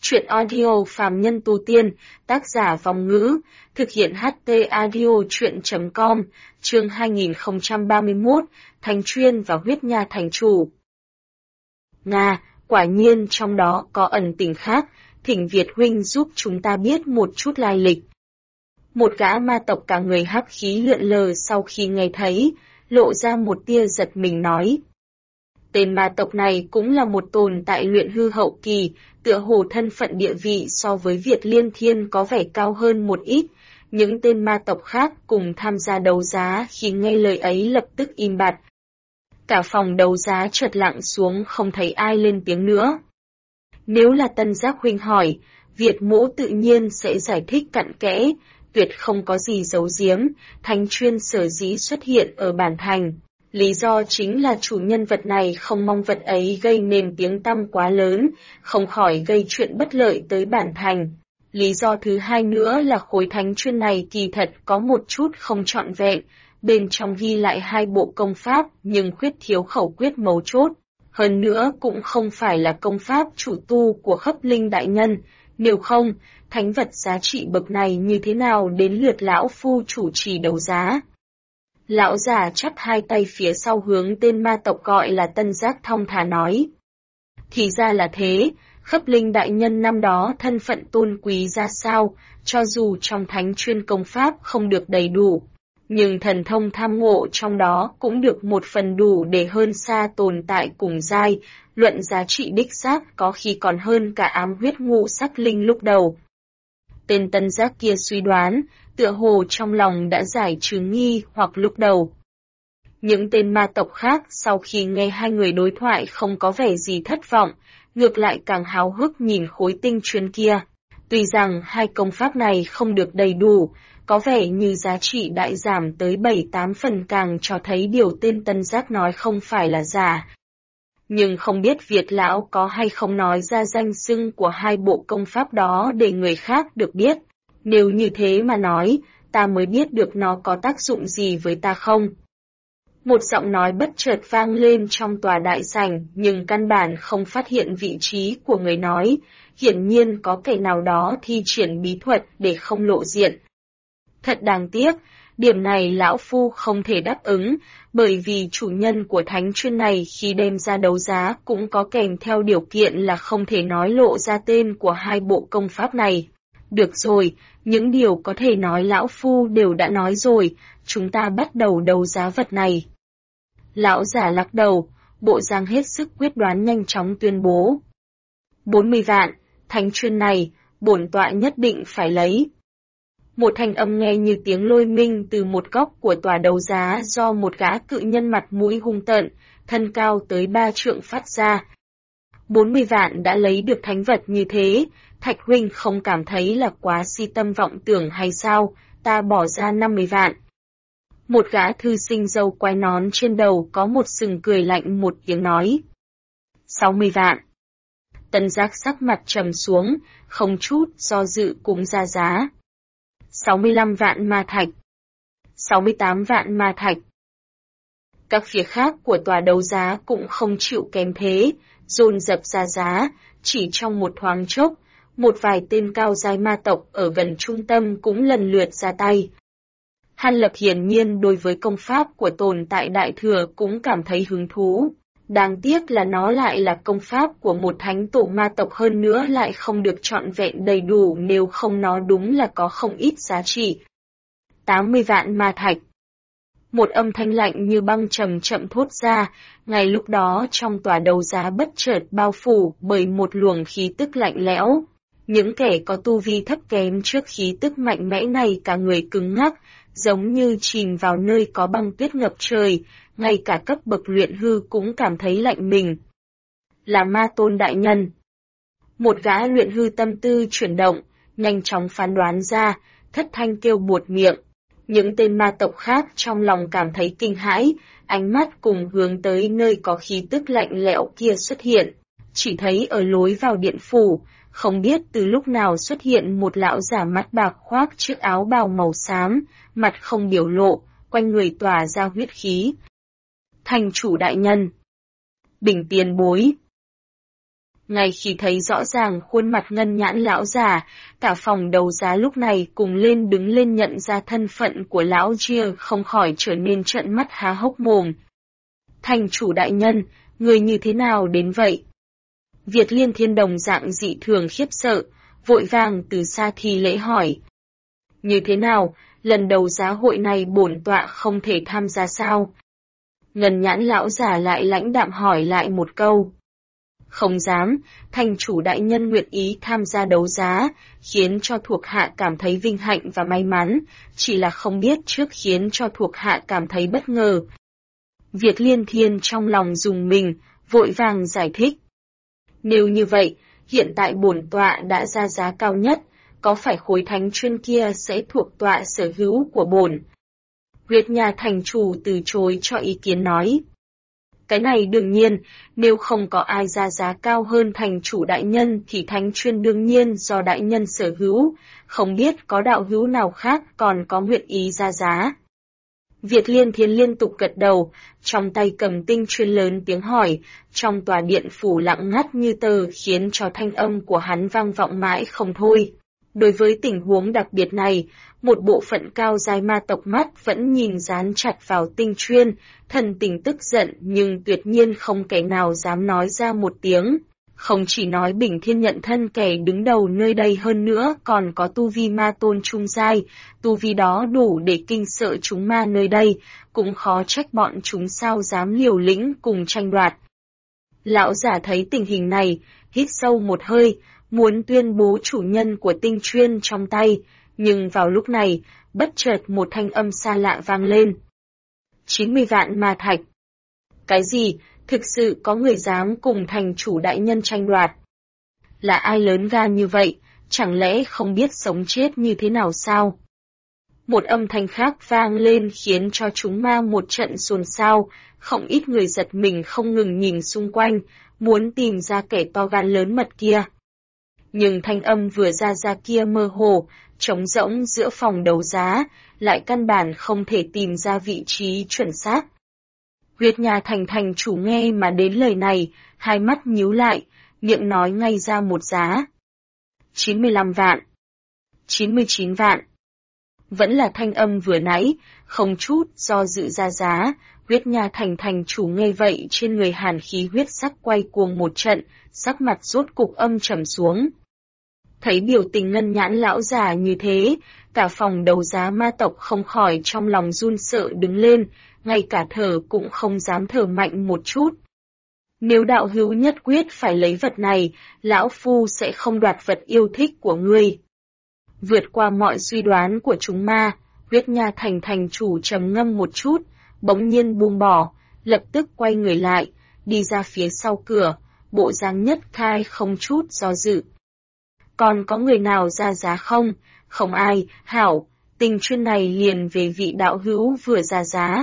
Truyện audio phàm nhân tu tiên, tác giả Vong Ngữ, thực hiện HT audio truyện.com, chương 2031, Thành Chuyên và Huyết Nha Thành Chủ. Nga, quả nhiên trong đó có ẩn tình khác, thỉnh Việt huynh giúp chúng ta biết một chút lai lịch. Một gã ma tộc cả người hắc khí lượn lờ sau khi nghe thấy, lộ ra một tia giật mình nói. Tên ma tộc này cũng là một tồn tại luyện hư hậu kỳ, tựa hồ thân phận địa vị so với Việt Liên Thiên có vẻ cao hơn một ít. Những tên ma tộc khác cùng tham gia đấu giá khi nghe lời ấy lập tức im bặt. Cả phòng đấu giá chợt lặng xuống không thấy ai lên tiếng nữa. Nếu là Tân Giác huynh hỏi, Việt Mỗ tự nhiên sẽ giải thích cặn kẽ, tuyệt không có gì giấu giếm, Thành Chuyên sở dĩ xuất hiện ở bản thành. Lý do chính là chủ nhân vật này không mong vật ấy gây nên tiếng tăm quá lớn, không khỏi gây chuyện bất lợi tới bản thành. Lý do thứ hai nữa là khối Thánh Chuyên này kỳ thật có một chút không trọn vẹn, bên trong ghi lại 2 bộ công pháp nhưng khuyết thiếu khẩu quyết mấu chốt. Hơn nữa cũng không phải là công pháp chủ tu của Khấp Linh đại nhân, nếu không, thánh vật giá trị bậc này như thế nào đến lượt lão phu chủ trì đấu giá. Lão già chắp hai tay phía sau hướng tên ma tộc gọi là Tân Giác thong thả nói. Thì ra là thế, Khấp Linh đại nhân năm đó thân phận tôn quý ra sao, cho dù trong Thánh Chuyên công pháp không được đầy đủ, nhưng thần thông tham ngộ trong đó cũng được một phần đủ để hơn xa tồn tại cùng giai, luận giá trị đích xác có khi còn hơn cả ám huyết ngũ sắc linh lúc đầu. Tên Tân Giác kia suy đoán, tựa hồ trong lòng đã giải trừ nghi hoặc lúc đầu. Những tên ma tộc khác sau khi nghe hai người đối thoại không có vẻ gì thất vọng, ngược lại càng háo hức nhìn khối tinh chuyên kia. Tuy rằng hai công pháp này không được đầy đủ, có vẻ như giá trị đại giảm tới 7-8 phần càng cho thấy điều tên Tân Giác nói không phải là giả. Nhưng không biết Việt lão có hay không nói ra danh xưng của 2 bộ công pháp đó để người khác được biết. Nếu như thế mà nói, ta mới biết được nó có tác dụng gì với ta không. Một giọng nói bất chợt vang lên trong tòa đại sảnh nhưng căn bản không phát hiện vị trí của người nói, hiển nhiên có kẻ nào đó thi triển bí thuật để không lộ diện. Thật đáng tiếc, điểm này lão phu không thể đáp ứng, bởi vì chủ nhân của Thánh Chuyên này khi đem ra đấu giá cũng có kèm theo điều kiện là không thể nói lộ ra tên của 2 bộ công pháp này. Được rồi, những điều có thể nói lão phu đều đã nói rồi, chúng ta bắt đầu đấu giá vật này. Lão giả lắc đầu, bộ dáng hết sức quyết đoán nhanh chóng tuyên bố. 40 vạn, Thánh Chuyên này, bổn tọa nhất định phải lấy. Một thanh âm nghe như tiếng lôi minh từ một góc của tòa đấu giá do một gã cự nhân mặt mũi hung tợn, thân cao tới 3 trượng phát ra. 40 vạn đã lấy được thánh vật như thế, Thạch huynh không cảm thấy là quá si tâm vọng tưởng hay sao, ta bỏ ra 50 vạn. Một gã thư sinh râu quai nón trên đầu có một sừng cười lạnh một tiếng nói. 60 vạn. Tân Giác sắc mặt trầm xuống, không chút do dự cũng ra giá. 65 vạn ma thạch. 68 vạn ma thạch. Các phía khác của tòa đấu giá cũng không chịu kém thế, dồn dập ra giá, chỉ trong một thoáng chốc, một vài tên cao giai ma tộc ở gần trung tâm cũng lần lượt ra tay. Hàn Lập hiển nhiên đối với công pháp của tồn tại đại thừa cũng cảm thấy hứng thú. Đáng tiếc là nó lại là công pháp của một thánh tổ ma tộc hơn nữa lại không được trọn vẹn đầy đủ, nếu không nó đúng là có không ít giá trị. 80 vạn ma thạch. Một âm thanh lạnh như băng chậm chậm thốt ra, ngay lúc đó trong tòa đấu giá bất chợt bao phủ bởi một luồng khí tức lạnh lẽo. Những kẻ có tu vi thấp kém trước khí tức mạnh mẽ này cả người cứng ngắc, giống như chìm vào nơi có băng tuyết ngập trời, ngay cả cấp bậc luyện hư cũng cảm thấy lạnh mình. Là Ma Tôn đại nhân. Một gã luyện hư tâm tư chuyển động, nhanh chóng phán đoán ra, thất thanh kêu buột miệng. Những tên ma tộc khác trong lòng cảm thấy kinh hãi, ánh mắt cùng hướng tới nơi có khí tức lạnh lẽo kia xuất hiện. Chỉ thấy ở lối vào điện phủ, không biết từ lúc nào xuất hiện một lão giả mắt bạc khoác chiếc áo bào màu xám, mặt không biểu lộ, quanh người tỏa ra huyết khí. Thành chủ đại nhân. Bình tiền bối. Ngay khi thấy rõ ràng khuôn mặt ngân nhãn lão già, cả phòng đấu giá lúc này cùng lên đứng lên nhận ra thân phận của lão Chia, không khỏi trở nên trợn mắt há hốc mồm. Thành chủ đại nhân, người như thế nào đến vậy? Việt Liên Thiên đồng dạng dị thường khiếp sợ, vội vàng từ xa thi lễ hỏi. Như thế nào, lần đấu giá hội này bổn tọa không thể tham gia sao? Ngân nhãn lão già lại lãnh đạm hỏi lại một câu. Không dám, thành chủ đại nhân nguyện ý tham gia đấu giá, khiến cho thuộc hạ cảm thấy vinh hạnh và may mắn, chỉ là không biết trước khiến cho thuộc hạ cảm thấy bất ngờ. Việt Liên Thiên trong lòng rùng mình, vội vàng giải thích. Nếu như vậy, hiện tại bổn tọa đã ra giá cao nhất, có phải khối thánh chuyên kia sẽ thuộc tọa sở hữu của bổn? Huyết Nha thành chủ từ chối cho ý kiến nói. Cái này đương nhiên, nếu không có ai ra giá cao hơn thành chủ đại nhân thì thánh chuyên đương nhiên do đại nhân sở hữu, không biết có đạo hữu nào khác còn có nguyện ý ra giá. Việt Liên Thiên liên tục gật đầu, trong tay cầm tinh chuyên lớn tiếng hỏi, trong tòa điện phủ lặng ngắt như tờ khiến cho thanh âm của hắn vang vọng mãi không thôi. Đối với tình huống đặc biệt này, một bộ phận cao giai ma tộc mắt vẫn nhìn dán chặt vào tinh chuyên, thần tình tức giận nhưng tuyệt nhiên không kẻ nào dám nói ra một tiếng. Không chỉ nói Bình Thiên nhận thân kẻ đứng đầu nơi đây hơn nữa còn có tu vi ma tôn trung giai, tu vi đó đủ để kinh sợ chúng ma nơi đây, cũng khó trách bọn chúng sao dám liều lĩnh cùng tranh đoạt. Lão giả thấy tình hình này, hít sâu một hơi, muốn tuyên bố chủ nhân của tinh chuyên trong tay, nhưng vào lúc này, bất chợt một thanh âm xa lạ vang lên. 90 vạn ma thạch. Cái gì? Thực sự có người dám cùng thành chủ đại nhân tranh đoạt? Là ai lớn gan như vậy, chẳng lẽ không biết sống chết như thế nào sao? Một âm thanh khác vang lên khiến cho chúng ma một trận xôn xao, không ít người giật mình không ngừng nhìn xung quanh, muốn tìm ra kẻ to gan lớn mật kia. Nhưng thanh âm vừa ra kia mơ hồ, trống rỗng giữa phòng đấu giá, lại căn bản không thể tìm ra vị trí chuẩn xác. Huyết Nha thành chủ nghe mà đến lời này, hai mắt nhíu lại, miệng nói ngay ra một giá. 95 vạn. 99 vạn. Vẫn là thanh âm vừa nãy, không chút do dự ra giá, Huyết Nha thành chủ nghe vậy trên người hàn khí huyết sắc quay cuồng một trận, sắc mặt rốt cục âm trầm xuống. Thấy biểu tình ngân nhãn lão già như thế, cả phòng đấu giá ma tộc không khỏi trong lòng run sợ đứng lên, ngay cả thở cũng không dám thở mạnh một chút. Nếu đạo hữu nhất quyết phải lấy vật này, lão phu sẽ không đoạt vật yêu thích của ngươi. Vượt qua mọi suy đoán của chúng ma, Huyết Nha thành chủ trầm ngâm một chút, bỗng nhiên buông bỏ, lập tức quay người lại, đi ra phía sau cửa, bộ dáng nhất khai không chút do dự. Còn có người nào ra giá không? Không ai, hảo, tình chuyên này liền về vị đạo hữu vừa ra giá.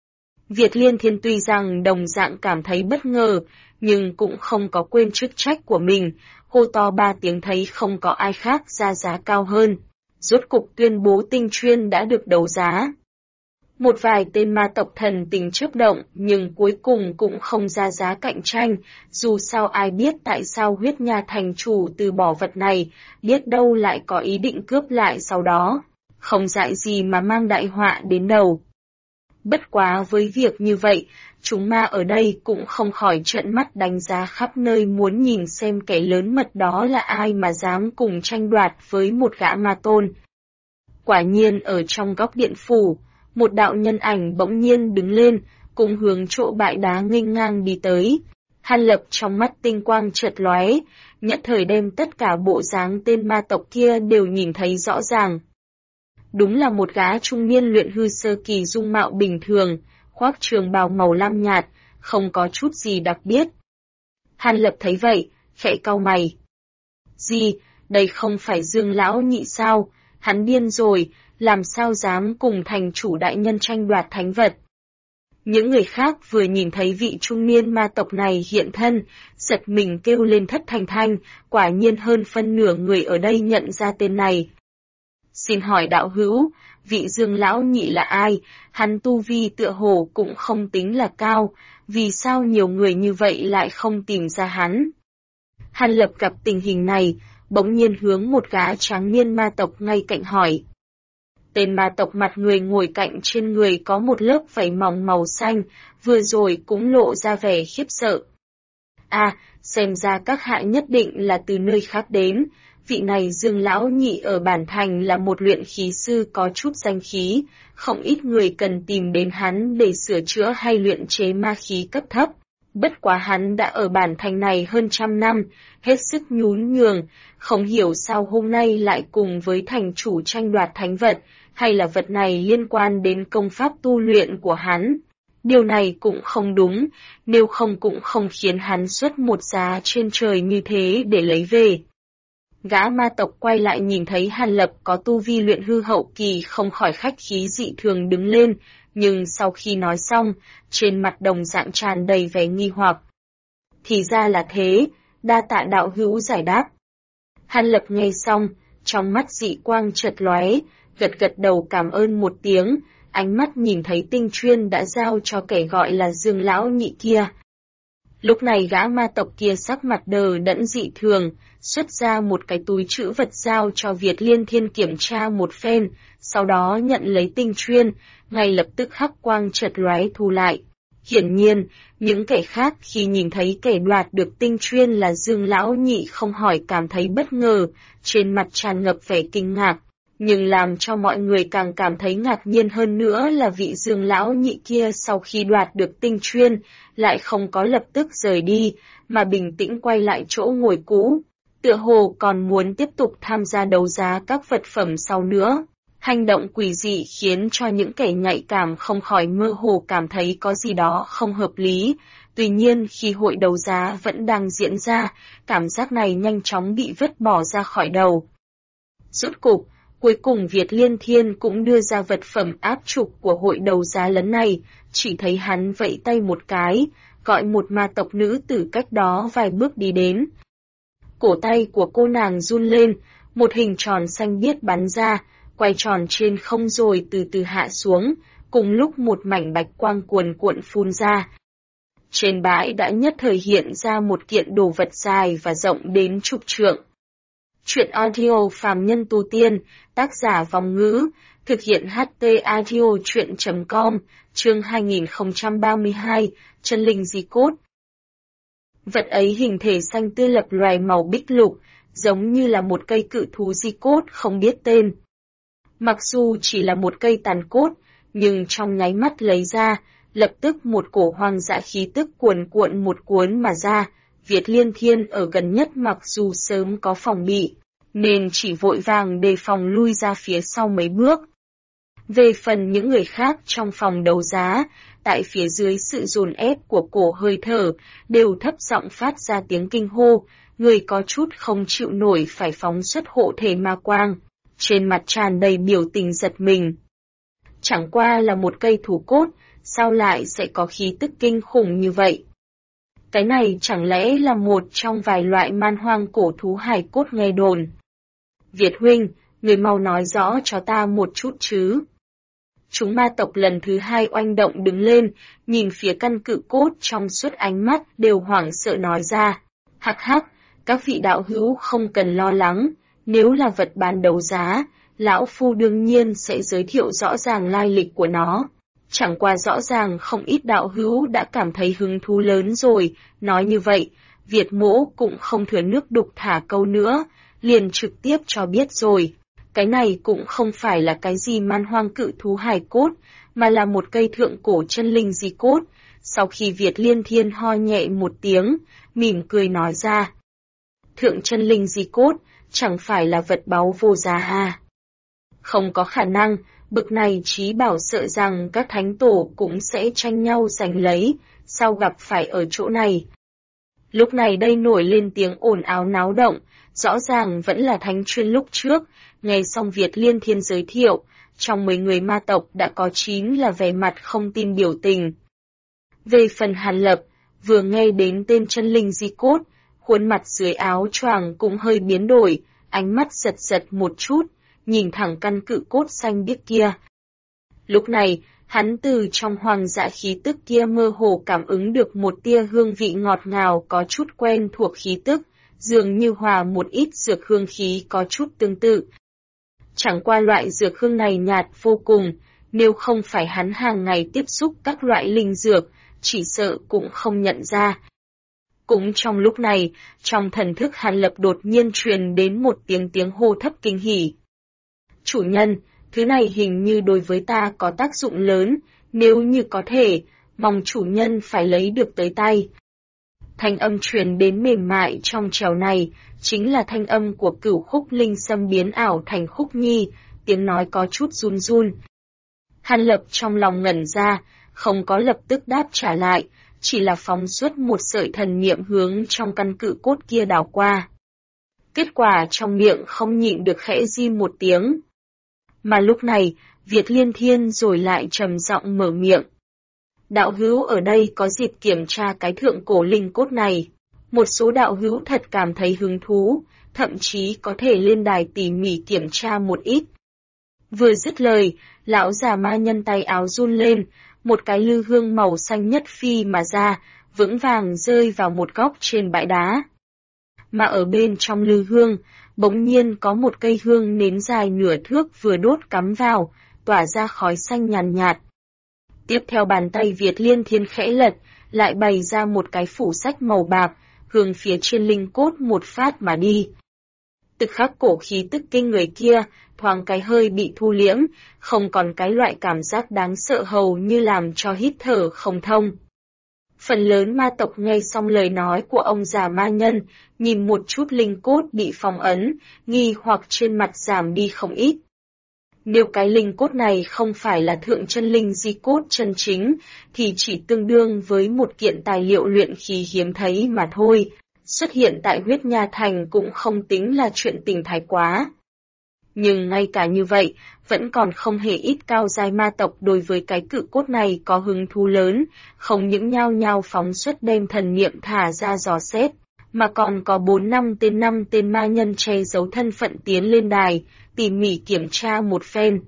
Việt Liên Thiên tuy rằng đồng dạng cảm thấy bất ngờ, nhưng cũng không có quên chức trách của mình, hô to 3 tiếng thấy không có ai khác ra giá cao hơn. Rốt cục tuyên bố tinh chuyên đã được đấu giá. Một vài tên ma tộc thần tình chớp động nhưng cuối cùng cũng không ra giá cạnh tranh, dù sao ai biết tại sao Huyết Nha thành chủ từ bỏ vật này, biết đâu lại có ý định cướp lại sau đó, không dại gì mà mang đại họa đến đầu. Bất quá với việc như vậy, chúng ma ở đây cũng không khỏi trợn mắt đánh giá khắp nơi muốn nhìn xem kẻ lớn mật đó là ai mà dám cùng tranh đoạt với một gã ma tôn. Quả nhiên ở trong góc điện phủ, một đạo nhân ảnh bỗng nhiên đứng lên, cùng hướng chỗ bãi đá nghênh ngang đi tới. Hàn Lập trong mắt tinh quang chợt lóe, nhất thời đem tất cả bộ dáng tên ma tộc kia đều nhìn thấy rõ ràng. Đúng là một gã trung niên luyện hư sơ kỳ dung mạo bình thường, khoác trường bào màu lam nhạt, không có chút gì đặc biệt. Hàn Lập thấy vậy, khẽ cau mày. Gì, đây không phải Dương lão nhị sao, hắn điên rồi, làm sao dám cùng thành chủ đại nhân tranh đoạt thánh vật. Những người khác vừa nhìn thấy vị trung niên ma tộc này hiện thân, giật mình kêu lên thất thanh, quả nhiên hơn phân nửa người ở đây nhận ra tên này. Xin hỏi đạo hữu, vị Dương lão nhị là ai? Hắn tu vi tựa hồ cũng không tính là cao, vì sao nhiều người như vậy lại không tìm ra hắn? Hàn Lập gặp tình hình này, bỗng nhiên hướng một gã tráng niên ma tộc ngay cạnh hỏi. Tên ma tộc mặt người ngồi cạnh trên người có một lớp vảy mỏng màu xanh, vừa rồi cũng lộ ra vẻ khiếp sợ. À, xem ra các hạ nhất định là từ nơi khác đến, vị này Dương Lão Nhị ở bản thành là một luyện khí sư có chút danh khí, không ít người cần tìm đến hắn để sửa chữa hay luyện chế ma khí cấp thấp. Bất quá hắn đã ở bản thành này hơn 100 năm, hết sức nhún nhường, không hiểu sao hôm nay lại cùng với thành chủ tranh đoạt thánh vật, hay là vật này liên quan đến công pháp tu luyện của hắn. Điều này cũng không đúng, nếu không cũng không khiến hắn xuất một giá trên trời như thế để lấy về. Gã ma tộc quay lại nhìn thấy Hàn Lập có tu vi luyện hư hậu kỳ không khỏi khách khí dị thường đứng lên, nhưng sau khi nói xong, trên mặt đồng dạng tràn đầy vẻ nghi hoặc. Thì ra là thế, đa tạ đạo hữu giải đáp. Hàn Lập nghe xong, trong mắt dị quang chợt lóe, gật gật đầu cảm ơn một tiếng, ánh mắt nhìn thấy tinh chuyên đã giao cho kẻ gọi là Dương Lão Nhị kia. Lúc này gã ma tộc kia sắc mặt đờ đẫn dị thường, xuất ra một cái túi trữ vật giao cho Việt Liên Thiên kiểm tra một phen, sau đó nhận lấy tinh chuyên, ngay lập tức hắc quang chợt lóe thu lại. Hiển nhiên, những kẻ khác khi nhìn thấy kẻ đoạt được tinh chuyên là Dương Lão Nhị không hỏi cảm thấy bất ngờ, trên mặt tràn ngập vẻ kinh ngạc. Nhưng làm cho mọi người càng cảm thấy ngạc nhiên hơn nữa là vị Dương Lão Nhị kia sau khi đoạt được tinh chuyên, lại không có lập tức rời đi, mà bình tĩnh quay lại chỗ ngồi cũ. Tựa hồ còn muốn tiếp tục tham gia đấu giá các vật phẩm sau nữa. Hành động quỷ dị khiến cho những kẻ nhạy cảm không khỏi mơ hồ cảm thấy có gì đó không hợp lý. Tuy nhiên khi hội đấu giá vẫn đang diễn ra, cảm giác này nhanh chóng bị vứt bỏ ra khỏi đầu. Rốt cục, cuối cùng Việt Liên Thiên cũng đưa ra vật phẩm áp trục của hội đấu giá lần này, chỉ thấy hắn vẫy tay một cái, gọi một ma tộc nữ từ cách đó vài bước đi đến. Cổ tay của cô nàng run lên, một hình tròn xanh biếc bắn ra, quay tròn trên không rồi từ từ hạ xuống, cùng lúc một mảnh bạch quang cuồn cuộn phun ra. Trên bãi đã nhất thời hiện ra một kiện đồ vật dài và rộng đến chục trượng. Chuyện audio phàm nhân tu tiên, tác giả Vong Ngữ, thực hiện HT audio chuyện.com, chương 2032, chân linh di cốt. Vật ấy hình thể xanh tươi lập loài màu bích lục, giống như là một cây cự thú di cốt không biết tên. Mặc dù chỉ là một cây tàn cốt, nhưng trong nháy mắt lấy ra, lập tức một cổ hoang dã khí tức cuồn cuộn một cuốn mà ra. Việt Liên Thiên ở gần nhất mặc dù sớm có phòng bị, nên chỉ vội vàng đề phòng lui ra phía sau mấy bước. Về phần những người khác trong phòng đấu giá, tại phía dưới sự dồn ép của cổ hơi thở, đều thấp giọng phát ra tiếng kinh hô, người có chút không chịu nổi phải phóng xuất hộ thể ma quang, trên mặt tràn đầy biểu tình giật mình. Chẳng qua là một cây thủ cốt, sao lại sẽ có khí tức kinh khủng như vậy? Cái này chẳng lẽ là một trong vài loại man hoang cổ thú hài cốt nghe đồn? Việt huynh, người mau nói rõ cho ta một chút chứ. Chúng ma tộc lần thứ hai oanh động đứng lên, nhìn phía căn cự cốt trong suốt ánh mắt đều hoảng sợ nói ra. Hắc hắc, các vị đạo hữu không cần lo lắng, nếu là vật bán đấu giá, lão phu đương nhiên sẽ giới thiệu rõ ràng lai lịch của nó. Chẳng qua rõ ràng không ít đạo hữu đã cảm thấy hứng thú lớn rồi, nói như vậy, Việt mỗ cũng không thừa nước đục thả câu nữa, liền trực tiếp cho biết rồi. Cái này cũng không phải là cái gì man hoang cự thú hài cốt, mà là một cây thượng cổ chân linh di cốt. Sau khi Việt Liên Thiên ho nhẹ một tiếng, mỉm cười nói ra. Thượng chân linh di cốt, chẳng phải là vật báu vô giá à? Không có khả năng, bực này trí bảo sợ rằng các thánh tổ cũng sẽ tranh nhau giành lấy, sao gặp phải ở chỗ này. Lúc này đây nổi lên tiếng ồn ào náo động, rõ ràng vẫn là thánh chuyên lúc trước, nghe xong Việt Liên Thiên giới thiệu, trong 10 người ma tộc đã có 9 là vẻ mặt không tin biểu tình. Về phần Hàn Lập, vừa nghe đến tên chân linh di cốt, khuôn mặt dưới áo choàng cũng hơi biến đổi, ánh mắt giật giật một chút, nhìn thẳng căn cự cốt xanh biếc kia. Lúc này, hắn từ trong hoang dã khí tức kia mơ hồ cảm ứng được một tia hương vị ngọt ngào có chút quen thuộc khí tức, dường như hòa một ít dược hương khí có chút tương tự. Chẳng qua loại dược hương này nhạt vô cùng, nếu không phải hắn hàng ngày tiếp xúc các loại linh dược, chỉ sợ cũng không nhận ra. Cũng trong lúc này, trong thần thức Hàn Lập đột nhiên truyền đến một tiếng hô thấp kinh hỉ. Chủ nhân, thứ này hình như đối với ta có tác dụng lớn, nếu như có thể, mong chủ nhân phải lấy được tới tay. Thanh âm truyền đến mềm mại trong trẻo này, chính là thanh âm của Cửu Khúc Linh Sâm biến ảo thành Khúc Nhi, tiếng nói có chút run run. Hàn Lập trong lòng ngẩn ra, không có lập tức đáp trả lại, chỉ là phóng xuất một sợi thần niệm hướng trong căn cự cốt kia đảo qua. Kết quả trong miệng không nhịn được khẽ di một tiếng. Mà lúc này, Việt Liên Thiên rồi lại trầm giọng mở miệng. Đạo hữu ở đây có dịp kiểm tra cái thượng cổ linh cốt này. Một số đạo hữu thật cảm thấy hứng thú, thậm chí có thể lên đài tỉ mỉ kiểm tra một ít. Vừa dứt lời, lão già ma nhân tay áo run lên, một cái lư hương màu xanh nhất phi mà ra, vững vàng rơi vào một góc trên bãi đá. Mà ở bên trong lư hương, bỗng nhiên có một cây hương nến dài nửa thước vừa đốt cắm vào, tỏa ra khói xanh nhàn nhạt. Tiếp theo bàn tay Việt Liên Thiên khẽ lật, lại bày ra một cái phủ sách màu bạc, hướng phía trên linh cốt một phát mà đi. Tức khắc cổ khí tức kinh người kia, thoáng cái hơi bị thu liễm, không còn cái loại cảm giác đáng sợ hầu như làm cho hít thở không thông. Phần lớn ma tộc nghe xong lời nói của ông già ma nhân, nhìn một chút linh cốt bị phong ấn, nghi hoặc trên mặt giảm đi không ít. Nếu cái linh cốt này không phải là thượng chân linh di cốt chân chính, thì chỉ tương đương với một kiện tài liệu luyện khí hiếm thấy mà thôi, xuất hiện tại huyết nha thành cũng không tính là chuyện tình thái quá. Nhưng ngay cả như vậy, vẫn còn không hề ít cao giai ma tộc đối với cái cự cốt này có hứng thú lớn, không những nhao nhao phóng xuất đem thần niệm thả ra dò xét, mà còn có 5 tên ma nhân che giấu thân phận tiến lên đài, tỉ mỉ kiểm tra một phen.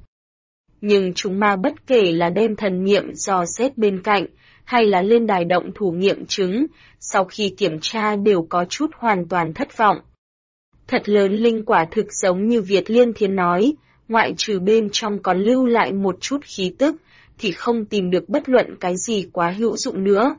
Nhưng chúng ma bất kể là đem thần niệm dò xét bên cạnh, hay là lên đài động thủ nghiệm chứng, sau khi kiểm tra đều có chút hoàn toàn thất vọng. Thật lớn linh quả thực giống như Việt Liên Thiên nói, ngoại trừ bên trong còn lưu lại một chút khí tức, thì không tìm được bất luận cái gì quá hữu dụng nữa.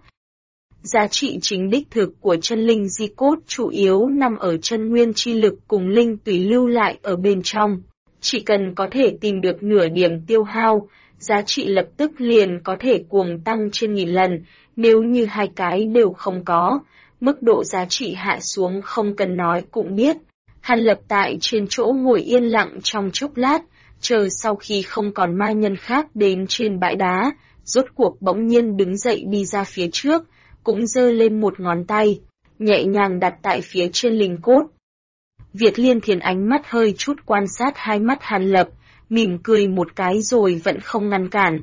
Giá trị chính đích thực của chân linh di cốt chủ yếu nằm ở chân nguyên chi lực cùng linh tùy lưu lại ở bên trong. Chỉ cần có thể tìm được nửa điểm tiêu hao, giá trị lập tức liền có thể cuồng tăng trên 1000 lần, nếu như hai cái đều không có, mức độ giá trị hạ xuống không cần nói cũng biết. Hàn Lập tại trên chỗ ngồi yên lặng trong chốc lát, chờ sau khi không còn ma nhân khác đến trên bãi đá, rốt cuộc bỗng nhiên đứng dậy đi ra phía trước, cũng giơ lên một ngón tay, nhẹ nhàng đặt tại phía trên linh cốt. Việt Liên Thiên ánh mắt hơi chút quan sát hai mắt Hàn Lập, mỉm cười một cái rồi vẫn không ngăn cản.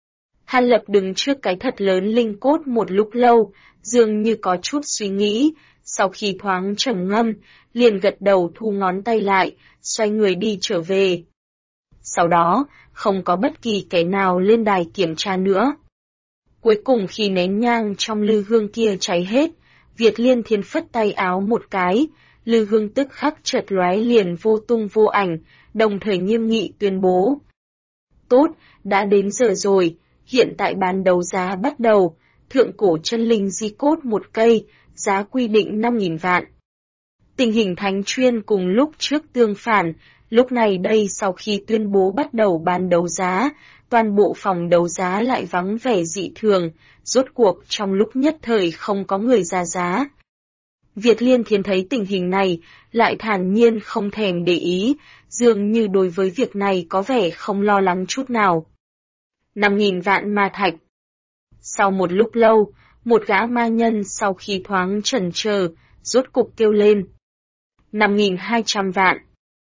Hàn Lập đứng trước cái thật lớn linh cốt một lúc lâu, dường như có chút suy nghĩ, sau khi thoáng trầm ngâm, liền gật đầu thu ngón tay lại, xoay người đi trở về. Sau đó, không có bất kỳ kẻ nào lên đài kiểm tra nữa. Cuối cùng khi nén nhang trong lư hương kia cháy hết, Việt Liên Thiên phất tay áo một cái, lư hương tức khắc chợt lóe liền vô tung vô ảnh, đồng thời nghiêm nghị tuyên bố. Tốt, đã đến giờ rồi, hiện tại bán đấu giá bắt đầu, thượng cổ chân linh di cốt một cây, giá quy định 5.000 vạn. Tình hình thánh chuyên cùng lúc trước tương phản, lúc này đây sau khi tuyên bố bắt đầu bán đấu giá, toàn bộ phòng đấu giá lại vắng vẻ dị thường, rốt cuộc trong lúc nhất thời không có người ra giá. Việt Liên Thiên thấy tình hình này, lại thản nhiên không thèm để ý, dường như đối với việc này có vẻ không lo lắng chút nào. 5.000 vạn ma thạch. Sau một lúc lâu, một gã ma nhân sau khi thoáng chần chờ, rốt cục kêu lên. 5.200 vạn.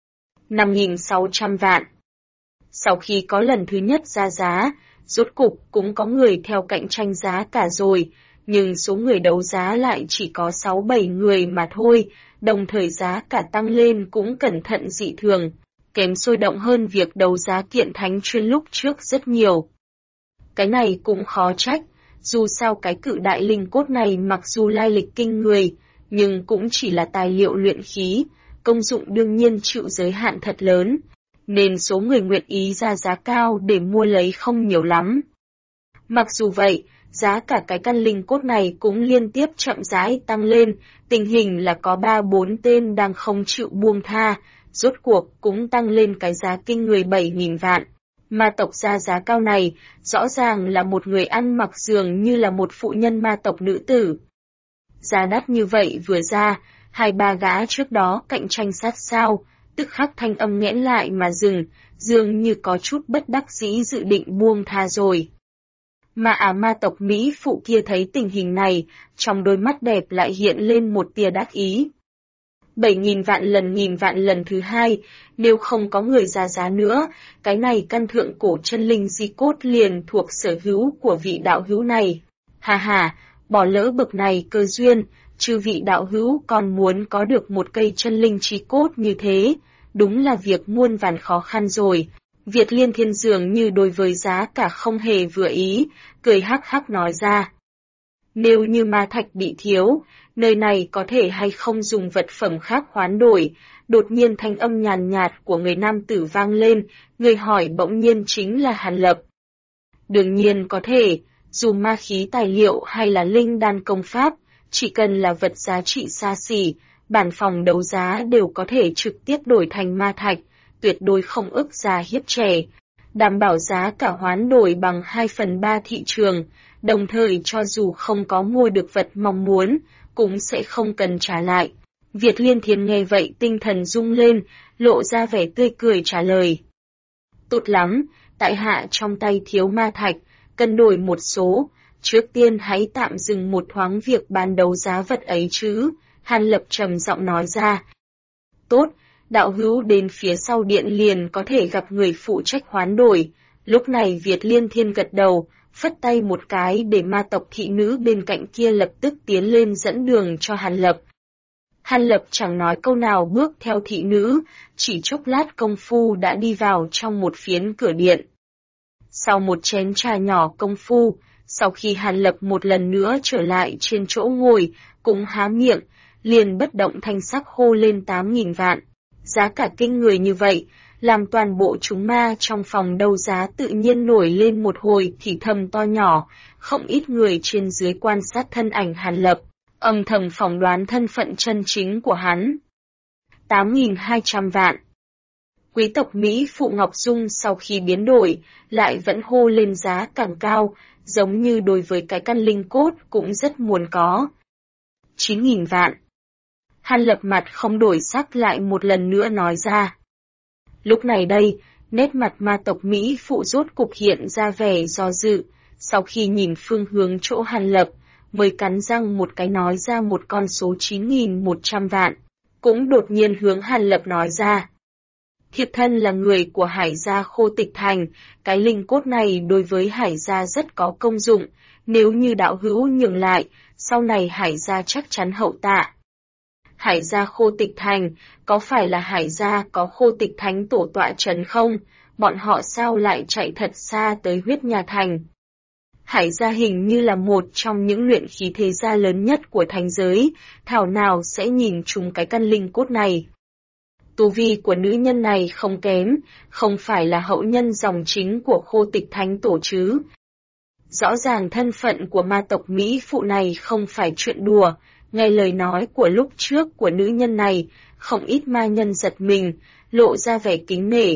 5.600 vạn. Sau khi có lần thứ nhất ra giá, rốt cục cũng có người theo cạnh tranh giá cả rồi, nhưng số người đấu giá lại chỉ có 6-7 người mà thôi, đồng thời giá cả tăng lên cũng cẩn thận dị thường, kém sôi động hơn việc đấu giá kiện thánh chuyên lúc trước rất nhiều. Cái này cũng khó trách, dù sao cái cự đại linh cốt này mặc dù lai lịch kinh người, nhưng cũng chỉ là tài liệu luyện khí, công dụng đương nhiên chịu giới hạn thật lớn, nên số người nguyện ý ra giá cao để mua lấy không nhiều lắm. Mặc dù vậy, giá cả cái căn linh cốt này cũng liên tiếp chậm rãi tăng lên, tình hình là có 3-4 tên đang không chịu buông tha, rốt cuộc cũng tăng lên cái giá kinh người 7.000 vạn. Ma tộc ra giá cao này, rõ ràng là một người ăn mặc dường như là một phụ nhân ma tộc nữ tử. Giá đắt như vậy vừa ra, 2-3 gã trước đó cạnh tranh sát sao, tức khắc thanh âm nghẽn lại mà dừng, dường như có chút bất đắc dĩ dự định buông tha rồi. Mà ma tộc Mỹ phụ kia thấy tình hình này, trong đôi mắt đẹp lại hiện lên một tia đắc ý. 7.000 vạn lần thứ hai, nếu không có người ra giá nữa, cái này căn thượng cổ chân linh di cốt liền thuộc sở hữu của vị đạo hữu này. Hà hà, bỏ lỡ bực này cơ duyên, chư vị đạo hữu còn muốn có được một cây chân linh chi cốt như thế, đúng là việc muôn vàn khó khăn rồi. Việt Liên Thiên dường như đối với giá cả không hề vừa ý, cười hắc hắc nói ra. Nếu như ma thạch bị thiếu, nơi này có thể hay không dùng vật phẩm khác hoán đổi, đột nhiên thanh âm nhàn nhạt của người nam tử vang lên, người hỏi bỗng nhiên chính là Hàn Lập. Đương nhiên có thể, dù ma khí tài liệu hay là linh đan công pháp, chỉ cần là vật giá trị xa xỉ, bản phòng đấu giá đều có thể trực tiếp đổi thành ma thạch, tuyệt đối không ức già hiếp trẻ, đảm bảo giá cả hoán đổi bằng 2/3 thị trường, đồng thời cho dù không có mua được vật mong muốn, cũng sẽ không cần trả lại. Việt Liên Thiên nghe vậy tinh thần rung lên, lộ ra vẻ tươi cười trả lời. Tốt lắm, tại hạ trong tay thiếu ma thạch, cần đổi một số, trước tiên hãy tạm dừng một thoáng việc bán đấu giá vật ấy chứ, Hàn Lập trầm giọng nói ra. Tốt, đạo hữu đến phía sau điện liền có thể gặp người phụ trách hoán đổi. Lúc này Việt Liên Thiên gật đầu, phất tay một cái để ma tộc thị nữ bên cạnh kia lập tức tiến lên dẫn đường cho Hàn Lập. Hàn Lập chẳng nói câu nào bước theo thị nữ, chỉ chốc lát công phu đã đi vào trong một phiến cửa điện. Sau một chén trà nhỏ công phu, sau khi Hàn Lập một lần nữa trở lại trên chỗ ngồi, cũng há miệng, liền bất động thanh sắc hô lên 8.000 vạn. Giá cả kinh người như vậy, làm toàn bộ chúng ma trong phòng đấu giá tự nhiên nổi lên một hồi thì thầm to nhỏ, không ít người trên dưới quan sát thân ảnh Hàn Lập, âm thầm phỏng đoán thân phận chân chính của hắn. 8.200 vạn. Quý tộc Mỹ Phụ Ngọc Dung sau khi biến đổi, lại vẫn hô lên giá càng cao, giống như đối với cái căn linh cốt cũng rất muốn có. 9.000 vạn. Hàn Lập mặt không đổi sắc lại một lần nữa nói ra. Lúc này đây, nét mặt ma tộc Mỹ Phụ rốt cục hiện ra vẻ do dự, sau khi nhìn phương hướng chỗ Hàn Lập, mới cắn răng một cái nói ra một con số 9.100 vạn, cũng đột nhiên hướng Hàn Lập nói ra. Thiếp thân là người của Hải gia Khô Tịch Thành, cái linh cốt này đối với Hải gia rất có công dụng, nếu như đạo hữu nhường lại, sau này Hải gia chắc chắn hậu tạ. Hải gia Khô Tịch Thành, có phải là Hải gia có Khô Tịch Thánh tổ tọa trấn không? Bọn họ sao lại chạy thật xa tới Huyết Nha Thành? Hải gia hình như là một trong những luyện khí thế gia lớn nhất của thành giới, thảo nào sẽ nhìn trúng cái căn linh cốt này. Tu vi của nữ nhân này không kém, không phải là hậu nhân dòng chính của Khô Tịch Thánh tổ chứ. Rõ ràng thân phận của ma tộc Mỹ Phụ này không phải chuyện đùa, nghe lời nói của lúc trước của nữ nhân này, không ít ma nhân giật mình, lộ ra vẻ kính nể.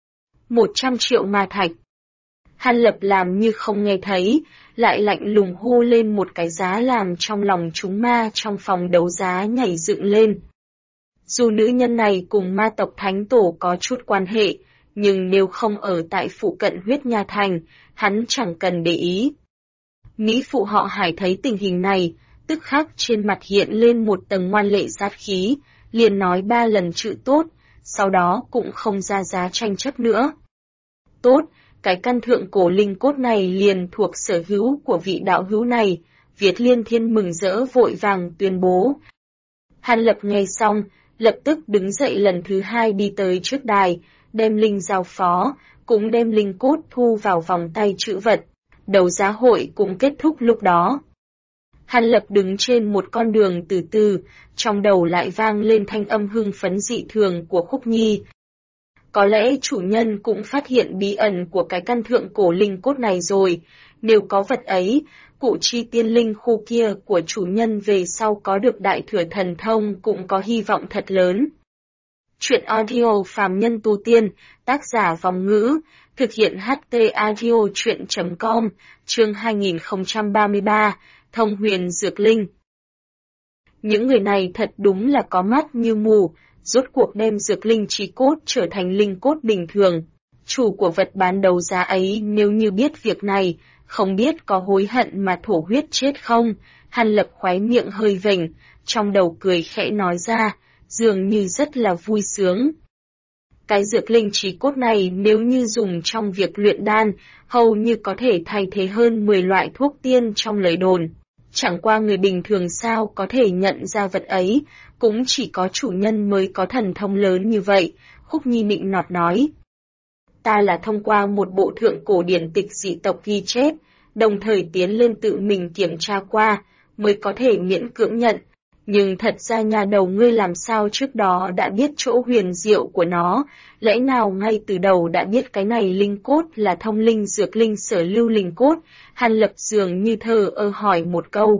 100 triệu ma thạch. Hàn Lập làm như không nghe thấy, lại lạnh lùng hô lên một cái giá làm trong lòng chúng ma trong phòng đấu giá nhảy dựng lên. Dù nữ nhân này cùng ma tộc Thánh tổ có chút quan hệ, nhưng nếu không ở tại phụ cận Huyết Nha Thành, hắn chẳng cần để ý. Mỹ Phụ họ Hải thấy tình hình này, tức khắc trên mặt hiện lên một tầng ngoan lệ sát khí, liền nói 3 lần chữ tốt, sau đó cũng không ra giá tranh chấp nữa. Tốt, cái căn thượng cổ linh cốt này liền thuộc sở hữu của vị đạo hữu này, Việt Liên Thiên mừng rỡ vội vàng tuyên bố. Hàn Lập nghe xong, lập tức đứng dậy lần thứ 2 đi tới trước đài, đem linh giao phó, cũng đem linh cốt thu vào vòng tay trữ vật. Đấu giá hội cũng kết thúc lúc đó. Hàn Lập đứng trên một con đường từ từ, trong đầu lại vang lên thanh âm hưng phấn dị thường của Khúc Nhi. Có lẽ chủ nhân cũng phát hiện bí ẩn của cái căn thượng cổ linh cốt này rồi, nếu có vật ấy, cụ chi tiên linh khu kia của chủ nhân về sau có được đại thừa thần thông cũng có hy vọng thật lớn. Chuyện audio phàm nhân tu tiên, tác giả Vòng Ngữ, thực hiện HT audio chuyện.com, chương 2033, Thông Huyền Dược Linh. Những người này thật đúng là có mắt như mù, rốt cuộc đem dược linh chí cốt trở thành linh cốt bình thường. Chủ của vật bán đấu giá ấy nếu như biết việc này, không biết có hối hận mà thổ huyết chết không. Hàn Lập khóe miệng hơi vểnh, trong đầu cười khẽ nói ra, dường như rất là vui sướng. Cái dược linh chí cốt này nếu như dùng trong việc luyện đan, hầu như có thể thay thế hơn 10 loại thuốc tiên trong lời đồn. Chẳng qua người bình thường sao có thể nhận ra vật ấy, cũng chỉ có chủ nhân mới có thần thông lớn như vậy, Khúc Nhi nịnh nọt nói. Ta là thông qua một bộ thượng cổ điển tịch dị tộc ghi chép, đồng thời tiến lên tự mình kiểm tra qua, mới có thể miễn cưỡng nhận. Nhưng thật ra nhà đầu ngươi làm sao trước đó đã biết chỗ huyền diệu của nó, lẽ nào ngay từ đầu đã biết cái này linh cốt là thông linh dược linh sở lưu linh cốt. Hàn Lập dường như thờ ơ hỏi một câu.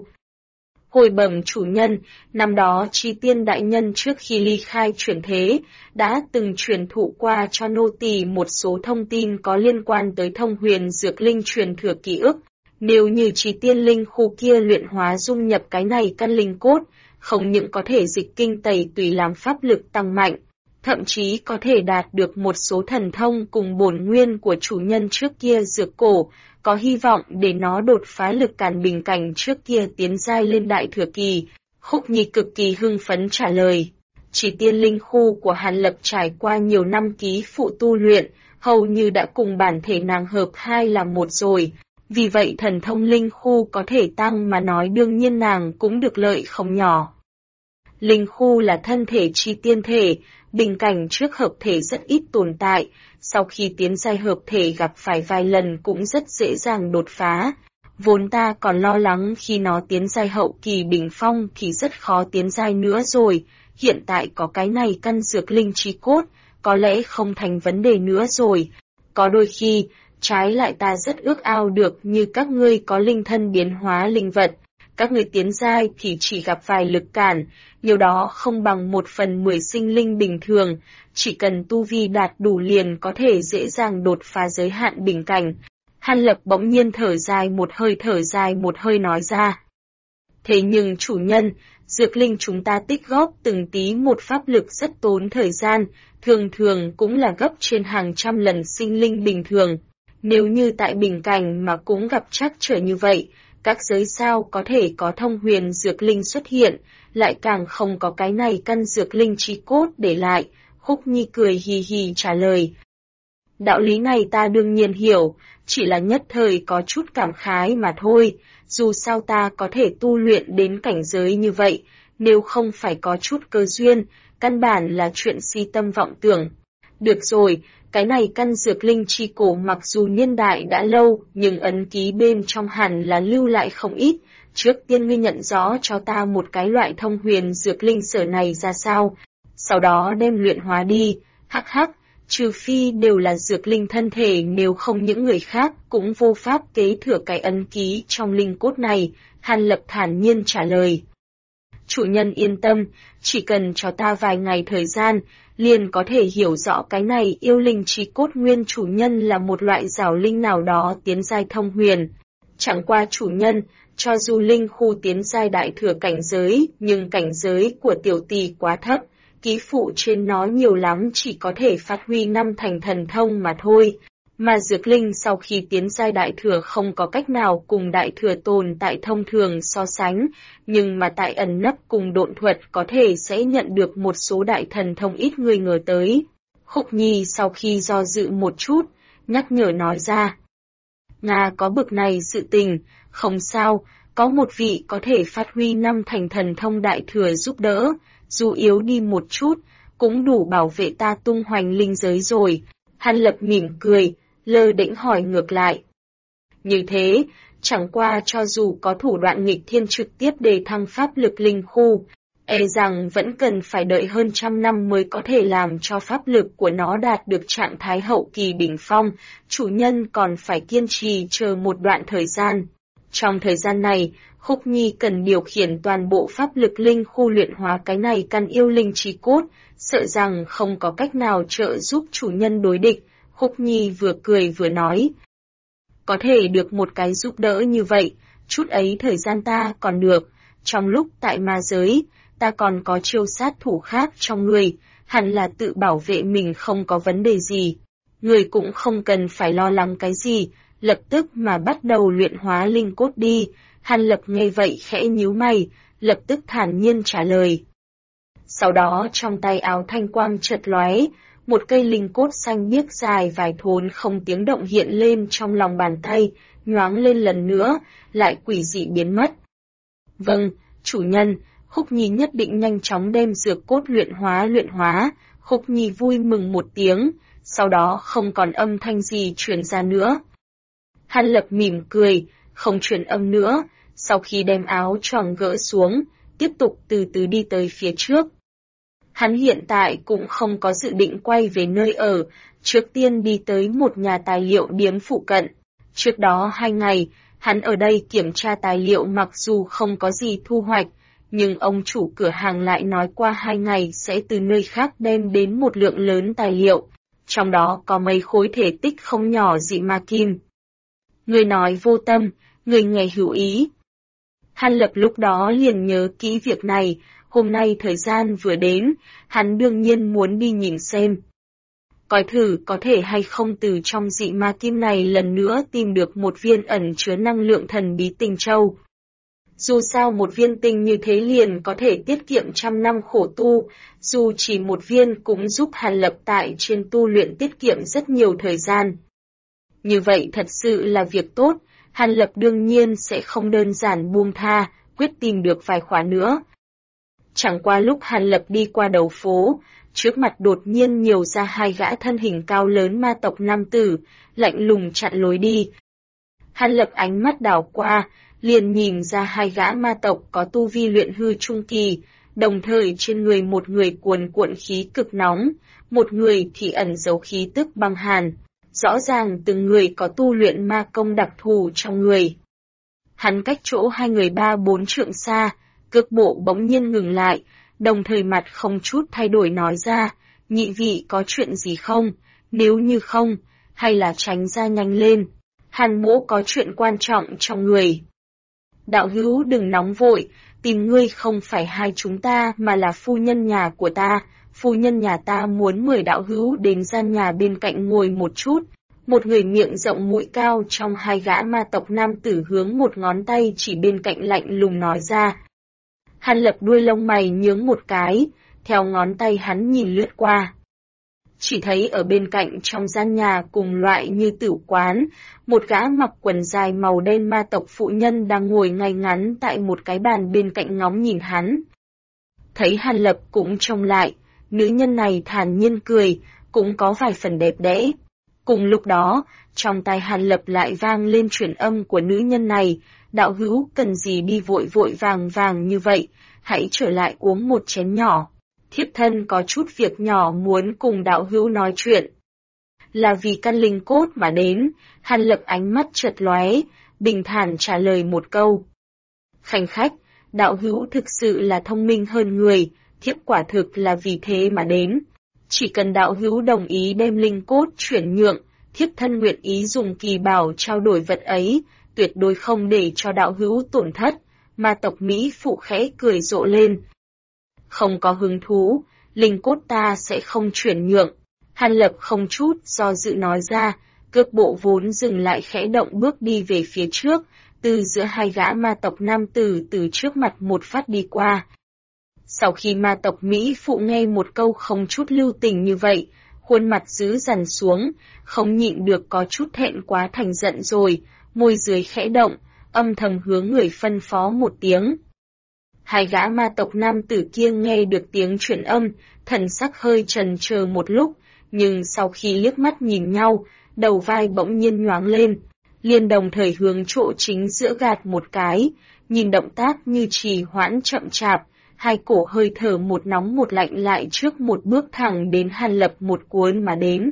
Hồi bẩm chủ nhân, năm đó Chi Tiên đại nhân trước khi ly khai chuyển thế, đã từng truyền thụ qua cho nô tỳ một số thông tin có liên quan tới thông huyền dược linh truyền thừa ký ức. Nếu như Chi Tiên linh khu kia luyện hóa dung nhập cái này căn linh cốt, không những có thể dịch kinh tẩy tùy làm pháp lực tăng mạnh, thậm chí có thể đạt được một số thần thông cùng bổn nguyên của chủ nhân trước kia dược cổ, có hy vọng để nó đột phá lực cản bình cảnh trước kia tiến giai lên đại thừa kỳ. Khúc Nhi cực kỳ hưng phấn trả lời. Chỉ tiên linh khu của Hàn Lập trải qua nhiều năm ký phụ tu luyện, hầu như đã cùng bản thể nàng hợp hai là một rồi. Vì vậy thần thông linh khu có thể tăng mà nói đương nhiên nàng cũng được lợi không nhỏ. Linh khu là thân thể chi tiên thể, bình cảnh trước hợp thể rất ít tồn tại, sau khi tiến giai hợp thể gặp phải vài lần cũng rất dễ dàng đột phá. Vốn ta còn lo lắng khi nó tiến giai hậu kỳ đỉnh phong thì rất khó tiến giai nữa rồi, hiện tại có cái này căn dược linh chí cốt, có lẽ không thành vấn đề nữa rồi. Có đôi khi, trái lại ta rất ước ao được như các ngươi có linh thân biến hóa linh vật. Các người tiến giai thì chỉ gặp vài lực cản, điều đó không bằng 1/10 sinh linh bình thường, chỉ cần tu vi đạt đủ liền có thể dễ dàng đột phá giới hạn bình cảnh. Hàn Lập bỗng nhiên thở dài một hơi nói ra. Thế nhưng chủ nhân, dược linh chúng ta tích góp từng tí một pháp lực rất tốn thời gian, thường thường cũng là gấp trên hàng trăm lần sinh linh bình thường. Nếu như tại bình cảnh mà cũng gặp trắc trở như vậy, các giới sao có thể có thông huyền dược linh xuất hiện, lại càng không có cái này căn dược linh chí cốt để lại. Khúc Nhi cười hì hì trả lời. Đạo lý này ta đương nhiên hiểu, chỉ là nhất thời có chút cảm khái mà thôi, dù sao ta có thể tu luyện đến cảnh giới như vậy, nếu không phải có chút cơ duyên, căn bản là chuyện si tâm vọng tưởng. Được rồi, cái này căn dược linh chi cổ mặc dù niên đại đã lâu, nhưng ấn ký bên trong hẳn là lưu lại không ít. Trước tiên ngươi nhận rõ cho ta một cái loại thông huyền dược linh sở này ra sao, sau đó đem luyện hóa đi. Hắc hắc, trừ phi đều là dược linh thân thể, nếu không những người khác cũng vô pháp kế thừa cái ấn ký trong linh cốt này. Hàn Lập thản nhiên trả lời. Chủ nhân yên tâm, chỉ cần cho ta vài ngày thời gian, liền có thể hiểu rõ cái này yêu linh chí cốt nguyên chủ nhân là một loại giảo linh nào đó tiến giai thông huyền. Chẳng qua chủ nhân, cho dù linh khu tiến giai đại thừa cảnh giới, nhưng cảnh giới của tiểu tỷ quá thấp, ký phụ trên nó nhiều lắm chỉ có thể phát huy 5 thành thần thông mà thôi. Mà dược linh sau khi tiến giai đại thừa không có cách nào cùng đại thừa tồn tại thông thường so sánh, nhưng mà tại ẩn nấp cùng độn thuật có thể sẽ nhận được một số đại thần thông ít người ngờ tới. Khúc Nhi sau khi do dự một chút, nhắc nhở nói ra. Nga có bực này sự tình, không sao, có một vị có thể phát huy 5 thành thần thông đại thừa giúp đỡ, dù yếu đi một chút, cũng đủ bảo vệ ta tung hoành linh giới rồi. Hàn Lập mỉm cười, lơ đễnh hỏi ngược lại. Như thế, Chẳng qua cho dù có thủ đoạn nghịch thiên trực tiếp đề thăng pháp lực linh khu, e rằng vẫn cần phải đợi hơn 100 năm mới có thể làm cho pháp lực của nó đạt được trạng thái hậu kỳ đỉnh phong, chủ nhân còn phải kiên trì chờ một đoạn thời gian. Trong thời gian này, Khúc Nhi cần điều khiển toàn bộ pháp lực linh khu luyện hóa cái này căn yêu linh trí cốt, sợ rằng không có cách nào trợ giúp chủ nhân đối địch. Khúc Nhi vừa cười vừa nói. Có thể được một cái giúp đỡ như vậy, chút ấy thời gian ta còn được, trong lúc tại ma giới, ta còn có chiêu sát thủ khác trong người, hẳn là tự bảo vệ mình không có vấn đề gì. Người cũng không cần phải lo lắng cái gì, lập tức mà bắt đầu luyện hóa linh cốt đi. Hàn Lập nghe vậy khẽ nhíu mày, lập tức thản nhiên trả lời. Sau đó trong tay áo thanh quang chợt lóe, một cây linh cốt xanh biếc dài vài thốn không tiếng động hiện lên trong lòng bàn tay, nhoáng lên lần nữa, lại quỷ dị biến mất. Vâng, chủ nhân, Khúc Nhi nhất định nhanh chóng đem dược cốt luyện hóa, Khúc Nhi vui mừng một tiếng, sau đó không còn âm thanh gì truyền ra nữa. Hàn Lập mỉm cười, không truyền âm nữa, sau khi đem áo choàng gỡ xuống, tiếp tục từ từ đi tới phía trước. Hắn hiện tại cũng không có dự định quay về nơi ở, trước tiên đi tới một nhà tài liệu điếm phụ cận. Trước đó 2 ngày, hắn ở đây kiểm tra tài liệu mặc dù không có gì thu hoạch, nhưng ông chủ cửa hàng lại nói qua 2 ngày sẽ từ nơi khác đem đến một lượng lớn tài liệu, trong đó có mấy khối thể tích không nhỏ dị ma kim. Người nói vô tâm, người nghe hữu ý. Hàn Lập lúc đó liền nhớ kỹ việc này, hôm nay thời gian vừa đến, hắn đương nhiên muốn đi nhìn xem. Coi thử có thể hay không từ trong dị ma kim này lần nữa tìm được một viên ẩn chứa năng lượng thần bí tinh châu. Dù sao một viên tinh như thế liền có thể tiết kiệm 100 năm khổ tu, dù chỉ một viên cũng giúp Hàn Lập tại trên tu luyện tiết kiệm rất nhiều thời gian. Như vậy thật sự là việc tốt, Hàn Lập đương nhiên sẽ không đơn giản buông tha, quyết tìm được vài khóa nữa. Chẳng qua lúc Hàn Lập đi qua đầu phố, trước mặt đột nhiên nhiều ra 2 gã thân hình cao lớn ma tộc nam tử, lạnh lùng chặn lối đi. Hàn Lập ánh mắt đảo qua, liền nhìn ra 2 gã ma tộc có tu vi luyện hư trung kỳ, đồng thời trên người một người cuồn cuộn khí cực nóng, một người thì ẩn giấu khí tức băng hàn. Rõ ràng từng người có tu luyện ma công đặc thù trong người. Hắn cách chỗ 2 người 3-4 trượng xa, cước bộ bỗng nhiên ngừng lại, đồng thời mặt không chút thay đổi nói ra, nhị vị có chuyện gì không, nếu như không, hay là tránh ra nhanh lên, Hàn mỗ có chuyện quan trọng trong người. Đạo hữu đừng nóng vội, tìm ngươi không phải hai chúng ta mà là phu nhân nhà của ta, phu nhân nhà ta muốn mời đạo hữu đến gian nhà bên cạnh ngồi một chút. Một người miệng rộng mũi cao trong 2 gã ma tộc nam tử hướng một ngón tay chỉ bên cạnh lạnh lùng nói ra. Hàn Lập đuôi lông mày nhướng một cái, theo ngón tay hắn nhìn lướt qua. Chỉ thấy ở bên cạnh trong gian nhà cùng loại như tửu quán, một gã mặc quần dài màu đen ma tộc phụ nhân đang ngồi ngay ngắn tại một cái bàn bên cạnh ngóng nhìn hắn. Thấy Hàn Lập cũng trông lại, nữ nhân này thản nhiên cười, cũng có vài phần đẹp đẽ. Cùng lúc đó, trong tai Hàn Lập lại vang lên truyền âm của nữ nhân này, đạo hữu cần gì đi vội vội vàng như vậy, hãy trở lại uống một chén nhỏ. Thiếp thân có chút việc nhỏ muốn cùng đạo hữu nói chuyện. Là vì căn linh cốt mà đến, Hàn Lập ánh mắt chợt lóe, bình thản trả lời một câu. Khanh khách, đạo hữu thực sự là thông minh hơn người, thiếp quả thực là vì thế mà đến. Chỉ cần đạo hữu đồng ý đem linh cốt chuyển nhượng, thiếp thân nguyện ý dùng kỳ bảo trao đổi vật ấy, tuyệt đối không để cho đạo hữu tổn thất, ma tộc Mỹ phụ khẽ cười rộ lên. Không có hứng thú, linh cốt ta sẽ không chuyển nhượng. Hàn Lập không chút do dự nói ra, cước bộ vốn dừng lại khẽ động bước đi về phía trước, từ giữa 2 gã ma tộc nam tử từ trước mặt một phát đi qua. Sau khi ma tộc Mỹ phụ nghe một câu không chút lưu tình như vậy, khuôn mặt dữ dằn xuống, không nhịn được có chút thẹn quá thành giận rồi, môi dưới khẽ động, âm thầm hướng người phân phó một tiếng. 2 gã ma tộc nam tử kia nghe được tiếng truyền âm, thần sắc hơi chần chờ một lúc, nhưng sau khi liếc mắt nhìn nhau, đầu vai bỗng nhiên nhoáng lên. liền đồng thời hướng chỗ chính giữa gạt một cái, nhìn động tác như trì hoãn chậm chạp, hai cổ hơi thở một nóng một lạnh lại trước một bước thẳng đến Hàn Lập một cuốn mà đến.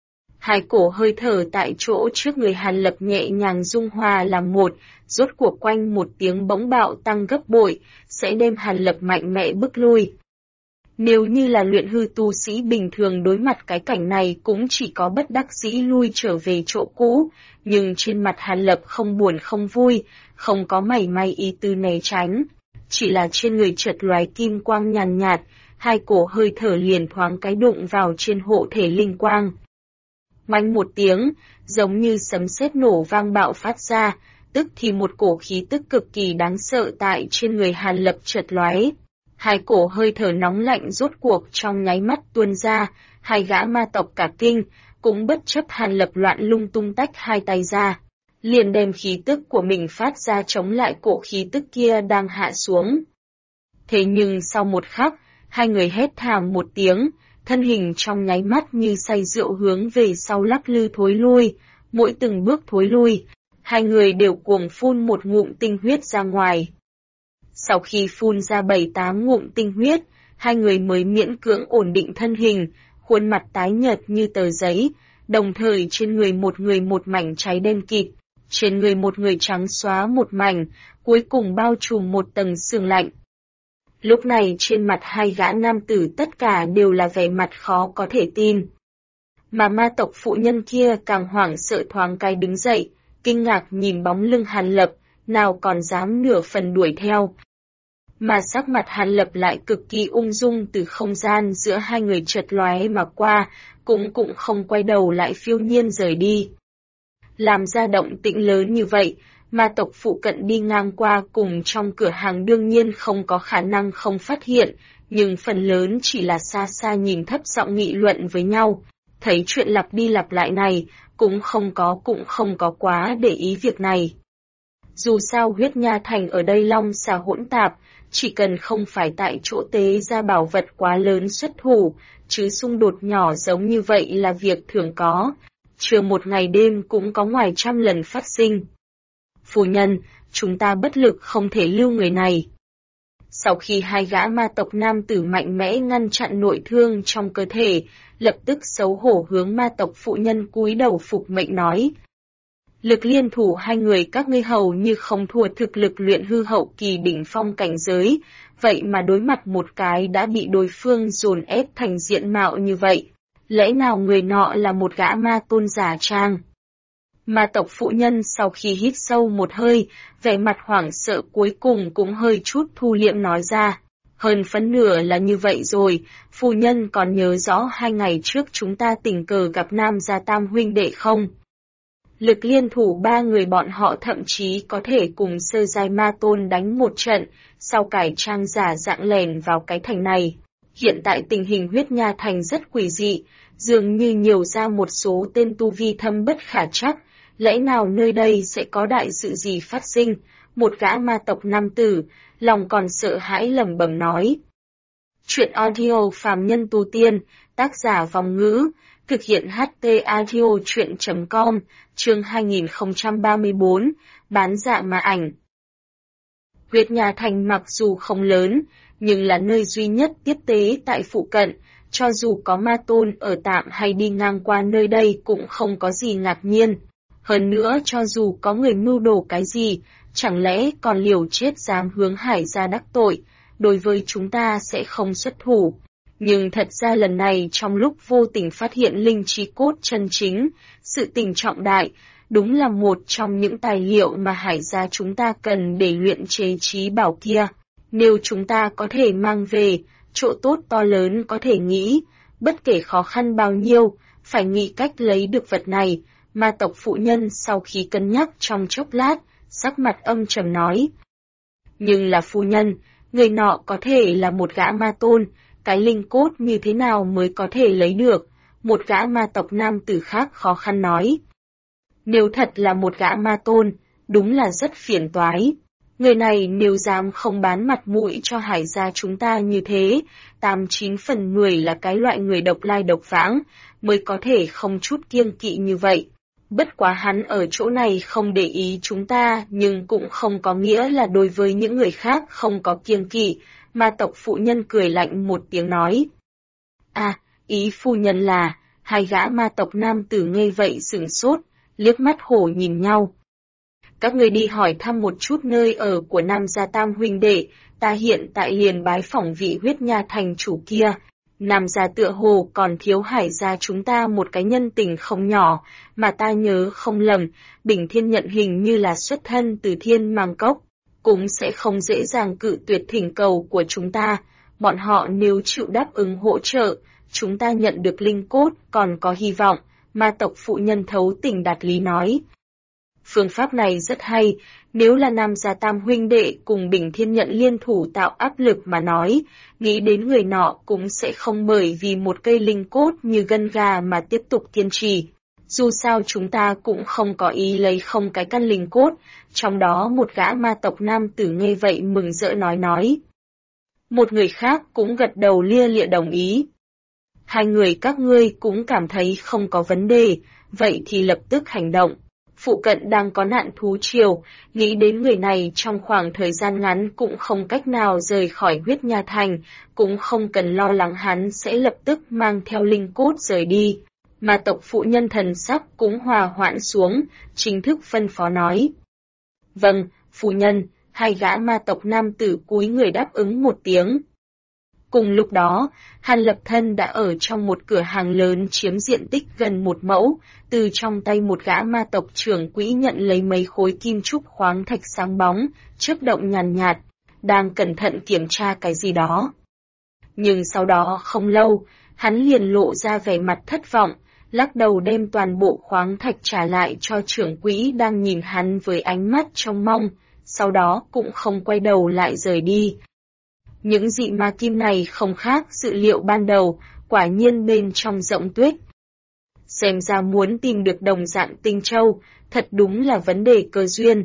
Hai cổ hơi thở tại chỗ trước người Hàn Lập nhẹ nhàng dung hòa làm một, rốt cuộc quanh một tiếng bỗng bạo tăng gấp bội, sẽ đem Hàn Lập mạnh mẽ bức lui. Nếu như là luyện hư tu sĩ bình thường đối mặt cái cảnh này cũng chỉ có bất đắc dĩ lui trở về chỗ cũ, nhưng trên mặt Hàn Lập không buồn không vui, không có mảy may ý tư né tránh. Chỉ là trên người chợt lóe kim quang nhàn nhạt, hai cổ hơi thở liền thoáng cái đụng vào trên hộ thể linh quang. Oanh một tiếng, giống như sấm sét nổ vang bạo phát ra, tức thì một cổ khí tức cực kỳ đáng sợ tại trên người Hàn Lập chợt lóe. Hai cổ hơi thở nóng lạnh rốt cuộc trong nháy mắt tuôn ra, hai gã ma tộc cả kinh, cũng bất chấp Hàn Lập loạn lung tung tách hai tay ra, liền đem khí tức của mình phát ra chống lại cổ khí tức kia đang hạ xuống. Thế nhưng sau một khắc, hai người hét thảm một tiếng, thân hình trong nháy mắt như say rượu hướng về sau lắc lư thối lui, mỗi từng bước thối lui, hai người đều cuồng phun một ngụm tinh huyết ra ngoài. Sau khi phun ra 7-8 ngụm tinh huyết, hai người mới miễn cưỡng ổn định thân hình, khuôn mặt tái nhợt như tờ giấy, đồng thời trên người một mảnh cháy đen kịt, trên người một người trắng xóa một mảnh, cuối cùng bao trùm một tầng sương lạnh. Lúc này trên mặt hai gã nam tử tất cả đều là vẻ mặt khó có thể tin. Mà ma tộc phụ nhân kia càng hoảng sợ thoáng cái đứng dậy, kinh ngạc nhìn bóng lưng Hàn Lập, nào còn dám nửa phần đuổi theo. Mà sắc mặt Hàn Lập lại cực kỳ ung dung từ không gian giữa hai người chợt lóe mà qua, cũng không quay đầu lại phiêu nhiên rời đi. Làm ra động tĩnh lớn như vậy, ma tộc phụ cận đi ngang qua cùng trong cửa hàng đương nhiên không có khả năng không phát hiện, nhưng phần lớn chỉ là xa xa nhìn thấp giọng nghị luận với nhau. Thấy chuyện lặp đi lặp lại này, cũng không có quá để ý việc này. Dù sao huyết nha thành ở đây long xà hỗn tạp, chỉ cần không phải tại chỗ tế ra bảo vật quá lớn xuất thủ, chứ xung đột nhỏ giống như vậy là việc thường có. Chưa một ngày đêm cũng có ngoài trăm lần phát sinh. Phu nhân, chúng ta bất lực không thể lưu người này. Sau khi hai gã ma tộc nam tử mạnh mẽ ngăn chặn nội thương trong cơ thể, lập tức xấu hổ hướng ma tộc phụ nhân cúi đầu phục mệnh nói. Lực liên thủ hai người các ngươi hầu như không thua thực lực luyện hư hậu kỳ đỉnh phong cảnh giới, vậy mà đối mặt một cái đã bị đối phương dồn ép thành diện mạo như vậy. Lẽ nào người nọ là một gã ma tôn giả trang? Ma tộc phụ nhân sau khi hít sâu một hơi, vẻ mặt hoảng sợ cuối cùng cũng hơi chút thu liệm nói ra. Hơn phân nửa là như vậy rồi, phu nhân còn nhớ rõ 2 ngày trước chúng ta tình cờ gặp nam gia tam huynh đệ không? Lực liên thủ 3 người bọn họ thậm chí có thể cùng sơ giai ma tôn đánh một trận, sau cải trang giả dạng lèn vào cái thành này. Hiện tại tình hình huyết nha thành rất quỷ dị, dường như nhiều ra một số tên tu vi thâm bất khả trắc, lẽ nào nơi đây sẽ có đại sự gì phát sinh? Một gã ma tộc nam tử, lòng còn sợ hãi lẩm bẩm nói. Chuyện audio phàm nhân tu tiên, tác giả Vòng Ngữ, thực hiện HT audio chuyện.com, chương 2034, bán dạ ma ảnh. Huyết Nha Thành mặc dù không lớn, nhưng là nơi duy nhất tiếp tế tại phụ cận, cho dù có ma tôn ở tạm hay đi ngang qua nơi đây cũng không có gì ngạc nhiên. Hơn nữa cho dù có người mưu đồ cái gì, chẳng lẽ còn liều chết dám hướng Hải ra đắc tội, đối với chúng ta sẽ không xuất thủ. Nhưng thật ra lần này trong lúc vô tình phát hiện linh trí cốt chân chính, sự tình trọng đại, đúng là một trong những tài liệu mà Hải gia chúng ta cần để luyện chế trí bảo kia. Nếu chúng ta có thể mang về, chỗ tốt to lớn có thể nghĩ, bất kể khó khăn bao nhiêu, phải nghĩ cách lấy được vật này. Ma tộc phụ nhân sau khi cân nhắc trong chốc lát, sắc mặt âm trầm nói. Nhưng là phu nhân, người nọ có thể là một gã ma tôn, cái linh cốt như thế nào mới có thể lấy được, một gã ma tộc nam tử khác khó khăn nói. Nếu thật là một gã ma tôn, đúng là rất phiền toái. Người này nếu dám không bán mặt mũi cho Hải gia chúng ta như thế, 89 phần 10 là cái loại người độc lai độc vãng, mới có thể không chút kiêng kỵ như vậy. Bất quá hắn ở chỗ này không để ý chúng ta, nhưng cũng không có nghĩa là đối với những người khác không có kiêng kỵ. Ma tộc phụ nhân cười lạnh một tiếng nói. À, ý phu nhân là, hai gã ma tộc nam tử nghe vậy sửng sốt, liếc mắt hổ nhìn nhau. Các người đi hỏi thăm một chút nơi ở của Nam gia Tam huynh đệ, ta hiện tại liền bái phỏng vị huyết nha thành chủ kia. Nam gia tựa hồ còn thiếu Hải gia chúng ta một cái nhân tình không nhỏ, mà ta nhớ không lầm, Bình Thiên Nhận hình như là xuất thân từ Thiên Mang Cốc, cũng sẽ không dễ dàng cự tuyệt thỉnh cầu của chúng ta. Bọn họ nếu chịu đáp ứng hỗ trợ, chúng ta nhận được linh cốt còn có hy vọng, ma tộc phụ nhân thấu tình đạt lý nói. Phương pháp này rất hay, nếu là Nam gia Tam huynh đệ cùng Bình Thiên Nhận liên thủ tạo áp lực mà nói, nghĩ đến người nọ cũng sẽ không bởi vì một cây linh cốt như gân gà mà tiếp tục kiên trì. Dù sao chúng ta cũng không có ý lấy không cái căn linh cốt, trong đó một gã ma tộc nam tử nghe vậy mừng rỡ nói. Một người khác cũng gật đầu lia lịa đồng ý. Hai người các ngươi cũng cảm thấy không có vấn đề, vậy thì lập tức hành động. Phụ cận đang có nạn thú triều, nghĩ đến người này trong khoảng thời gian ngắn cũng không cách nào rời khỏi huyết nha thành, cũng không cần lo lắng hắn sẽ lập tức mang theo linh cốt rời đi. Mà tộc phụ nhân thần sắc cũng hòa hoãn xuống, chính thức phân phó nói. Vâng, phu nhân, hai gã ma tộc nam tử cúi người đáp ứng một tiếng. Cùng lúc đó, Hàn Lập Thân đã ở trong một cửa hàng lớn chiếm diện tích gần 1 mẫu, từ trong tay một gã ma tộc trưởng quỹ nhận lấy mấy khối kim trúc khoáng thạch sáng bóng, chớp động nhàn nhạt, đang cẩn thận kiểm tra cái gì đó. Nhưng sau đó không lâu, hắn liền lộ ra vẻ mặt thất vọng, lắc đầu đem toàn bộ khoáng thạch trả lại cho trưởng quỹ đang nhìn hắn với ánh mắt trông mong, sau đó cũng không quay đầu lại rời đi. Những dị ma kim này không khác dự liệu ban đầu, quả nhiên bên trong rộng tuyết. Xem ra muốn tìm được đồng dạng tinh châu, thật đúng là vấn đề cơ duyên.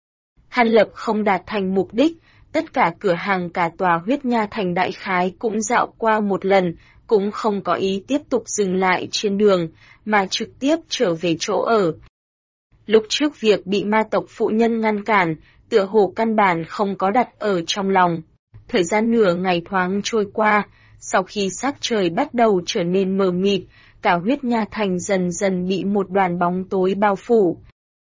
Hàn Lập không đạt thành mục đích, tất cả cửa hàng cả tòa huyết nha thành đại khái cũng dạo qua một lần, cũng không có ý tiếp tục dừng lại trên đường, mà trực tiếp trở về chỗ ở. Lúc trước việc bị ma tộc phụ nhân ngăn cản, tựa hồ căn bản không có đặt ở trong lòng. Thời gian nửa ngày thoáng trôi qua, sau khi sắc trời bắt đầu trở nên mờ mịt, cả huyết nha thành dần dần bị một đoàn bóng tối bao phủ.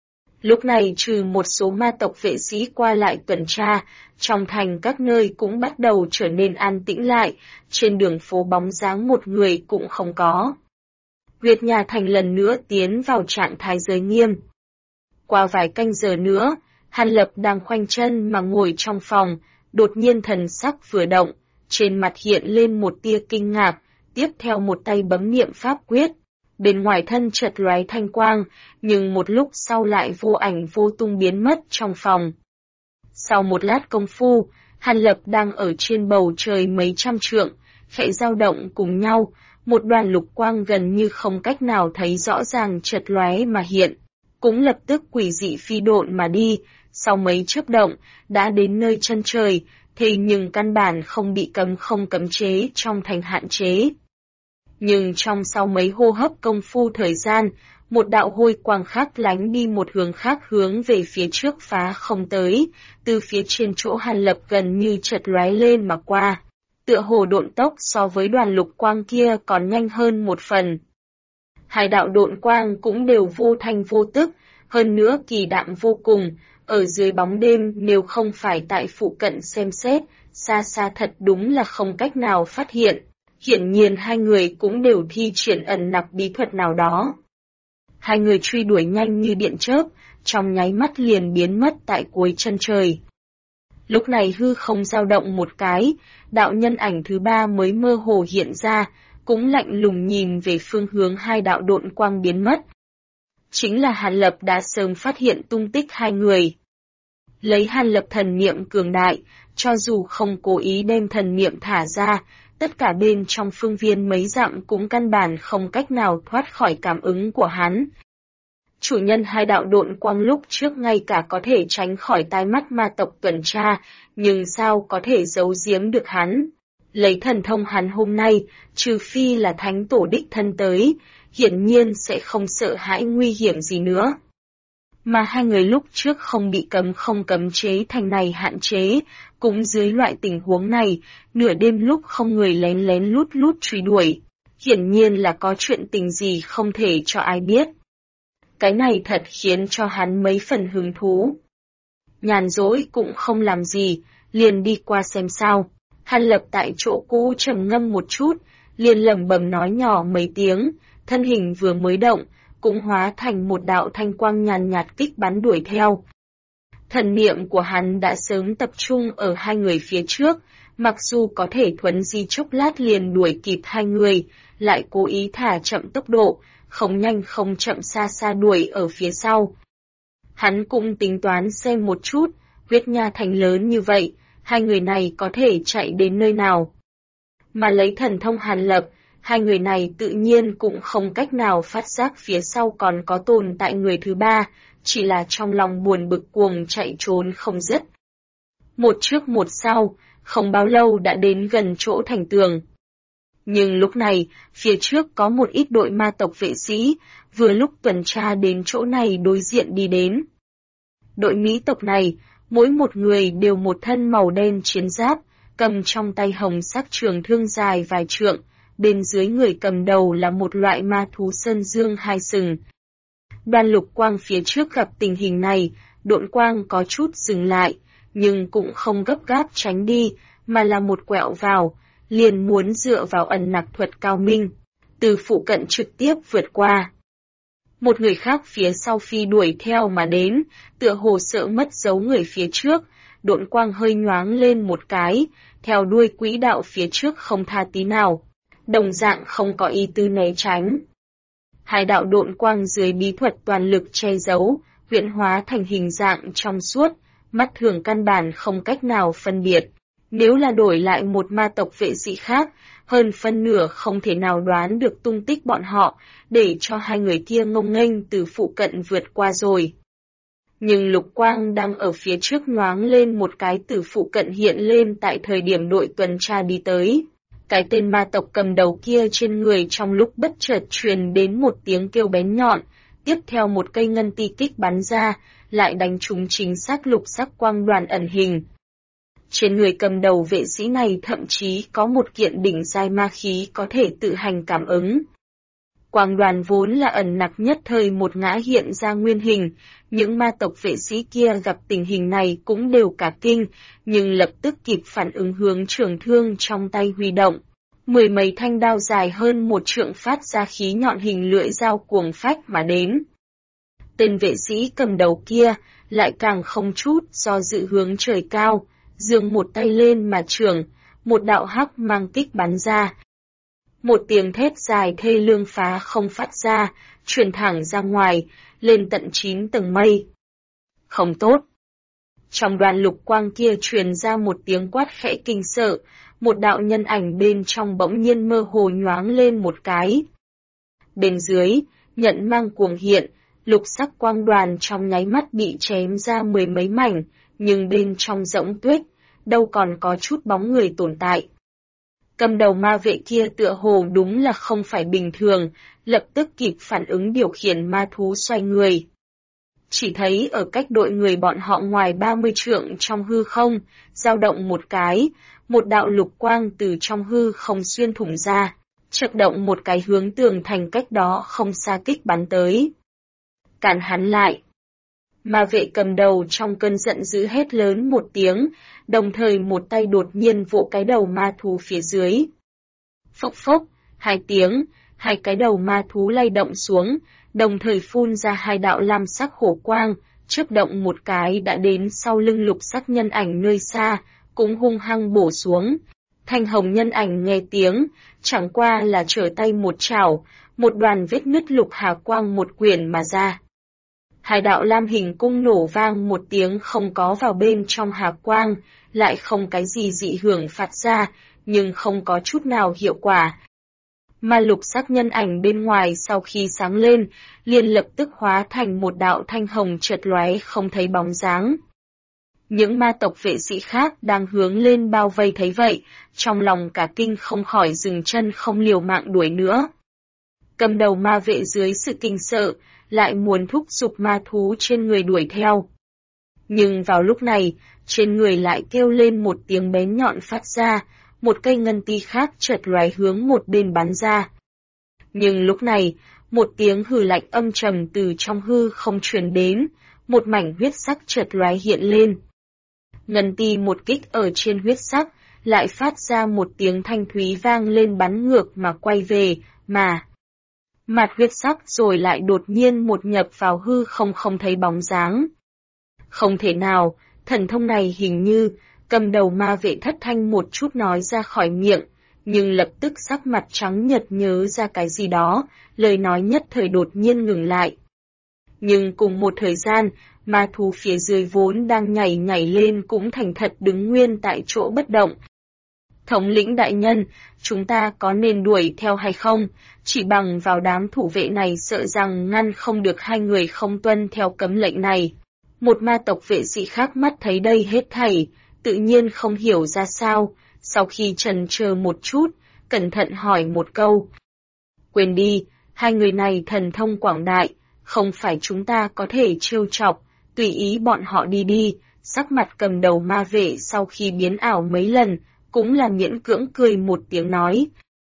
Lúc này trừ một số ma tộc vệ sĩ qua lại tuần tra, trong thành các nơi cũng bắt đầu trở nên an tĩnh lại, trên đường phố bóng dáng một người cũng không có. Huyết nha thành lần nữa tiến vào trạng thái giới nghiêm. Qua vài canh giờ nữa, Hàn Lập đang khoanh chân mà ngồi trong phòng, đột nhiên thần sắc vừa động, trên mặt hiện lên một tia kinh ngạc, tiếp theo một tay bấm niệm pháp quyết. Bên ngoài thân chợt lóe thanh quang, nhưng một lúc sau lại vô ảnh vô tung biến mất trong phòng. Sau một lát công phu, Hàn Lập đang ở trên bầu trời mấy trăm trượng, khẽ dao động cùng nhau, một đoàn lục quang gần như không cách nào thấy rõ ràng chợt lóe mà hiện, cũng lập tức quỷ dị phi độn mà đi, sau mấy chớp động, đã đến nơi chân trời, thế nhưng căn bản không bị không cấm chế trong thành hạn chế. Nhưng trong sau mấy hô hấp công phu thời gian, một đạo hôi quang khác lánh đi một hướng khác hướng về phía trước phá không tới, từ phía trên chỗ Hàn Lập gần như chợt lóe lên mà qua. Tựa hồ độn tốc so với đoàn lục quang kia còn nhanh hơn một phần. Hai đạo độn quang cũng đều vô thanh vô tức, hơn nữa kỳ đạm vô cùng, ở dưới bóng đêm nếu không phải tại phụ cận xem xét, xa xa thật đúng là không cách nào phát hiện. Hiển nhiên hai người cũng đều thi triển ẩn nặc bí thuật nào đó. Hai người truy đuổi nhanh như điện chớp, trong nháy mắt liền biến mất tại cuối chân trời. Lúc này hư không dao động một cái, đạo nhân ảnh thứ ba mới mơ hồ hiện ra, cũng lạnh lùng nhìn về phương hướng hai đạo độn quang biến mất. Chính là Hàn Lập đã sớm phát hiện tung tích hai người. Lấy Hàn Lập thần niệm cường đại, cho dù không cố ý đem thần niệm thả ra, tất cả bên trong phương viên mấy dặm cũng căn bản không cách nào thoát khỏi cảm ứng của hắn. Chủ nhân hai đạo độn quang lúc trước ngay cả có thể tránh khỏi tai mắt ma tộc tuần tra, nhưng sao có thể giấu giếm được hắn? Lấy thần thông hắn hôm nay, trừ phi là thánh tổ đích thân tới, hiển nhiên sẽ không sợ hãi nguy hiểm gì nữa. Mà hai người lúc trước không bị không cấm chế thành này hạn chế, cũng dưới loại tình huống này, nửa đêm lúc không người lén lén lút lút truy đuổi, hiển nhiên là có chuyện tình gì không thể cho ai biết. Cái này thật khiến cho hắn mấy phần hứng thú. Nhàn rỗi cũng không làm gì, liền đi qua xem sao. Hàn Lập tại chỗ cũ trầm ngâm một chút, liền lẩm bẩm nói nhỏ mấy tiếng, thân hình vừa mới động, cũng hóa thành một đạo thanh quang nhàn nhạt kích bắn đuổi theo. Thần niệm của hắn đã sớm tập trung ở hai người phía trước, mặc dù có thể thuấn di chốc lát liền đuổi kịp hai người, lại cố ý thả chậm tốc độ, không nhanh không chậm xa xa đuổi ở phía sau. Hắn cũng tính toán xem một chút, huyết nha thành lớn như vậy, hai người này có thể chạy đến nơi nào. Mà lấy thần thông Hàn Lập, hai người này tự nhiên cũng không cách nào phát giác phía sau còn có tồn tại người thứ ba, chỉ là trong lòng buồn bực cuồng chạy trốn không dứt. Một trước một sau, không bao lâu đã đến gần chỗ thành tường. Nhưng lúc này, phía trước có một ít đội ma tộc vệ sĩ, vừa lúc tuần tra đến chỗ này đối diện đi đến. Đội Mỹ tộc này, mỗi một người đều một thân màu đen chiến giáp, cầm trong tay hồng sắc trường thương dài vài trượng, bên dưới người cầm đầu là một loại ma thú sơn dương hai sừng. Đoàn Lục Quang phía trước gặp tình hình này, độn quang có chút dừng lại, nhưng cũng không gấp gáp tránh đi, mà là một quẹo vào, liền muốn dựa vào ẩn nặc thuật cao minh, từ phụ cận trực tiếp vượt qua. Một người khác phía sau phi đuổi theo mà đến, tựa hồ sợ mất dấu người phía trước, độn quang hơi nhoáng lên một cái, theo đuôi quỹ đạo phía trước không tha tí nào, đồng dạng không có ý tư né tránh. Hai đạo độn quang dưới bí thuật toàn lực che giấu, huyễn hóa thành hình dạng trong suốt, mắt thường căn bản không cách nào phân biệt. Nếu là đổi lại một ma tộc vệ sĩ khác, hơn phân nửa không thể nào đoán được tung tích bọn họ, để cho hai người kia ngông nghênh từ phụ cận vượt qua rồi. Nhưng Lục Quang đang ở phía trước nhoáng lên một cái từ phụ cận hiện lên tại thời điểm đội tuần tra đi tới. Cái tên ma tộc cầm đầu kia trên người trong lúc bất chợt truyền đến một tiếng kêu bén nhọn, tiếp theo một cây ngân ti kích bắn ra, lại đánh trúng chính xác lục sắc quang đoàn ẩn hình. Trên người cầm đầu vệ sĩ này thậm chí có một kiện đỉnh giai ma khí có thể tự hành cảm ứng. Quang đoàn vốn là ẩn nặc nhất thời một ngã hiện ra nguyên hình, những ma tộc vệ sĩ kia gặp tình hình này cũng đều cả kinh, nhưng lập tức kịp phản ứng hướng trường thương trong tay huy động. Mười mấy thanh đao dài hơn một trượng phát ra khí nhọn hình lưỡi dao cuồng phách mà đến. Tên vệ sĩ cầm đầu kia lại càng không chút do dự hướng trời cao, giương một tay lên mà trường, một đạo hắc mang kích bắn ra. Một tiếng thét dài thê lương phá không phát ra, truyền thẳng ra ngoài, lên tận 9 tầng mây. Không tốt. Trong đoàn Lục Quang kia truyền ra một tiếng quát khẽ kinh sợ, một đạo nhân ảnh bên trong bỗng nhiên mơ hồ nhoáng lên một cái. Bên dưới, nhận mang cuồng hiện, lục sắc quang đoàn trong nháy mắt bị chém ra mười mấy mảnh, nhưng bên trong rỗng tuếch, đâu còn có chút bóng người tồn tại. Cầm đầu ma vệ kia tựa hồ đúng là không phải bình thường, lập tức kịp phản ứng điều khiển ma thú xoay người. Chỉ thấy ở cách đội người bọn họ ngoài 30 trượng trong hư không, dao động một cái, một đạo lục quang từ trong hư không xuyên thủng ra, chợt động một cái hướng tường thành cách đó không xa kích bắn tới. Cản hắn lại. Ma vệ cầm đầu trong cơn giận dữ hét lớn một tiếng, đồng thời một tay đột nhiên vỗ cái đầu ma thú phía dưới. Phốc phốc, hai tiếng, hai cái đầu ma thú lay động xuống, đồng thời phun ra hai đạo lam sắc hổ quang, chớp động một cái đã đến sau lưng lục sắc nhân ảnh nơi xa, cũng hung hăng bổ xuống. Thanh hồng nhân ảnh nghe tiếng, chẳng qua là trở tay một chảo, một đoàn vết nứt lục hà quang một quyển mà ra. Hai đạo lam hình cung nổ vang một tiếng không có vào bên trong hà quang, lại không cái gì dị hưởng phát ra, nhưng không có chút nào hiệu quả. Mà lục sắc nhân ảnh bên ngoài sau khi sáng lên, liền lập tức hóa thành một đạo thanh hồng chợt lóe không thấy bóng dáng. Những ma tộc vệ sĩ khác đang hướng lên bao vây thấy vậy, trong lòng cả kinh không khỏi dừng chân không liều mạng đuổi nữa. Cầm đầu ma vệ dưới sự kinh sợ, lại muốn thúc giục ma thú trên người đuổi theo. Nhưng vào lúc này, trên người lại kêu lên một tiếng bén nhọn phát ra, một cây ngân ti khác chợt lóe hướng một bên bắn ra. Nhưng lúc này, một tiếng hừ lạnh âm trầm từ trong hư không truyền đến, một mảnh huyết sắc chợt lóe hiện lên. Ngân ti một kích ở trên huyết sắc, lại phát ra một tiếng thanh thúy vang lên bắn ngược mà quay về, mà mặt huyết sắc rồi lại đột nhiên một nhập vào hư không thấy bóng dáng. Không thể nào, thần thông này hình như, cầm đầu ma vệ thất thanh một chút nói ra khỏi miệng, nhưng lập tức sắc mặt trắng nhợt nhớ ra cái gì đó, lời nói nhất thời đột nhiên ngừng lại. Nhưng cùng một thời gian, ma thú phía dưới vốn đang nhảy lên cũng thành thật đứng nguyên tại chỗ bất động. Thống lĩnh đại nhân, chúng ta có nên đuổi theo hay không? Chỉ bằng vào đám thủ vệ này sợ rằng ngăn không được hai người không tuân theo cấm lệnh này. Một ma tộc vệ sĩ khác mắt thấy đây hết thảy, tự nhiên không hiểu ra sao, sau khi chần chờ một chút, cẩn thận hỏi một câu. Quên đi, hai người này thần thông quảng đại, không phải chúng ta có thể trêu chọc, tùy ý bọn họ đi, sắc mặt cầm đầu ma vệ sau khi biến ảo mấy lần, cũng là miễn cưỡng cười một tiếng nói.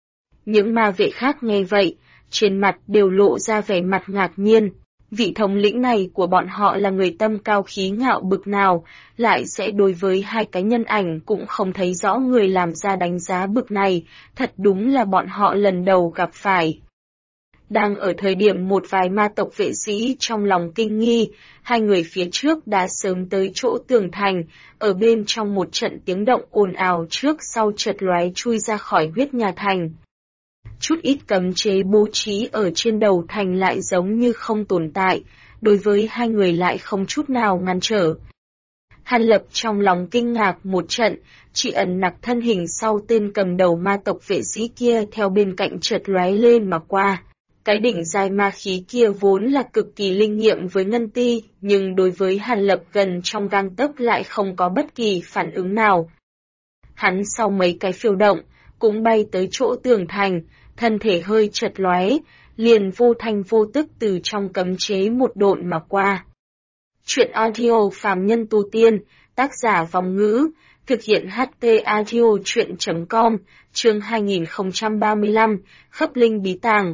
Những ma vệ khác nghe vậy, trên mặt đều lộ ra vẻ mặt ngạc nhiên. Vị thống lĩnh này của bọn họ là người tâm cao khí ngạo bực nào, lại sẽ đối với hai cái nhân ảnh cũng không thấy rõ người làm ra đánh giá bực này, thật đúng là bọn họ lần đầu gặp phải. Đang ở thời điểm một vài ma tộc vệ sĩ trong lòng kinh nghi, hai người phía trước đã sớm tới chỗ tường thành, ở bên trong một trận tiếng động ồn ào trước sau chợt lóe chui ra khỏi huyết nhà thành. Chút ít cấm chế bố trí ở trên đầu thành lại giống như không tồn tại, đối với hai người lại không chút nào ngăn trở. Hàn Lập trong lòng kinh ngạc một trận, chỉ ẩn nặc thân hình sau tên cầm đầu ma tộc vệ sĩ kia theo bên cạnh chợt lóe lên mà qua. Cái đỉnh dài ma khí kia vốn là cực kỳ linh nghiệm với ngân ti, nhưng đối với Hàn Lập gần trong gang tấc lại không có bất kỳ phản ứng nào. Hắn sau mấy cái phiêu động, cũng bay tới chỗ tường thành, thân thể hơi chợt lóe, liền vô thanh vô tức từ trong cấm chế một độn mà qua. Chuyện audio phàm nhân tu tiên, tác giả Vong Ngữ, thực hiện HT audio chuyện.com, chương 2035, Khắp Linh Bí Tàng.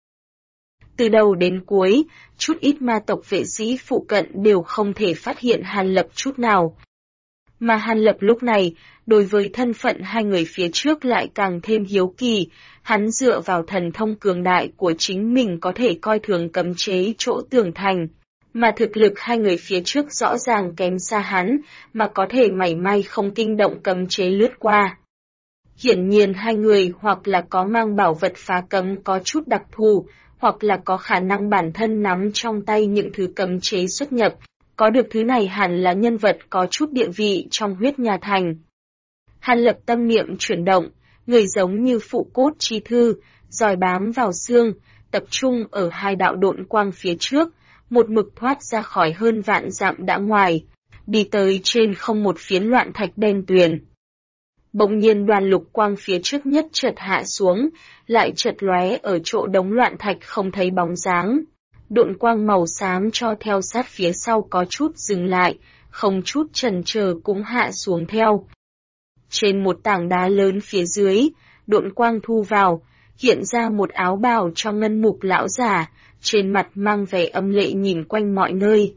Từ đầu đến cuối, chút ít ma tộc vệ sĩ phụ cận đều không thể phát hiện Hàn Lập chút nào. Mà Hàn Lập lúc này, đối với thân phận hai người phía trước lại càng thêm hiếu kỳ, hắn dựa vào thần thông cường đại của chính mình có thể coi thường cấm chế chỗ tường thành, mà thực lực hai người phía trước rõ ràng kém xa hắn, mà có thể mảy may không kinh động cấm chế lướt qua. Hiển nhiên hai người hoặc là có mang bảo vật phá cấm có chút đặc thù, hoặc là có khả năng bản thân nắm trong tay những thứ cấm chế xuất nhập, có được thứ này hẳn là nhân vật có chút địa vị trong huyết nhà thành. Hàn Lập tâm niệm chuyển động, người giống như phụ cốt chi thư, dòi bám vào xương, tập trung ở hai đạo độn quang phía trước, một mực thoát ra khỏi hơn vạn dặm đã ngoài, đi tới trên không một phiến loạn thạch đen tuyền. Bỗng nhiên đoàn lục quang phía trước nhất chợt hạ xuống, lại chợt lóe ở chỗ đống loạn thạch không thấy bóng dáng. Độn quang màu xám cho theo sát phía sau có chút dừng lại, không chút chần chờ cũng hạ xuống theo. Trên một tảng đá lớn phía dưới, độn quang thu vào, hiện ra một áo bào cho ngân mục lão giả, trên mặt mang vẻ âm lệ nhìn quanh mọi nơi.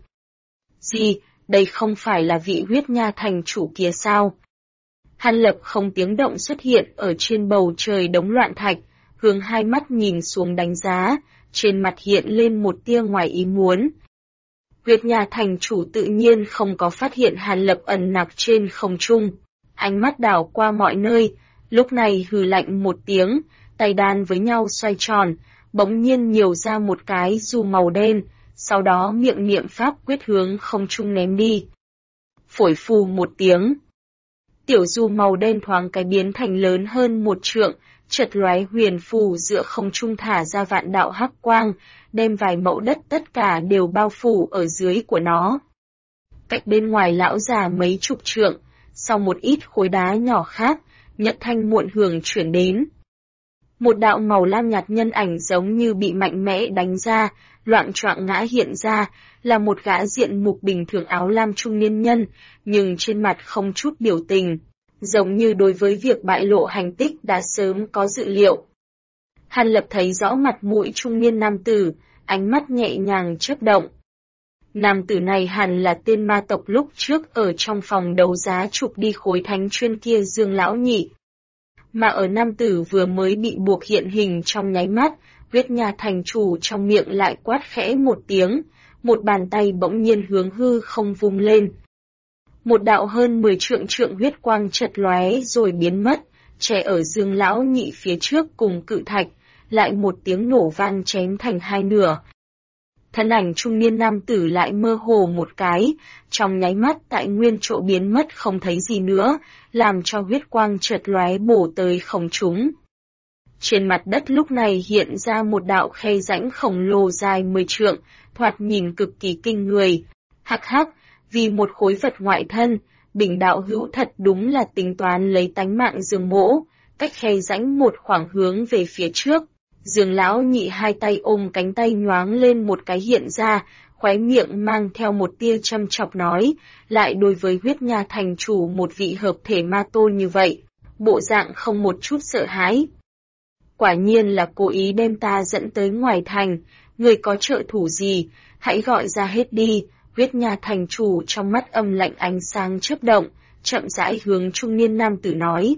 Gì, đây không phải là vị huyết nha thành chủ kia sao? Hàn Lập không tiếng động xuất hiện ở trên bầu trời đống loạn thạch, hướng hai mắt nhìn xuống đánh giá, trên mặt hiện lên một tia ngoài ý muốn. Huyết nha thành chủ tự nhiên không có phát hiện Hàn Lập ẩn nặc trên không trung, ánh mắt đảo qua mọi nơi, lúc này hừ lạnh một tiếng, tay đan với nhau xoay tròn, bỗng nhiên nhiều ra một cái dù màu đen, sau đó miệng niệm pháp quyết hướng không trung ném đi. Phổi phù một tiếng. Tiểu du màu đen thoáng cái biến thành lớn hơn một trượng, chợt lóe huyền phù giữa không trung thả ra vạn đạo hắc quang, đem vài mẫu đất tất cả đều bao phủ ở dưới của nó. Cách bên ngoài lão già mấy chục trượng, sau một ít khối đá nhỏ khác, Nhật Thanh muộn hưởng chuyển đến. Một đạo màu lam nhạt nhân ảnh giống như bị mạnh mẽ đánh ra, loạng choạng ngã hiện ra, là một gã diện mục bình thường áo lam trung niên nhân, nhưng trên mặt không chút biểu tình, giống như đối với việc bại lộ hành tích đã sớm có dự liệu. Hàn Lập thấy rõ mặt mũi trung niên nam tử, ánh mắt nhẹ nhàng chớp động. Nam tử này hẳn là tên ma tộc lúc trước ở trong phòng đấu giá chụp đi khối thánh chuyên kia Dương lão nhị. Mà ở nam tử vừa mới bị buộc hiện hình trong nháy mắt, huyết nha thành chủ trong miệng lại quát khẽ một tiếng, một bàn tay bỗng nhiên hướng hư không vung lên. Một đạo hơn 10 trượng huyết quang chật lóe rồi biến mất, che ở Dương lão nhị phía trước cùng cự thạch, lại một tiếng nổ vang chém thành hai nửa. Thân ảnh trung niên nam tử lại mơ hồ một cái, trong nháy mắt tại nguyên chỗ biến mất không thấy gì nữa, làm cho huyết quang chợt lóe bổ tới không trúng. Trên mặt đất lúc này hiện ra một đạo khe rãnh khổng lồ dài 10 trượng, thoạt nhìn cực kỳ kinh người. Hắc hắc, vì một khối vật ngoại thân, Bình đạo hữu thật đúng là tính toán lấy tánh mạng Dương Mỗ, cách khe rãnh một khoảng hướng về phía trước. Dương lão nhị hai tay ôm cánh tay nhoáng lên một cái hiện ra, khóe miệng mang theo một tia châm chọc nói, lại đối với huyết nha thành chủ một vị hợp thể ma tôn như vậy, bộ dạng không một chút sợ hãi. Quả nhiên là cố ý đem ta dẫn tới ngoài thành, người có trợ thủ gì, hãy gọi ra hết đi. Huyết nha thành chủ trong mắt âm lạnh ánh sáng chớp động, chậm rãi hướng trung niên nam tử nói.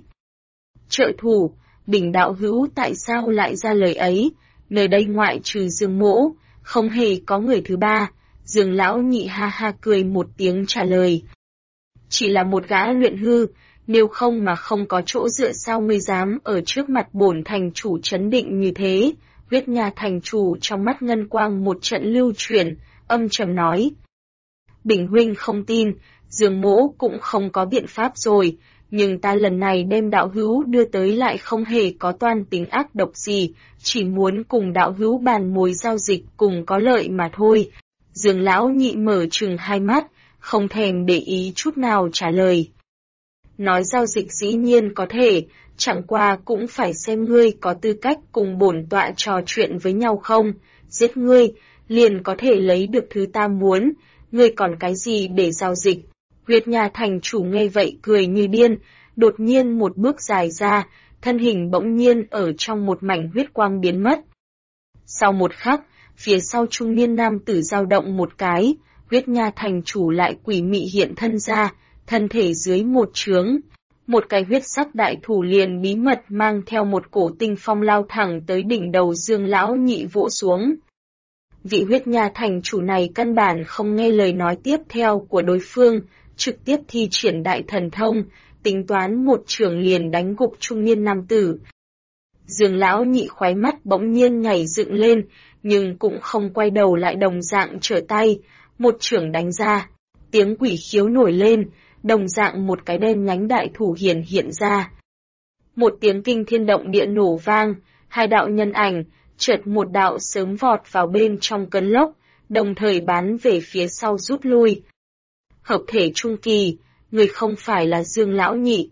Trợ thủ, Bình đạo hữu tại sao lại ra lời ấy, nơi đây ngoại trừ Dương Mỗ, không hề có người thứ ba. Dương lão nhị ha ha cười một tiếng trả lời. Chỉ là một gã luyện hư, nếu không mà không có chỗ dựa sao ngươi dám ở trước mặt bổn thành chủ chấn định như thế. Huyết nha thành chủ trong mắt ngân quang một trận lưu chuyển, âm trầm nói. Bình huynh không tin, Dương Mỗ cũng không có biện pháp rồi, nhưng ta lần này đem đạo hữu đưa tới lại không hề có toan tính ác độc gì, chỉ muốn cùng đạo hữu bàn mối giao dịch cùng có lợi mà thôi. Dương lão nhị mở trừng hai mắt, không thèm để ý chút nào trả lời. Nói giao dịch dĩ nhiên có thể, chẳng qua cũng phải xem ngươi có tư cách cùng bổn tọa trò chuyện với nhau không, giết ngươi, liền có thể lấy được thứ ta muốn, ngươi còn cái gì để giao dịch. Huyết nha thành chủ nghe vậy cười như điên, đột nhiên một bước dài ra, thân hình bỗng nhiên ở trong một mảnh huyết quang biến mất. Sau một khắc, phía sau trung niên nam tử dao động một cái, huyết nha thành chủ lại quỷ mị hiện thân ra, thân thể dưới một trướng. Một cái huyết sắc đại thủ liền bí mật mang theo một cổ tinh phong lao thẳng tới đỉnh đầu Dương lão nhị vỗ xuống. Vị huyết nha thành chủ này căn bản không nghe lời nói tiếp theo của đối phương, trực tiếp thi triển đại thần thông, tính toán một chưởng liền đánh gục trung niên nam tử. Dương lão nhị khóe mắt bỗng nhiên nhảy dựng lên, nhưng cũng không quay đầu lại đồng dạng trở tay, một chưởng đánh ra, tiếng quỷ khiếu nổi lên, đồng dạng một cái đen nhánh đại thủ hiện ra. Một tiếng kinh thiên động địa nổ vang, hai đạo nhân ảnh, chợt một đạo sớm vọt vào bên trong cơn lốc, đồng thời bắn về phía sau rút lui. Hợp thể trung kỳ, người không phải là Dương lão nhị.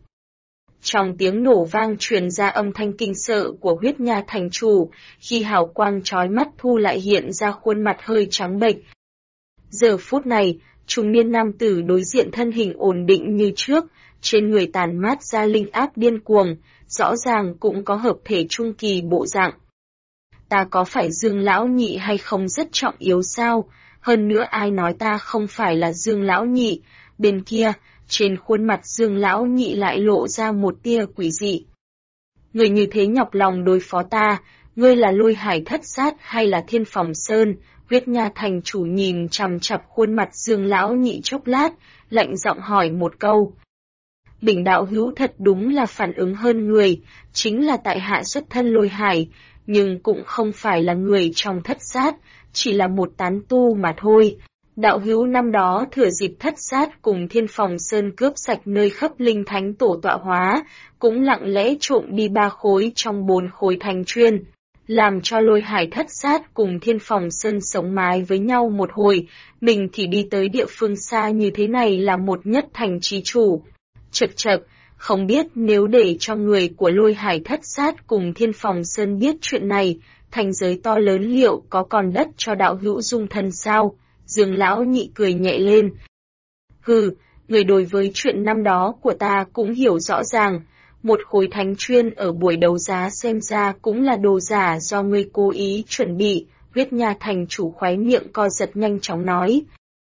Trong tiếng nổ vang truyền ra âm thanh kinh sợ của huyết nha thành chủ, khi hào quang chói mắt thu lại hiện ra khuôn mặt hơi trắng bệch. Giờ phút này, trung niên nam tử đối diện thân hình ổn định như trước, trên người tàn mát ra linh áp điên cuồng, rõ ràng cũng có hợp thể trung kỳ bộ dạng. Ta có phải Dương lão nhị hay không rất trọng yếu sao? Hơn nữa ai nói ta không phải là Dương lão nhị? Bên kia, trên khuôn mặt Dương lão nhị lại lộ ra một tia quỷ dị. Người như thế nhọc lòng đối phó ta, ngươi là Lôi Hải Thất Sát hay là Thiên Phòng Sơn? Huyết nha thành chủ nhìn chằm chằm khuôn mặt Dương lão nhị chốc lát, lạnh giọng hỏi một câu. Bình đạo hữu thật đúng là phản ứng hơn người, chính là tại hạ xuất thân Lôi Hải, nhưng cũng không phải là người trong Thất Sát, chỉ là một tán tu mà thôi. Đạo hữu năm đó thừa dịp Thất Sát cùng Thiên Phòng Sơn cướp sạch nơi khắp linh thánh tổ tọa hóa, cũng lặng lẽ trộm đi 3 khối trong 4 khối thánh chuyên. làm cho Lôi Hải Thất Sát cùng Thiên Phòng Sơn sống mái với nhau một hồi, mình thì đi tới địa phương xa như thế này là một nhất thành chi chủ. Chậc chậc, không biết nếu để cho người của Lôi Hải Thất Sát cùng Thiên Phòng Sơn biết chuyện này, thành giới to lớn liệu có còn đất cho đạo hữu dung thân sao? Dương Lão Nhị cười nhẹ lên. Hừ, người đối với chuyện năm đó của ta cũng hiểu rõ ràng. Một khối thánh chuyên ở buổi đấu giá xem ra cũng là đồ giả do ngươi cố ý chuẩn bị, Huyết Nha thành chủ khóe miệng co giật nhanh chóng nói.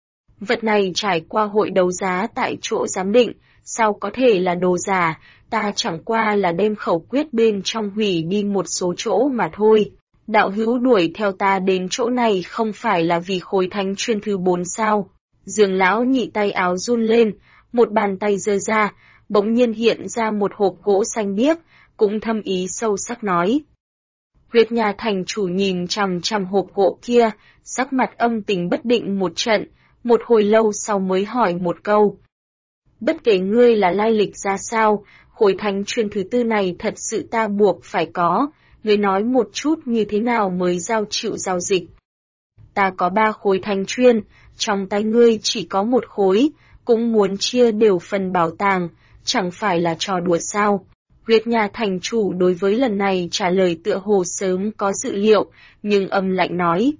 Vật này trải qua hội đấu giá tại chỗ giám định, sao có thể là đồ giả, ta chẳng qua là đem khẩu quyết bên trong hủy đi một số chỗ mà thôi. Đạo hữu đuổi theo ta đến chỗ này không phải là vì khối thánh chuyên thứ 4 sao? Dương Lão Nhị tay áo run lên, một bàn tay giơ ra, bỗng nhiên hiện ra một hộp gỗ xanh biếc, cũng thâm ý sâu sắc nói. Huyết Nha thành chủ nhìn chằm chằm hộp gỗ kia, sắc mặt âm tình bất định một trận, một hồi lâu sau mới hỏi một câu. Bất kể ngươi là lai lịch ra sao, khối thánh chuyên thứ 4 này thật sự ta buộc phải có, ngươi nói một chút như thế nào mới chịu giao dịch. Ta có 3 khối thánh chuyên, trong tay ngươi chỉ có 1 khối, cũng muốn chia đều phần bảo tàng, chẳng phải là trò đùa sao. Huyết Nha thành chủ đối với lần này trả lời tựa hồ sớm có dự liệu, nhưng âm lạnh nói.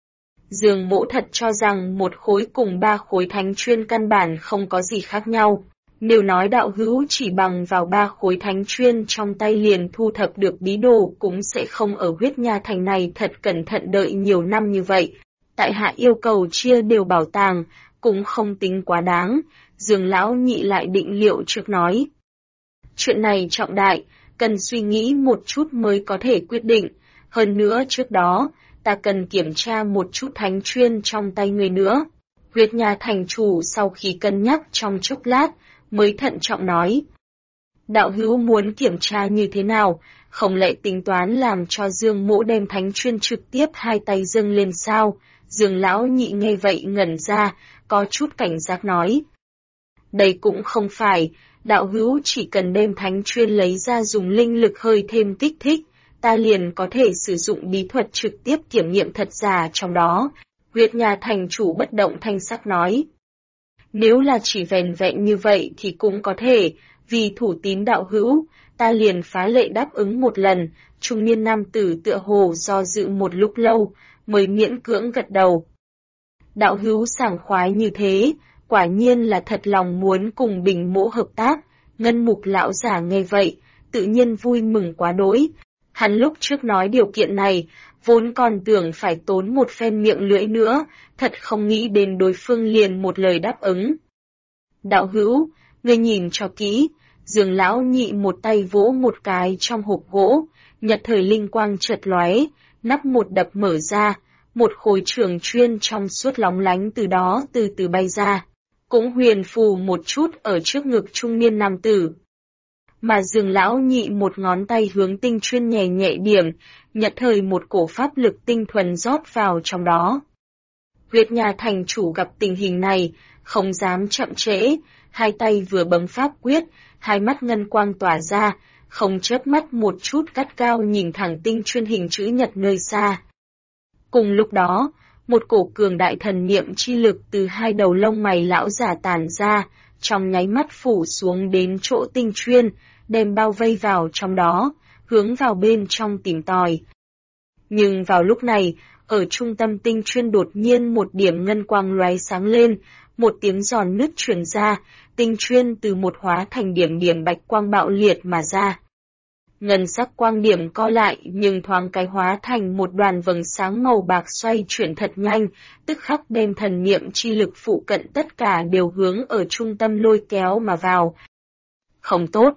Dương Mỗ thật cho rằng 1 khối cùng 3 khối thánh chuyên căn bản không có gì khác nhau. Nếu nói đạo hữu chỉ bằng vào 3 khối thánh chuyên trong tay liền thu thập được bí đồ cũng sẽ không ở Huyết Nha thành này thật cẩn thận đợi nhiều năm như vậy. Tại hạ yêu cầu chia đều bảo tàng, cũng không tính quá đáng, Dương Lão Nhị lại định liệu trước nói. Chuyện này trọng đại, cần suy nghĩ một chút mới có thể quyết định, hơn nữa trước đó, ta cần kiểm tra một chút thánh chuyên trong tay người nữa. Huyết Nha thành chủ sau khi cân nhắc trong chốc lát, mới thận trọng nói. Đạo hữu muốn kiểm tra như thế nào, không lẽ tính toán làm cho Dương Mỗ đem thánh chuyên trực tiếp hai tay dâng lên sao? Dương Lão Nhị nghe vậy ngẩn ra, có chút cảnh giác nói. Đây cũng không phải, đạo hữu chỉ cần đem thánh chuyên lấy ra dùng linh lực hơi thêm kích thích, ta liền có thể sử dụng bí thuật trực tiếp kiểm nghiệm thật giả trong đó. Huyết Nha thành chủ bất động thanh sắc nói. Nếu là chỉ vẻn vẹn như vậy thì cũng có thể, vì thủ tín đạo hữu, ta liền phá lệ đáp ứng một lần, trung niên nam tử tựa hồ do dự một lúc lâu, mới miễn cưỡng gật đầu. Đạo hữu sảng khoái như thế, quả nhiên là thật lòng muốn cùng Bình Mỗ hợp tác, Ngân Mục lão giả nghe vậy, tự nhiên vui mừng quá đỗi. Hắn lúc trước nói điều kiện này, vốn còn tưởng phải tốn một phen miệng lưỡi nữa, thật không nghĩ đến đối phương liền một lời đáp ứng. Đạo hữu, ngươi nhìn cho kỹ, Dương Lão Nhị một tay vỗ một cái trong hộp gỗ, nhật thời linh quang chợt lóe, nắp một đập mở ra, một khối trường chuyên trong suốt lóng lánh từ đó từ từ bay ra, cũng huyền phù một chút ở trước ngực trung niên nam tử. Mà Dương Lão Nhị một ngón tay hướng tinh chuyên nhẹ nhẹ điểm, nhật thời một cổ pháp lực tinh thuần rót vào trong đó. Huyết Nha thành chủ gặp tình hình này, không dám chậm trễ, hai tay vừa bấm pháp quyết, hai mắt ngân quang tỏa ra, không chớp mắt một chút gắt gao nhìn thẳng tinh chuyên hình chữ nhật nơi xa. Cùng lúc đó, một cổ cường đại thần niệm chi lực từ hai đầu lông mày lão giả tản ra, trong nháy mắt phủ xuống đến chỗ tinh chuyên, đem bao vây vào trong đó, hướng vào bên trong tìm tòi. Nhưng vào lúc này, ở trung tâm tinh chuyên đột nhiên một điểm ngân quang lóe sáng lên, một tiếng giòn nứt truyền ra, tinh chuyên từ một hóa thành điểm điểm bạch quang bạo liệt mà ra. Ngân sắc quang điểm co lại nhưng thoáng cái hóa thành một đoàn vầng sáng màu bạc xoay chuyển thật nhanh, tức khắc đem thần niệm chi lực phụ cận tất cả đều hướng ở trung tâm lôi kéo mà vào. Không tốt.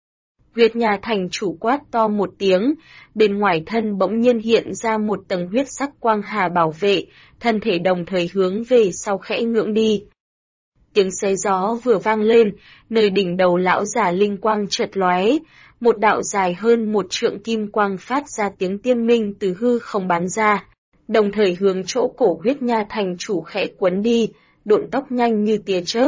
Huyết Nha thành chủ quát to một tiếng, bên ngoài thân bỗng nhiên hiện ra một tầng huyết sắc quang hà bảo vệ, thân thể đồng thời hướng về sau khẽ ngưỡng đi. Tiếng xé gió vừa vang lên, nơi đỉnh đầu lão giả linh quang chợt lóe, một đạo dài hơn 1 trượng kim quang phát ra tiếng tiên minh từ hư không bắn ra, đồng thời hướng chỗ cổ Huyết Nha thành chủ khẽ quấn đi, độn tốc nhanh như tia chớp.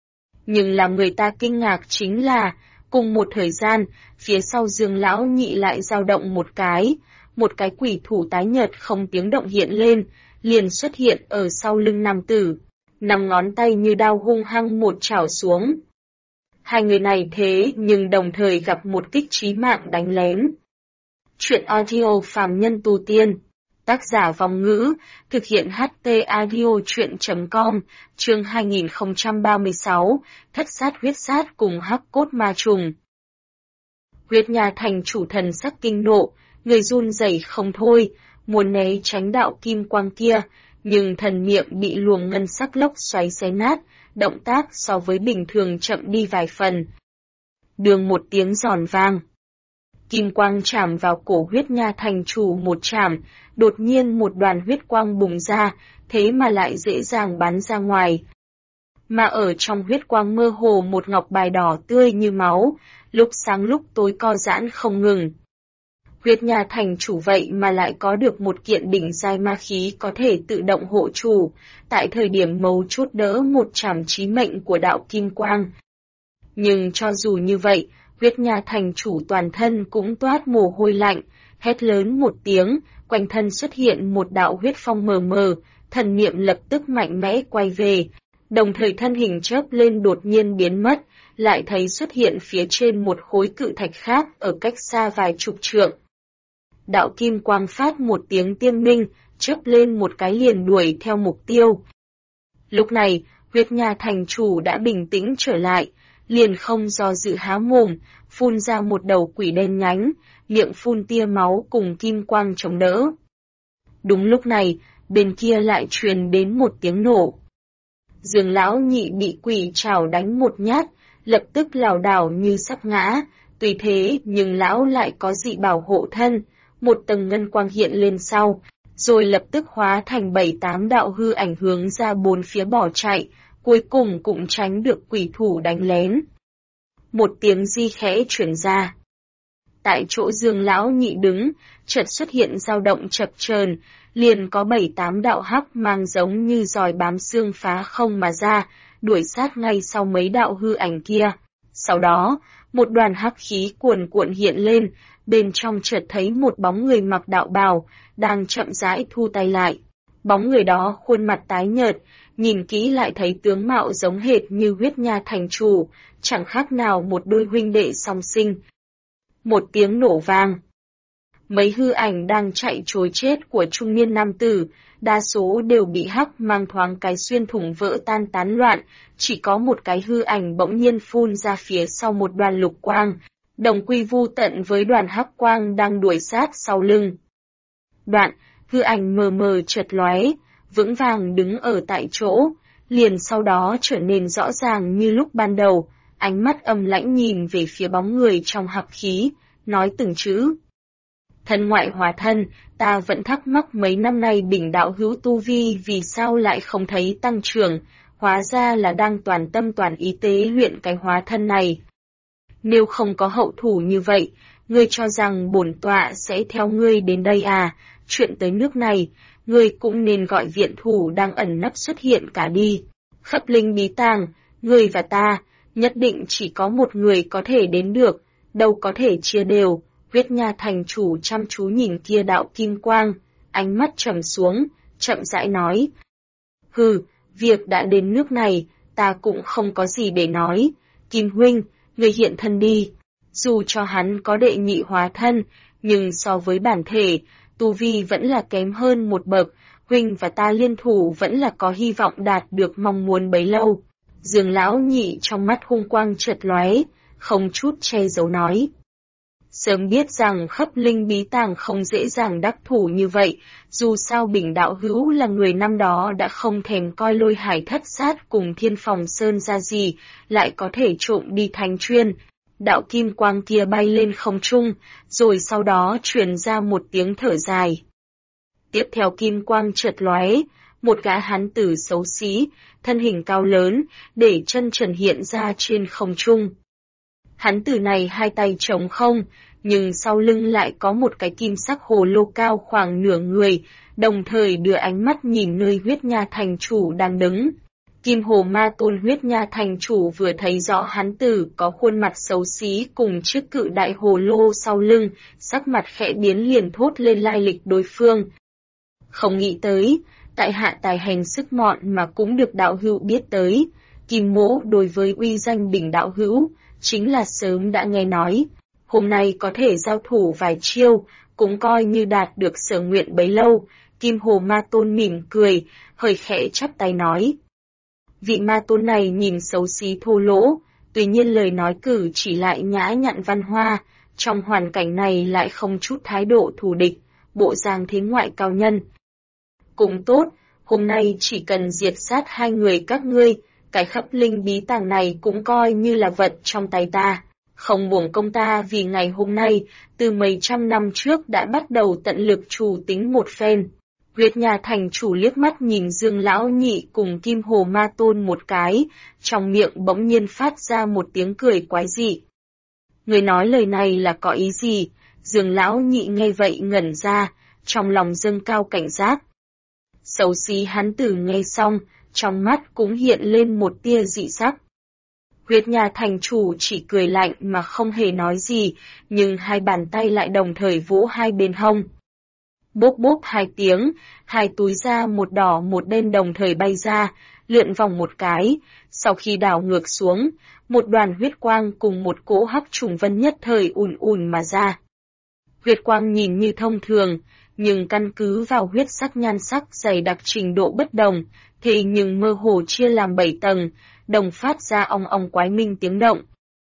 Nhưng làm người ta kinh ngạc chính là, cùng một thời gian, phía sau Dương Lão Nhị lại dao động một cái, một cái quỷ thủ tái nhợt không tiếng động hiện lên, liền xuất hiện ở sau lưng nam tử, 5 ngón tay như đao hung hăng một chảo xuống. Hai người này thế nhưng đồng thời gặp một kích chí mạng đánh lén. Chuyện audio phàm nhân tu tiên. Tác giả Vong Ngữ, thực hiện HT Audio Chuyện.com, chương 2036, Thất sát huyết sát cùng hắc cốt ma trùng. Huyết Nha thành chủ thần sắc kinh nộ, người run rẩy không thôi, muốn né tránh đạo kim quang kia, nhưng thần miệng bị luồng ngân sắc lốc xoáy xé nát, động tác so với bình thường chậm đi vài phần. Đường một tiếng giòn vang. Kim quang chạm vào cổ Huyết Nha thành chủ một chạm, đột nhiên một đoàn huyết quang bùng ra, thế mà lại dễ dàng bắn ra ngoài. Mà ở trong huyết quang mơ hồ một ngọc bài đỏ tươi như máu, lúc sáng lúc tối co giãn không ngừng. Huyết Nha thành chủ vậy mà lại có được một kiện đỉnh giai ma khí có thể tự động hộ chủ, tại thời điểm mấu chốt đỡ một trảm chí mệnh của đạo kim quang. Nhưng cho dù như vậy, Huyết Nha thành chủ toàn thân cũng toát mồ hôi lạnh, hét lớn một tiếng, quanh thân xuất hiện một đạo huyết phong mờ mờ, thần niệm lập tức mạnh mẽ quay về, đồng thời thân hình chớp lên đột nhiên biến mất, lại thấy xuất hiện phía trên một khối cự thạch khác ở cách xa vài chục trượng. Đạo kim quang phát một tiếng tiên minh, chớp lên một cái liền đuổi theo mục tiêu. Lúc này, Huyết Nha thành chủ đã bình tĩnh trở lại, liền không do dự há mồm, phun ra một đầu quỷ đen nhánh, miệng phun tia máu cùng kim quang chống đỡ. Đúng lúc này, bên kia lại truyền đến một tiếng nổ. Dương lão nhị bị quỷ chảo đánh một nhát, lập tức lảo đảo như sắp ngã, tuy thế nhưng lão lại có dị bảo hộ thân, một tầng ngân quang hiện lên sau, rồi lập tức hóa thành 7-8 đạo hư ảnh hướng ra bốn phía bỏ chạy, cuối cùng cũng tránh được quỷ thủ đánh lén. Một tiếng di khẽ truyền ra. Tại chỗ Dương lão nhị đứng, chợt xuất hiện dao động chập chờn, liền có 7-8 đạo hắc mang giống như giòi bám xương phá không mà ra, đuổi sát ngay sau mấy đạo hư ảnh kia. Sau đó, một đoàn hắc khí cuồn cuộn hiện lên, bên trong chợt thấy một bóng người mặc đạo bào, đang chậm rãi thu tay lại. Bóng người đó khuôn mặt tái nhợt, nhìn kỹ lại thấy tướng mạo giống hệt như Huyết Nha thành chủ, chẳng khác nào một đôi huynh đệ song sinh. Một tiếng nổ vang. Mấy hư ảnh đang chạy trối chết của trung niên nam tử, đa số đều bị hắc mang thoáng cái xuyên thủng vỡ tan tán loạn, chỉ có một cái hư ảnh bỗng nhiên phun ra phía sau một đoàn lục quang, đồng quy vu tận với đoàn hắc quang đang đuổi sát sau lưng. Đoạn, hư ảnh mờ mờ chợt lóe, vững vàng đứng ở tại chỗ, liền sau đó trở nên rõ ràng như lúc ban đầu, ánh mắt âm lãnh nhìn về phía bóng người trong hắc khí, nói từng chữ. Thân ngoại hóa thân, ta vẫn thắc mắc mấy năm nay đỉnh đạo hữu tu vi vì sao lại không thấy tăng trưởng, hóa ra là đang toàn tâm toàn ý tế luyện cái hóa thân này. Nếu không có hậu thủ như vậy, ngươi cho rằng bổn tọa sẽ theo ngươi đến đây à, chuyện tới nước này, ngươi cũng nên gọi viện thủ đang ẩn nấp xuất hiện cả đi. Khắp linh bí tàng, ngươi và ta, nhất định chỉ có một người có thể đến được, đâu có thể chia đều. Huyết Nha thành chủ chăm chú nhìn kia đạo kim quang, ánh mắt trầm xuống, chậm rãi nói. Hừ, việc đã đến nước này, ta cũng không có gì để nói. Kim huynh, người hiện thân đi. Dù cho hắn có đệ nhị hóa thân, nhưng so với bản thể, tu vi vẫn là kém hơn một bậc, huynh và ta liên thủ vẫn là có hy vọng đạt được mong muốn bấy lâu. Dương lão nhị trong mắt hung quang chợt lóe, không chút che giấu nói. Sớm biết rằng khắp linh bí tàng không dễ dàng đắc thủ như vậy, dù sao Bình đạo hữu là người năm đó đã không thèm coi Lôi Hải thất sát cùng Thiên Phòng Sơn ra gì, lại có thể trộm đi Thánh Chuyên. Đạo kim quang kia bay lên không trung, rồi sau đó truyền ra một tiếng thở dài. Tiếp theo kim quang chợt lóe, một gã hán tử xấu xí, thân hình cao lớn, để chân trần hiện ra trên không trung. Hán tử này hai tay trống không, nhưng sau lưng lại có một cái kim sắc hồ lô cao khoảng nửa người, đồng thời đưa ánh mắt nhìn nơi Huyết Nha thành chủ đang đứng. Kim Hồ Ma Tôn Huyết Nha thành chủ vừa thấy rõ hán tử có khuôn mặt xấu xí cùng chiếc cự đại hồ lô sau lưng, sắc mặt khẽ biến liền thốt lên lai lịch đối phương. Không nghĩ tới, tại hạ tài hành sức mọn mà cũng được đạo hữu biết tới. Kim Mỗ đối với uy danh Bình đạo hữu, chính là sớm đã nghe nói. Hôm nay có thể giao thủ vài chiêu, cũng coi như đạt được sở nguyện bấy lâu. Kim Hồ Ma Tôn mỉm cười, hơi khẽ chắp tay nói. Vị ma tôn này nhìn xấu xí thô lỗ, tuy nhiên lời nói cử chỉ lại nhã nhặn văn hoa, trong hoàn cảnh này lại không chút thái độ thù địch, bộ dáng thế ngoại cao nhân. Cũng tốt, hôm nay chỉ cần diệt sát hai người các ngươi, cái khắp linh bí tàng này cũng coi như là vật trong tay ta. Không uổng công ta vì ngày hôm nay, từ mấy trăm năm trước đã bắt đầu tận lực chủ tính một phen. Huyết Nha thành chủ liếc mắt nhìn Dương Lão Nhị cùng Kim Hồ Ma Tôn một cái, trong miệng bỗng nhiên phát ra một tiếng cười quái dị. Người nói lời này là có ý gì? Dương Lão Nhị nghe vậy ngẩn ra, trong lòng dâng cao cảnh giác. Xấu xí hắn tử nghe xong, trong mắt cũng hiện lên một tia dị sắc. Huyết Nha thành chủ chỉ cười lạnh mà không hề nói gì, nhưng hai bàn tay lại đồng thời vỗ hai bên hông. Bốp bốp hai tiếng, hai túi da một đỏ một đen đồng thời bay ra, lượn vòng một cái, sau khi đảo ngược xuống, một đoàn huyết quang cùng một cỗ hắc trùng vân nhất thời ùn ùn mà ra. Huyết quang nhìn như thông thường, nhưng căn cứ vào huyết sắc nhan sắc dày đặc trình độ bất đồng, thì nhưng mơ hồ chia làm 7 tầng, đồng phát ra ong ong quái minh tiếng động.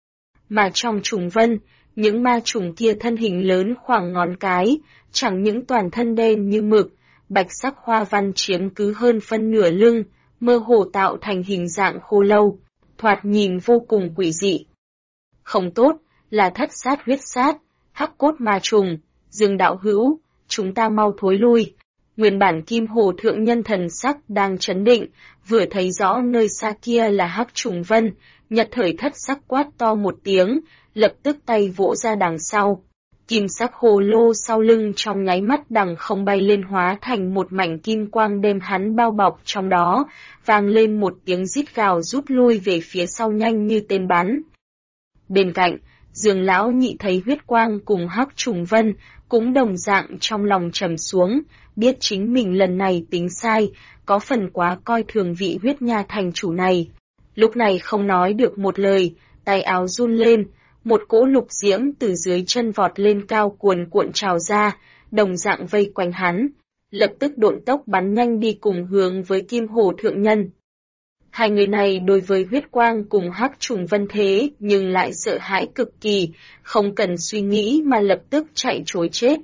Mà trong trùng vân, những ma trùng kia thân hình lớn khoảng ngón cái, chẳng những toàn thân đen như mực, bạch sắc hoa văn chiếm cứ hơn phân nửa lưng, mơ hồ tạo thành hình dạng khô lâu, thoạt nhìn vô cùng quỷ dị. Không tốt, là thất sát huyết sát, hắc cốt ma trùng, Dương đạo hữu, chúng ta mau thối lui. Nguyên bản Kim Hồ thượng nhân thần sắc đang chấn định, vừa thấy rõ nơi xa kia là hắc trùng vân, nhật thời thất sắc quát to một tiếng, lập tức tay vỗ ra đằng sau. Kim sắc hồ lô sau lưng trong nháy mắt đằng không bay lên hóa thành một mảnh kim quang đem hắn bao bọc trong đó, vang lên một tiếng rít gào rút lui về phía sau nhanh như tên bắn. Bên cạnh, Dương Lão Nhị thấy huyết quang cùng hắc trùng vân, cũng đồng dạng trong lòng trầm xuống, biết chính mình lần này tính sai, có phần quá coi thường vị Huyết Nha thành chủ này. Lúc này không nói được một lời, tay áo run lên, một cỗ lục diễm từ dưới chân vọt lên cao cuồn cuộn trào ra, đồng dạng vây quanh hắn, lập tức độn tốc bắn nhanh đi cùng hướng với Kim Hồ thượng nhân. Hai người này đối với huyết quang cùng hắc trùng vân thế nhưng lại sợ hãi cực kỳ, không cần suy nghĩ mà lập tức chạy trối chết.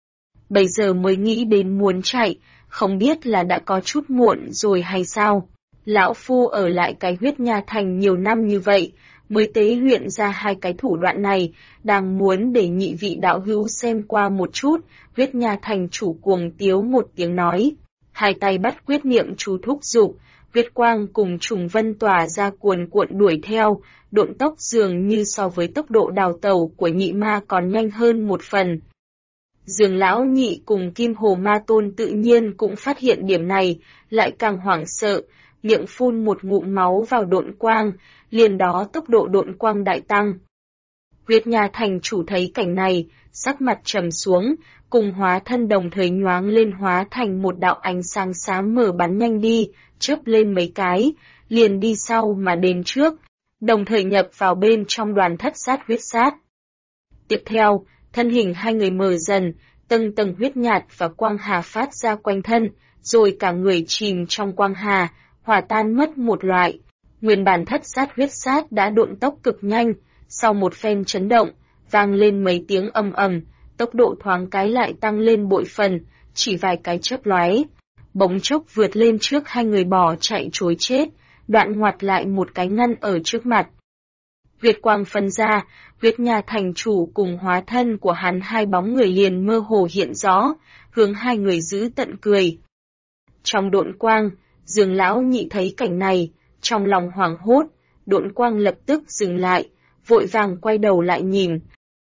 Bây giờ mới nghĩ đến muốn chạy, không biết là đã có chút muộn rồi hay sao. Lão Phu ở lại cái Huyết Nha thành nhiều năm như vậy, mới tế luyện ra hai cái thủ đoạn này, đang muốn để nhị vị đạo hữu xem qua một chút. Huyết Nha thành chủ cuồng tiếu một tiếng nói, hai tay bắt quyết niệm chú thúc giục, huyết quang cùng trùng vân tỏa ra cuồn cuộn đuổi theo, độn tốc dường như so với tốc độ đào tẩu của nhị ma còn nhanh hơn một phần. Dương Lão Nhị cùng Kim Hồ Ma Tôn tự nhiên cũng phát hiện điểm này, lại càng hoảng sợ, miệng phun một ngụm máu vào độn quang, liền đó tốc độ độn quang đại tăng. Huyết Nha thành chủ thấy cảnh này, sắc mặt trầm xuống, cùng hóa thân đồng thời nhoáng lên hóa thành một đạo ánh sáng xám mở bắn nhanh đi, chớp lên mấy cái, liền đi sau mà đến trước, đồng thời nhập vào bên trong đoàn thất sát huyết sát. Tiếp theo, thân hình hai người mờ dần, tầng tầng huyết nhạt và quang hà phát ra quanh thân, rồi cả người chìm trong quang hà, hòa tan mất một loại. Nguyên bản thất sát huyết sát đã độn tốc cực nhanh, sau một phen chấn động, vang lên mấy tiếng ầm ầm, tốc độ thoáng cái lại tăng lên bội phần, chỉ vài cái chớp lóe, bỗng chốc vượt lên trước hai người bỏ chạy trối chết, đoạn ngoặt lại một cái ngăn ở trước mặt. Huyết quang phân ra, Huyết Nha thành chủ cùng hóa thân của hắn hai bóng người liền mơ hồ hiện rõ, hướng hai người giữ tận cười. Trong độn quang, Dương Lão Nhị thấy cảnh này, trong lòng hoảng hốt, độn quang lập tức dừng lại, vội vàng quay đầu lại nhìn.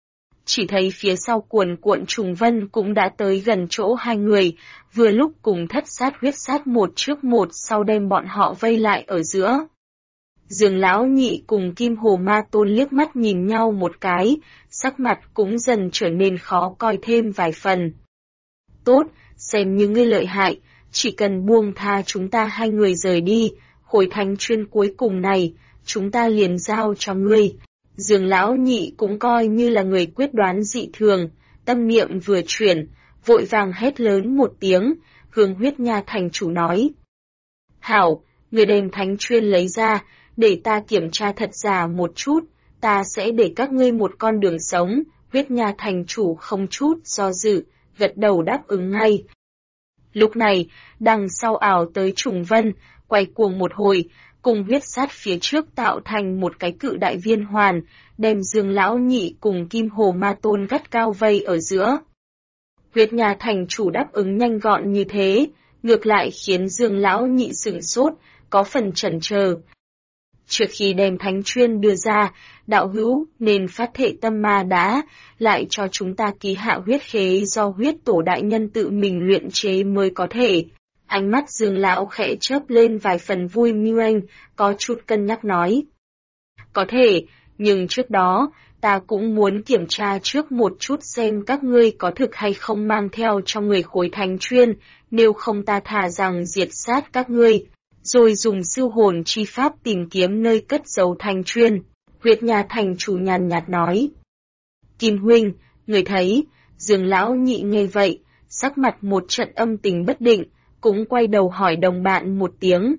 chỉ thấy phía sau cuồn cuộn trùng vân cũng đã tới gần chỗ hai người, vừa lúc cùng thất sát huyết sát một trước một sau đem bọn họ vây lại ở giữa. Dương Lão Nhị cùng Kim Hồ Ma Tôn liếc mắt nhìn nhau một cái, sắc mặt cũng dần trở nên khó coi thêm vài phần. Tốt, xem như ngươi lợi hại, chỉ cần buông tha chúng ta hai người rời đi, khối thánh chuyên cuối cùng này, chúng ta liền giao cho ngươi. Dương Lão Nhị cũng coi như là người quyết đoán dị thường, tâm niệm vừa chuyển, vội vàng hét lớn một tiếng, hướng Huyết Nha thành chủ nói. Hảo, người đem thánh chuyên lấy ra, để ta kiểm tra thật giả một chút, ta sẽ để các ngươi một con đường sống. Huyết Nha thành chủ không chút do dự, gật đầu đáp ứng ngay. Lúc này, đằng sau ảo tới trùng vân, quay cuồng một hồi, cùng huyết sát phía trước tạo thành một cái cự đại viên hoàn, đem Dương Lão Nhị cùng Kim Hồ Ma Tôn gắt cao vây ở giữa. Huyết Nha thành chủ đáp ứng nhanh gọn như thế, ngược lại khiến Dương Lão Nhị sửng sốt, có phần chần chờ. Trước khi đem thánh chuyên đưa ra, đạo hữu nên phát thệ tâm ma đá, lại cho chúng ta ký hạ huyết khế do huyết tổ đại nhân tự mình luyện chế mới có thể. Ánh mắt Dương Lão khẽ chớp lên vài phần vui manh, có chút cân nhắc nói. Có thể, nhưng trước đó, ta cũng muốn kiểm tra trước một chút xem các ngươi có thực hay không mang theo trong người khối thánh chuyên, nếu không ta thà rằng diệt sát các ngươi, rồi dùng siêu hồn chi pháp tìm kiếm nơi cất giấu thánh chuyên. Huyết Nha thành chủ nhàn nhạt nói. Kim huynh, người thấy, Dương Lão Nhị nghe vậy, sắc mặt một trận âm tình bất định, cũng quay đầu hỏi đồng bạn một tiếng.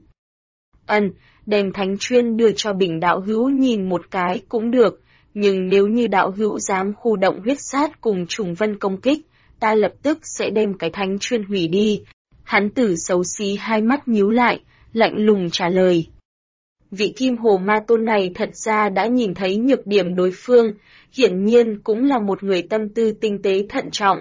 Đem thánh chuyên đưa cho Bình đạo hữu nhìn một cái cũng được, nhưng nếu như đạo hữu dám khu động huyết sát cùng trùng vân công kích, ta lập tức sẽ đem cái thánh chuyên hủy đi. Hắn tử xấu xí hai mắt nhíu lại, lạnh lùng trả lời. Vị Kim Hồ Ma Tôn này thật ra đã nhìn thấy nhược điểm đối phương, hiển nhiên cũng là một người tâm tư tinh tế thận trọng.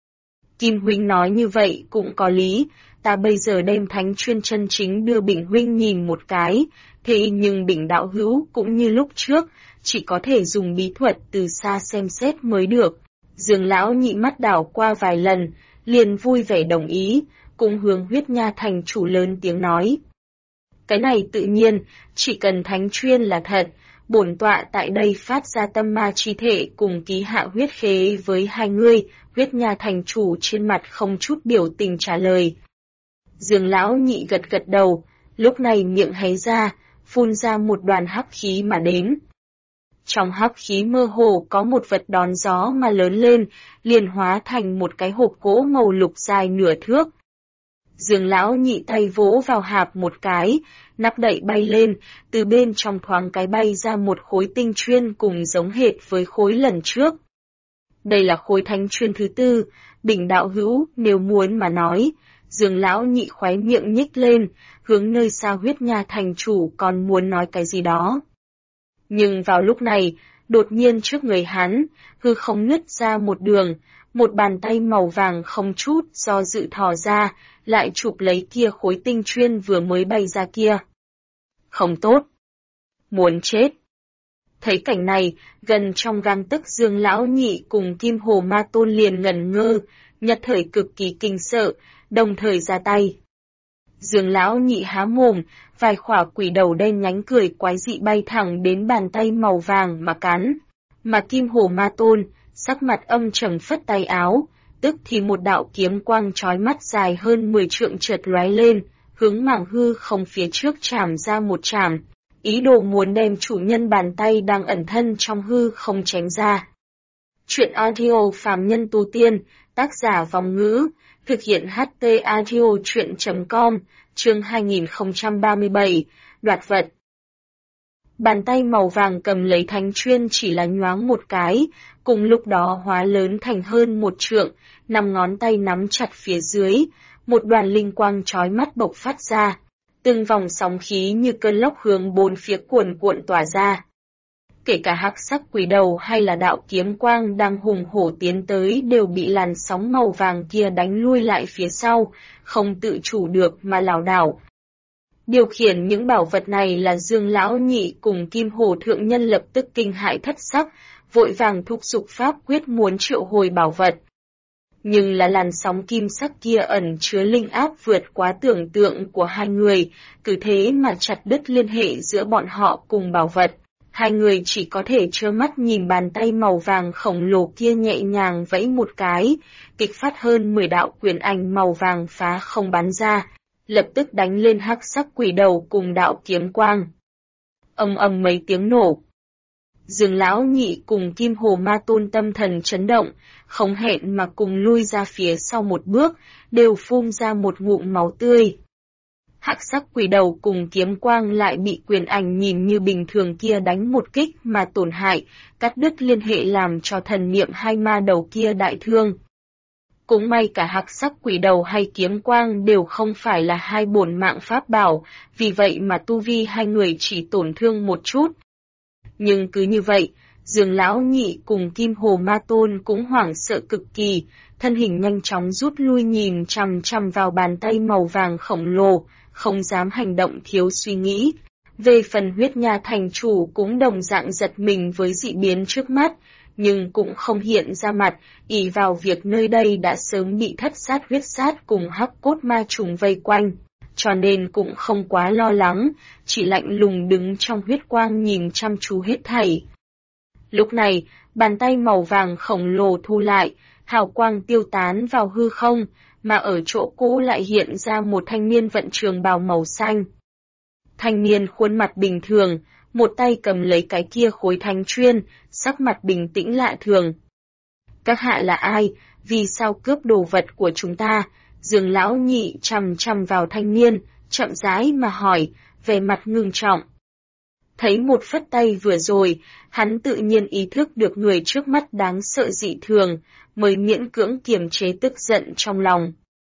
Kim huynh nói như vậy cũng có lý, ta bây giờ đem thánh chuyên chân chính đưa Bình huynh nhìn một cái, thế nhưng Bình đạo hữu cũng như lúc trước, chỉ có thể dùng bí thuật từ xa xem xét mới được. Dương Lão Nhị mắt đảo qua vài lần, liền vui vẻ đồng ý, cũng hướng Huyết Nha thành chủ lớn tiếng nói. Cái này tự nhiên, chỉ cần thánh chuyên là thật, bổn tọa tại đây phát ra tâm ma chi thể cùng ký hạ huyết khế với hai ngươi. Huyết Nha thành chủ trên mặt không chút biểu tình trả lời. Dương Lão Nhị gật gật đầu, lúc này miệng hé ra, phun ra một đoàn hắc khí mà đến. Trong hắc khí mơ hồ có một vật đón gió mà lớn lên, liền hóa thành một cái hộp gỗ màu lục dài nửa thước. Dương Lão Nhị tay vỗ vào hạp một cái, nắp đậy bay lên, từ bên trong thoáng cái bay ra một khối tinh chuyên cùng giống hệt với khối lần trước. Đây là khối thánh chuyên thứ tư, Bình đạo hữu nếu muốn mà nói. Dương Lão Nhị khóe miệng nhích lên, hướng nơi xa Huyết Nha thành chủ còn muốn nói cái gì đó. Nhưng vào lúc này, đột nhiên trước người hắn, hư không nứt ra một đường, một bàn tay màu vàng không chút do dự thò ra, lại chụp lấy kia khối tinh chuyên vừa mới bay ra kia. Không tốt. Muốn chết. Thấy cảnh này, gần trong gang tấc Dương Lão Nhị cùng Kim Hồ Ma Tôn liền ngẩn ngơ, nhất thời cực kỳ kinh sợ, đồng thời ra tay. Dương Lão Nhị há mồm, vài khỏa quỷ đầu đen nhánh cười quái dị bay thẳng đến bàn tay màu vàng mà cắn. Mà Kim Hồ Ma Tôn, sắc mặt âm trầm phất tay áo, tức thì một đạo kiếm quang chói mắt dài hơn 10 trượng chợt lóe lên, hướng mảng hư không phía trước chảm ra một chảm, ý đồ muốn đem chủ nhân bàn tay đang ẩn thân trong hư không chém ra. Chuyện audio phàm nhân tu tiên, tác giả Vong Ngữ, thực hiện HT audio chuyện.com, chương 2037, đoạt vật. Bàn tay màu vàng cầm lấy thánh chuyên chỉ là nhoáng một cái, cùng lúc đó hóa lớn thành hơn 1 trượng, 5 ngón tay nắm chặt phía dưới, một đoàn linh quang chói mắt bộc phát ra, từng vòng sóng khí như cơn lốc hướng bốn phía cuồn cuộn tỏa ra. Kể cả hắc sắc quỷ đầu hay là đạo kiếm quang đang hùng hổ tiến tới đều bị làn sóng màu vàng kia đánh lui lại phía sau, không tự chủ được mà lảo đảo. Điều khiển những bảo vật này là Dương Lão Nhị cùng Kim Hồ Thượng Nhân lập tức kinh hãi thất sắc, vội vàng thúc giục pháp quyết muốn triệu hồi bảo vật. Nhưng là làn sóng kim sắc kia ẩn chứa linh áp vượt quá tưởng tượng của hai người, cứ thế mà chặt đứt liên hệ giữa bọn họ cùng bảo vật. Hai người chỉ có thể trơ mắt nhìn bàn tay màu vàng khổng lồ kia nhẹ nhàng vẫy một cái, kích phát hơn 10 đạo quyền ảnh màu vàng phá không bắn ra, lập tức đánh lên hắc sắc quỷ đầu cùng đạo kiếm quang. Ầm ầm mấy tiếng nổ. Dương Lão Nhị cùng Kim Hồ Ma Tôn tâm thần chấn động, không hẹn mà cùng lui ra phía sau một bước, đều phun ra một ngụm máu tươi. Hắc sắc quỷ đầu cùng kiếm quang lại bị quyền ảnh nhìn như bình thường kia đánh một kích mà tổn hại, cắt đứt liên hệ làm cho thần niệm hai ma đầu kia đại thương. Cũng may cả hắc sắc quỷ đầu hay kiếm quang đều không phải là hai bổn mạng pháp bảo, vì vậy mà tu vi hai người chỉ tổn thương một chút. Nhưng cứ như vậy, Dương Lão Nhị cùng Kim Hồ Ma Tôn cũng hoảng sợ cực kỳ, thân hình nhanh chóng rút lui nhìn chằm chằm vào bàn tay màu vàng khổng lồ, không dám hành động thiếu suy nghĩ. Về phần Huyết Nha thành chủ cũng đồng dạng giật mình với dị biến trước mắt, nhưng cũng không hiện ra mặt, ỷ vào việc nơi đây đã sớm bị thất sát huyết sát cùng hắc cốt ma trùng vây quanh, cho nên cũng không quá lo lắng, chỉ lạnh lùng đứng trong huyết quang nhìn chăm chú hết thảy. Lúc này, bàn tay màu vàng khổng lồ thu lại, hào quang tiêu tán vào hư không, mà ở chỗ cũ lại hiện ra một thanh niên vận trường bào màu xanh. Thanh niên khuôn mặt bình thường, một tay cầm lấy cái kia khối thánh chuyên, sắc mặt bình tĩnh lạ thường. Các hạ là ai, vì sao cướp đồ vật của chúng ta? Dương Lão Nhị chằm chằm vào thanh niên, chậm rãi mà hỏi, vẻ mặt ngưng trọng. Thấy một phất tay vừa rồi, hắn tự nhiên ý thức được người trước mắt đáng sợ dị thường, mới miễn cưỡng kiềm chế tức giận trong lòng.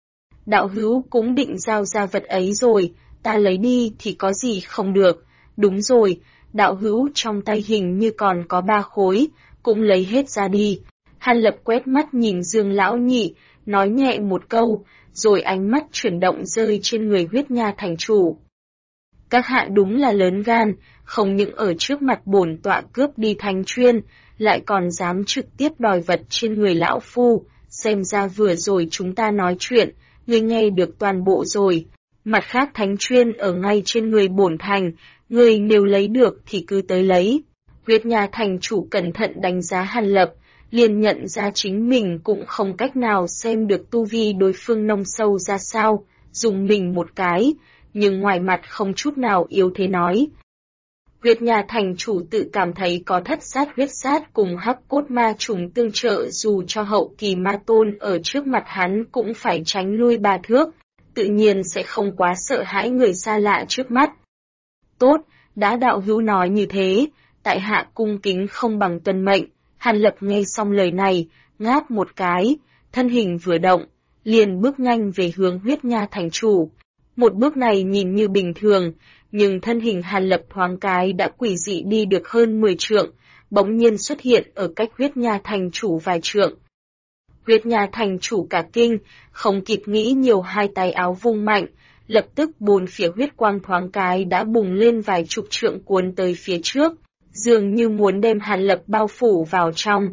Đạo hữu cũng định giao ra vật ấy rồi, ta lấy đi thì có gì không được. Đúng rồi, đạo hữu trong tay hình như còn có 3 khối, cũng lấy hết ra đi. Hàn Lập quét mắt nhìn Dương Lão Nhị, nói nhẹ một câu, rồi ánh mắt chuyển động rơi trên người Huyết Nha thành chủ. Các hạ đúng là lớn gan, không những ở trước mặt bổn tọa cướp đi thánh chuyên, lại còn dám trực tiếp đòi vật trên người lão phu, xem ra vừa rồi chúng ta nói chuyện, ngươi nghe được toàn bộ rồi. Mặt khác thánh chuyên ở ngay trên người bổn thành, ngươi nếu lấy được thì cứ tới lấy. Huyết Nha thành chủ cẩn thận đánh giá Hàn Lập, liền nhận ra chính mình cũng không cách nào xem được tu vi đối phương nông sâu ra sao, dùng mình một cái, nhưng ngoài mặt không chút nào yếu thế nói. Huyết Nha thành chủ tự cảm thấy có thất sát huyết sát cùng hắc cốt ma trùng tương trợ, dù cho hậu kỳ ma tôn ở trước mặt hắn cũng phải tránh lui 3 thước, tự nhiên sẽ không quá sợ hãi người xa lạ trước mắt. Tốt, đã đạo hữu nói như thế, tại hạ cung kính không bằng tuân mệnh. Hàn Lập nghe xong lời này, ngáp một cái, thân hình vừa động, liền bước nhanh về hướng Huyết Nha thành chủ. Một bước này nhìn như bình thường, nhưng thân hình Hàn Lập thoáng cái đã quỷ dị đi được hơn 10 trượng, bỗng nhiên xuất hiện ở cách Huyết Nha thành chủ vài trượng. Huyết Nha thành chủ cả kinh, không kịp nghĩ nhiều, hai tay áo vung mạnh, lập tức 4 phía huyết quang thoáng cái đã bùng lên vài chục trượng cuốn tới phía trước, dường như muốn đem Hàn Lập bao phủ vào trong.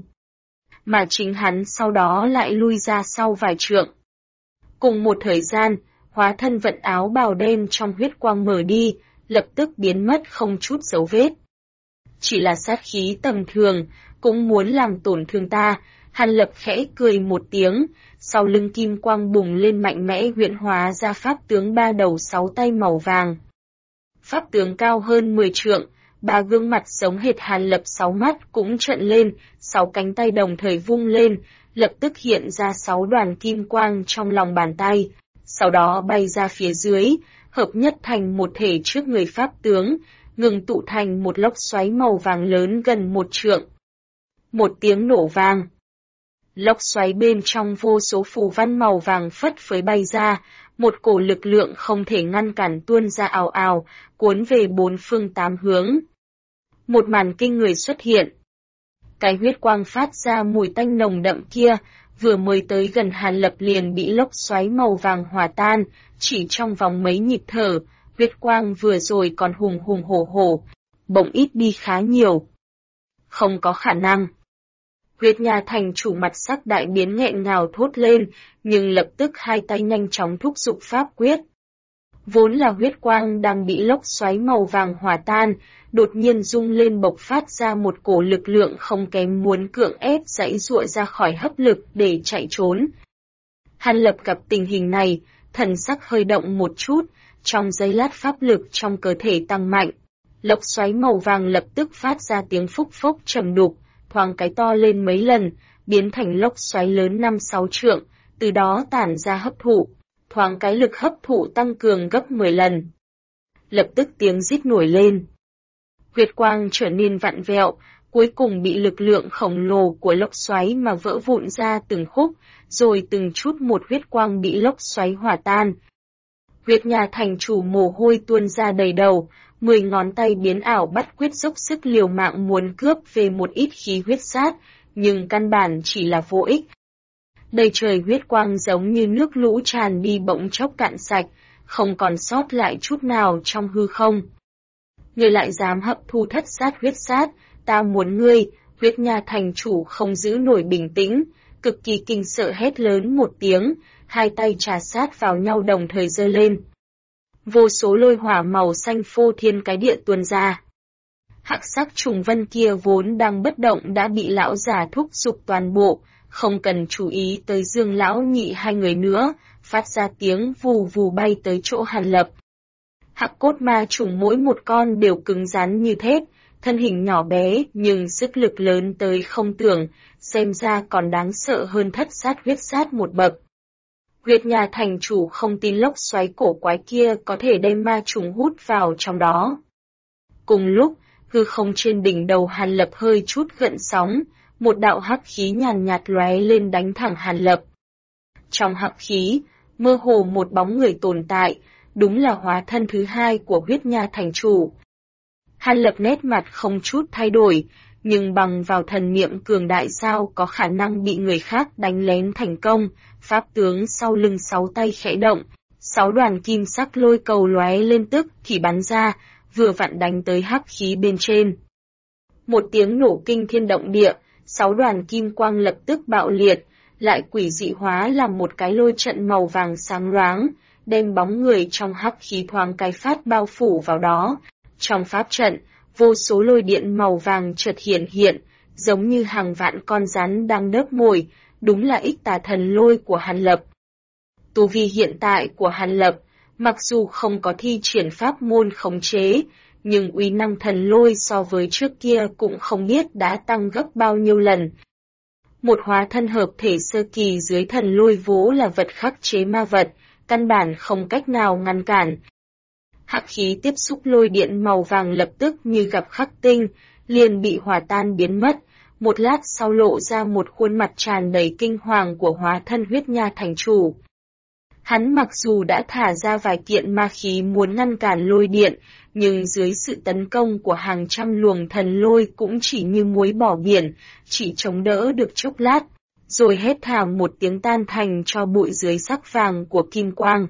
Mà chính hắn sau đó lại lui ra sau vài trượng. Cùng một thời gian, hóa thân vận áo bào đen trong huyết quang mở đi, lập tức biến mất không chút dấu vết. Chỉ là sát khí tầm thường, cũng muốn làm tổn thương ta. Hàn Lập khẽ cười một tiếng, sau lưng kim quang bùng lên mạnh mẽ huyễn hóa ra pháp tướng 3 đầu 6 tay màu vàng. Pháp tướng cao hơn 10 trượng, 3 gương mặt giống hệt Hàn Lập 6 mắt cũng trợn lên, 6 cánh tay đồng thời vung lên, lập tức hiện ra 6 đoàn kim quang trong lòng bàn tay, sau đó bay ra phía dưới, hợp nhất thành một thể trước người pháp tướng, ngừng tụ thành một lốc xoáy màu vàng lớn gần 1 trượng. Một tiếng nổ vang. Lốc xoáy bên trong vô số phù văn màu vàng phất phới bay ra, một cổ lực lượng không thể ngăn cản tuôn ra ào ào, cuốn về 4 phương 8 hướng. Một màn kinh người xuất hiện. Cái huyết quang phát ra mùi tanh nồng đậm kia, vừa mới tới gần Hàn Lập liền bị lốc xoáy màu vàng hòa tan, chỉ trong vòng mấy nhịp thở, huyết quang vừa rồi còn hùng hùng hổ hổ, bỗng ít đi khá nhiều. không có khả năng. Huyết Nha thành chủ mặt sắc đại biến nghẹn ngào thốt lên, nhưng lập tức hai tay nhanh chóng thúc giục pháp quyết. Vốn là huyết quang đang bị lốc xoáy màu vàng hòa tan, đột nhiên rung lên bộc phát ra một cổ lực lượng không kém muốn cưỡng ép giãy giụa ra khỏi hấp lực để chạy trốn. Hàn Lập gặp tình hình này, thần sắc hơi động một chút, trong giây lát pháp lực trong cơ thể tăng mạnh. Lốc xoáy màu vàng lập tức phát ra tiếng phúc phốc trầm đục, thoáng cái to lên mấy lần, biến thành lốc xoáy lớn 5-6 trượng, từ đó tản ra hấp thụ, thoáng cái lực hấp thụ tăng cường gấp 10 lần. Lập tức tiếng rít nổi lên. Huyết quang trở nên vặn vẹo, cuối cùng bị lực lượng khổng lồ của lốc xoáy mà vỡ vụn ra từng khúc, rồi từng chút một huyết quang bị lốc xoáy hòa tan. Huyết Nha thành chủ mồ hôi tuôn ra đầy đầu, 10 ngón tay biến ảo bắt quyết dốc sức liều mạng muốn cướp về một ít khí huyết sát, nhưng căn bản chỉ là vô ích. Đầy trời huyết quang giống như nước lũ tràn đi bỗng chốc cạn sạch, không còn sót lại chút nào trong hư không. Ngươi lại dám hấp thu thất sát huyết sát, ta muốn ngươi. Huyết Nha thành chủ không giữ nổi bình tĩnh, cực kỳ kinh sợ hét lớn một tiếng, hai tay trà sát vào nhau đồng thời giơ lên. Vô số lôi hỏa màu xanh phô thiên cái địa tuôn ra. Hắc sắc trùng vân kia vốn đang bất động đã bị lão già thúc giục toàn bộ, không cần chú ý tới Dương lão nhị hai người nữa, phát ra tiếng vù vù bay tới chỗ Hàn Lập. Hắc cốt ma trùng mỗi một con đều cứng rắn như thép, thân hình nhỏ bé nhưng sức lực lớn tới không tưởng, xem ra còn đáng sợ hơn thất sát huyết sát một bậc. Huyết Nha thành chủ không tin lốc xoáy cổ quái kia có thể đem ma trùng hút vào trong đó. Cùng lúc, hư không trên đỉnh đầu Hàn Lập hơi chút gợn sóng, một đạo hắc khí nhàn nhạt lóe lên đánh thẳng Hàn Lập. Trong hắc khí, mơ hồ một bóng người tồn tại, đúng là hóa thân thứ hai của Huyết Nha thành chủ. Hàn Lập nét mặt không chút thay đổi, nhưng bằng vào thần niệm cường đại sao có khả năng bị người khác đánh lén thành công, pháp tướng sau lưng 6 tay khẽ động, 6 đoàn kim sắc lôi cầu lóe lên tức thì bắn ra, vừa vặn đánh tới hắc khí bên trên. Một tiếng nổ kinh thiên động địa, 6 đoàn kim quang lập tức bạo liệt, lại quỷ dị hóa làm một cái lôi trận màu vàng sáng loáng, đem bóng người trong hắc khí thoáng cái phát bao phủ vào đó. Trong pháp trận, vô số lôi điện màu vàng chợt hiện, giống như hàng vạn con rắn đang đớp mồi, đúng là ích tà thần lôi của Hàn Lập. Tu vi hiện tại của Hàn Lập, mặc dù không có thi triển pháp môn khống chế, nhưng uy năng thần lôi so với trước kia cũng không biết đã tăng gấp bao nhiêu lần. Một hóa thân hợp thể sơ kỳ dưới thần lôi vố là vật khắc chế ma vật, căn bản không cách nào ngăn cản. Hắc khí tiếp xúc lôi điện màu vàng lập tức như gặp khắc tinh, liền bị hòa tan biến mất, một lát sau lộ ra một khuôn mặt tràn đầy kinh hoàng của hóa thân Huyết Nha thành chủ. Hắn mặc dù đã thả ra vài kiện ma khí muốn ngăn cản lôi điện, nhưng dưới sự tấn công của hàng trăm luồng thần lôi cũng chỉ như muối bỏ biển, chỉ chống đỡ được chốc lát, rồi hét thảm một tiếng tan thành cho bụi dưới sắc vàng của kim quang.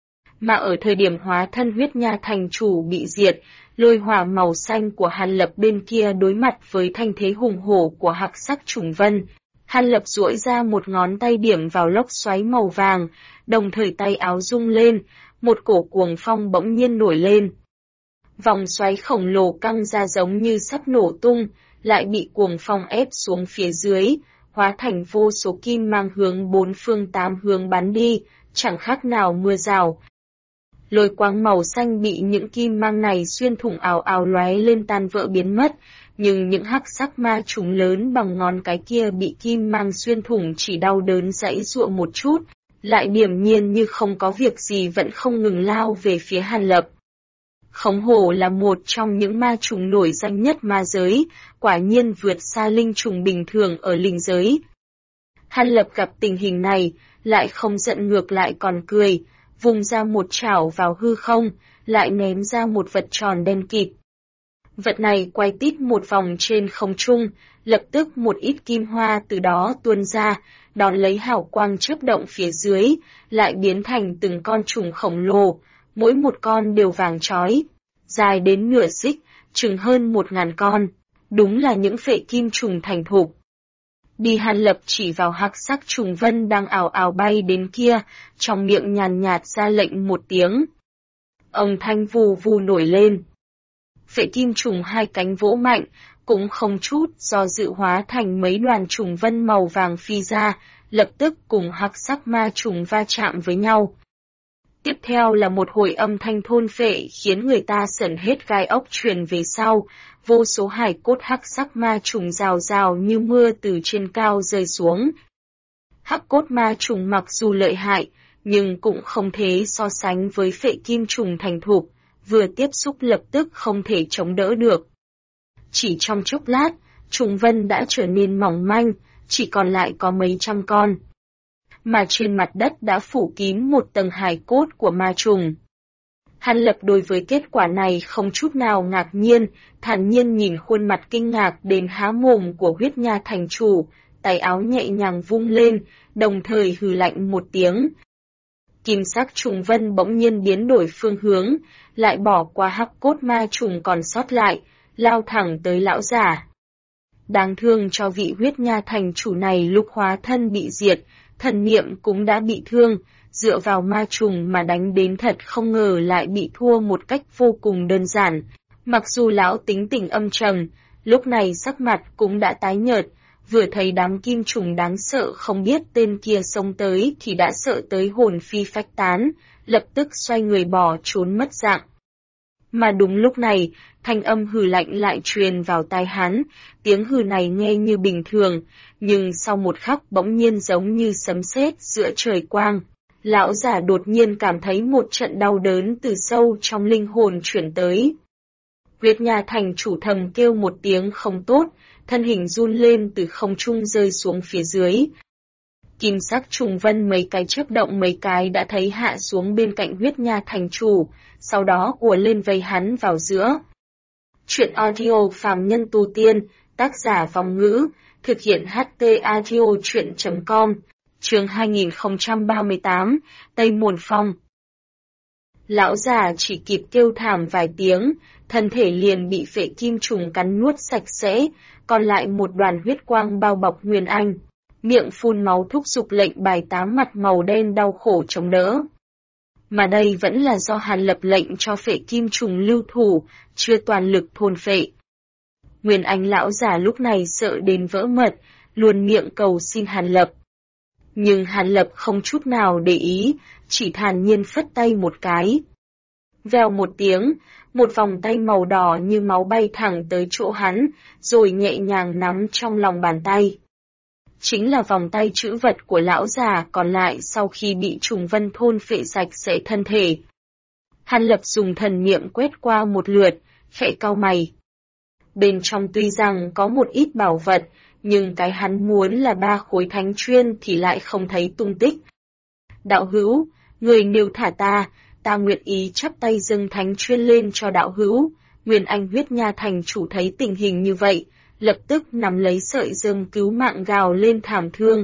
Mà ở thời điểm hóa thân Huyết Nha thành chủ bị diệt, lôi hỏa màu xanh của Hàn Lập bên kia đối mặt với thanh thế hùng hổ của hắc sắc trùng vân. Hàn Lập duỗi ra một ngón tay điểm vào lốc xoáy màu vàng, đồng thời tay áo rung lên, một cổ cuồng phong bỗng nhiên nổi lên. Vòng xoáy khổng lồ căng ra giống như sắp nổ tung, lại bị cuồng phong ép xuống phía dưới, hóa thành vô số kim mang hướng 4 phương 8 hướng bắn đi, chẳng khác nào mưa rào. Lôi quang màu xanh bị những kim mang này xuyên thủng ào ào lóe lên tan vỡ biến mất, nhưng những hắc sắc ma trùng lớn bằng ngón cái kia bị kim mang xuyên thủng chỉ đau đớn giãy giụa một chút, lại điềm nhiên như không có việc gì vẫn không ngừng lao về phía Hàn Lập. Khống hổ là một trong những ma trùng nổi danh nhất ma giới, quả nhiên vượt xa linh trùng bình thường ở linh giới. Hàn Lập gặp tình hình này, lại không giận ngược lại còn cười, vùng ra một chảo vào hư không, lại ném ra một vật tròn đen kịt. Vật này quay tít một vòng trên không trung, lập tức một ít kim hoa từ đó tuôn ra, đón lấy hào quang chớp động phía dưới, lại biến thành từng con trùng khổng lồ, mỗi một con đều vàng chói, dài đến nửa xích, chừng hơn 1000 con. Đúng là những phệ kim trùng thành thục. Đi Hàn Lập chỉ vào hắc sắc trùng vân đang ào ào bay đến kia, trong miệng nhàn nhạt ra lệnh một tiếng. Âm thanh vù vù nổi lên. Phệ kim trùng hai cánh vỗ mạnh, cũng không chút do dự hóa thành mấy đoàn trùng vân màu vàng phi ra, lập tức cùng hắc sắc ma trùng va chạm với nhau. Tiếp theo là một hồi âm thanh thôn phệ khiến người ta sởn hết gai ốc truyền về sau, vô số hài cốt hắc sắc ma trùng rào rào như mưa từ trên cao rơi xuống. Hắc cốt ma trùng mặc dù lợi hại, nhưng cũng không thể so sánh với phệ kim trùng thành thục, vừa tiếp xúc lập tức không thể chống đỡ được. Chỉ trong chốc lát, trùng vân đã trở nên mỏng manh, chỉ còn lại có mấy trăm con. Mà trên mặt đất đã phủ kín một tầng hài cốt của ma trùng. Hàn Lập đối với kết quả này không chút nào ngạc nhiên, thản nhiên nhìn khuôn mặt kinh ngạc đến há mồm của huyết nha thành chủ, tay áo nhẹ nhàng vung lên, đồng thời hừ lạnh một tiếng. Kim sắc trùng vân bỗng nhiên biến đổi phương hướng, lại bỏ qua hắc cốt ma trùng còn sót lại, lao thẳng tới lão giả. Đáng thương cho vị huyết nha thành chủ này lúc hóa thân bị diệt, thần niệm cũng đã bị thương, dựa vào ma trùng mà đánh đến thật không ngờ lại bị thua một cách vô cùng đơn giản. Mặc dù lão tính tình âm trầm, lúc này sắc mặt cũng đã tái nhợt, vừa thấy đám kim trùng đáng sợ không biết tên kia xông tới thì đã sợ tới hồn phi phách tán, lập tức xoay người bỏ trốn mất dạng. Mà đúng lúc này, thanh âm hừ lạnh lại truyền vào tai hắn, tiếng hừ này nghe như bình thường, nhưng sau một khắc bỗng nhiên giống như sấm sét giữa trời quang. Lão giả đột nhiên cảm thấy một trận đau đớn từ sâu trong linh hồn chuyển tới. Huyết nha thành chủ thầm kêu một tiếng không tốt, thân hình run lên từ không trung rơi xuống phía dưới. Kim sắc trùng vân mấy cái chớp động mấy cái đã thấy hạ xuống bên cạnh huyết nha thành chủ, sau đó ùa lên vây hắn vào giữa. Chuyện audio phàm nhân tu tiên, tác giả Vong Ngữ, thực hiện HT audio chuyện.com, chương 2038, Tây Môn Phong. Lão già chỉ kịp kêu thảm vài tiếng, thân thể liền bị phệ kim trùng cắn nuốt sạch sẽ, còn lại một đoàn huyết quang bao bọc Nguyên Anh. Miệng phun máu thúc giục lệnh bài tám mặt màu đen đau khổ chống đỡ. Mà đây vẫn là do Hàn Lập lệnh cho phệ kim trùng lưu thủ, chưa toàn lực thôn phệ. Nguyên Anh lão già lúc này sợ đến vỡ mật, luôn miệng cầu xin Hàn Lập. Nhưng Hàn Lập không chút nào để ý, chỉ thản nhiên phất tay một cái. Vèo một tiếng, một vòng tay màu đỏ như máu bay thẳng tới chỗ hắn, rồi nhẹ nhàng nắm trong lòng bàn tay. Chính là vòng tay trữ vật của lão già còn lại sau khi bị trùng vân thôn phệ sạch sẽ thân thể. Hàn Lập dùng thần niệm quét qua một lượt, khẽ cau mày. Bên trong tuy rằng có một ít bảo vật, nhưng cái hắn muốn là 3 khối thánh chuyên thì lại không thấy tung tích. Đạo hữu, người nếu thả ta nguyện ý chắp tay dâng thánh chuyên lên cho đạo hữu. Nguyên Anh huyết nha thành chủ thấy tình hình như vậy, lập tức nắm lấy sợi dơm cứu mạng gào lên thảm thương.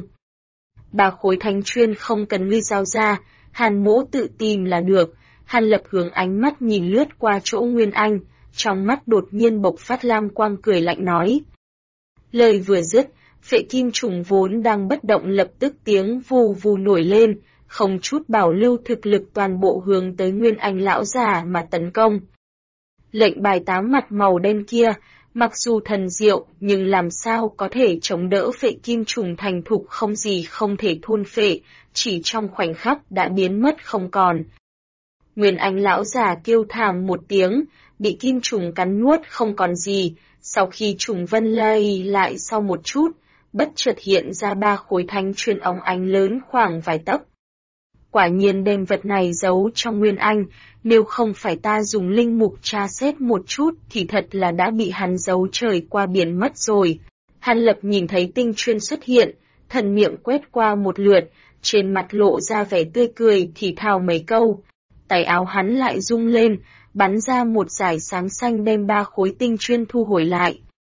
3 khối thánh chuyên không cần ngươi giao ra, Hàn mỗ tự tìm là được. Hàn Lập hướng ánh mắt nhìn lướt qua chỗ Nguyên Anh, trong mắt đột nhiên bộc phát lam quang cười lạnh nói. Lời vừa dứt, phệ kim trùng vốn đang bất động lập tức tiếng vù vù nổi lên, không chút bảo lưu thực lực toàn bộ hướng tới Nguyên Anh lão già mà tấn công. Lệnh bài tám mặt màu đen kia, mặc dù thần diệu nhưng làm sao có thể chống đỡ phệ kim trùng thành thục không gì không thể thôn phệ, chỉ trong khoảnh khắc đã biến mất không còn. Nguyên Anh lão già kêu thảm một tiếng, bị kim trùng cắn nuốt không còn gì, sau khi trùng vân lay lại sau một chút, bất chợt hiện ra 3 khối thánh chuyên óng ánh lớn khoảng vài tấc. Quả nhiên đem vật này giấu trong Nguyên Anh, nếu không phải ta dùng linh mục tra xét một chút thì thật là đã bị hắn giấu trời qua biển mất rồi. Hàn Lập nhìn thấy tinh chuyên xuất hiện, thần miệng quét qua một lượt, trên mặt lộ ra vẻ tươi cười thì thào mấy câu. Tay áo hắn lại rung lên, bắn ra một dải sáng xanh đem 3 khối tinh chuyên thu hồi lại.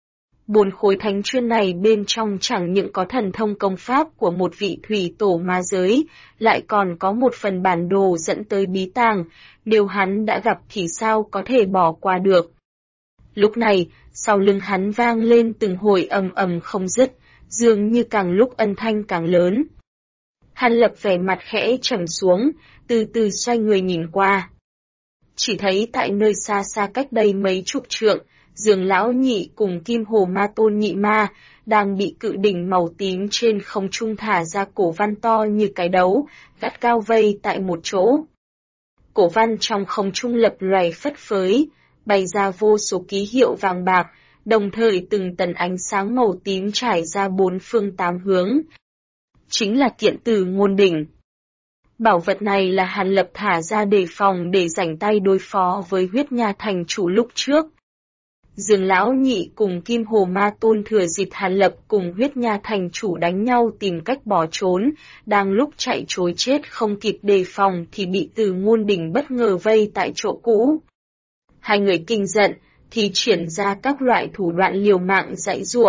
4 khối thánh chuyên này bên trong chẳng những có thần thông công pháp của một vị thủy tổ ma giới, lại còn có một phần bản đồ dẫn tới bí tàng, nếu hắn đã gặp thì sao có thể bỏ qua được. Lúc này, sau lưng hắn vang lên từng hồi ầm ầm không dứt, dường như càng lúc âm thanh càng lớn. Hàn Lập vẻ mặt khẽ trầm xuống, từ từ xoay người nhìn qua. Chỉ thấy tại nơi xa xa cách đây mấy chục trượng, Dương Lão Nhị cùng Kim Hồ Ma Tôn Nhị Ma, đang bị cự đỉnh màu tím trên không trung thả ra cổ văn to như cái đấu, gắt cao vây tại một chỗ. Cổ văn trong không trung lập loè phất phới, bày ra vô số ký hiệu vàng bạc, đồng thời từng tần ánh sáng màu tím trải ra bốn phương tám hướng. Chính là kiện từ ngôn đỉnh. Bảo vật này là Hàn Lập thả ra đề phòng để rảnh tay đối phó với huyết nha thành chủ lúc trước. Dương Lão Nhị cùng Kim Hồ Ma Tôn thừa dịp Hàn Lập cùng huyết nha thành chủ đánh nhau tìm cách bỏ trốn, đang lúc chạy trối chết không kịp đề phòng thì bị từ ngôn đỉnh bất ngờ vây tại chỗ cũ. Hai người kinh giận, thì triển ra các loại thủ đoạn liều mạng giãy giụa.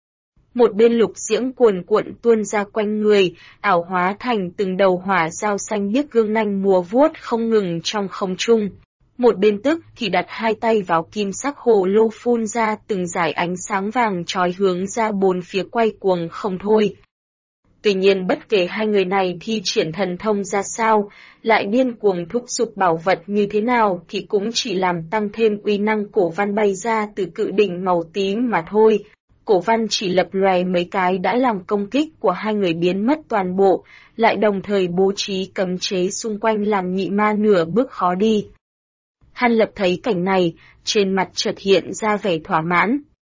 Một bên lục diễm cuồn cuộn tuôn ra quanh người, ảo hóa thành từng đầu hỏa dao xanh biếc gương nanh múa vuốt không ngừng trong không trung. Một bên tức thì đặt hai tay vào kim sắc hồ lô phun ra từng dải ánh sáng vàng chói hướng ra bốn phía quay cuồng không thôi. Tuy nhiên bất kể hai người này thi triển thần thông ra sao, lại điên cuồng thúc giục bảo vật như thế nào thì cũng chỉ làm tăng thêm uy năng cổ văn bay ra từ cự đỉnh màu tím mà thôi. Cổ văn chỉ lập lòe mấy cái đã làm công kích của hai người biến mất toàn bộ, lại đồng thời bố trí cấm chế xung quanh làm Nhị Ma nửa bước khó đi. Hàn Lập thấy cảnh này, trên mặt chợt hiện ra vẻ thỏa mãn.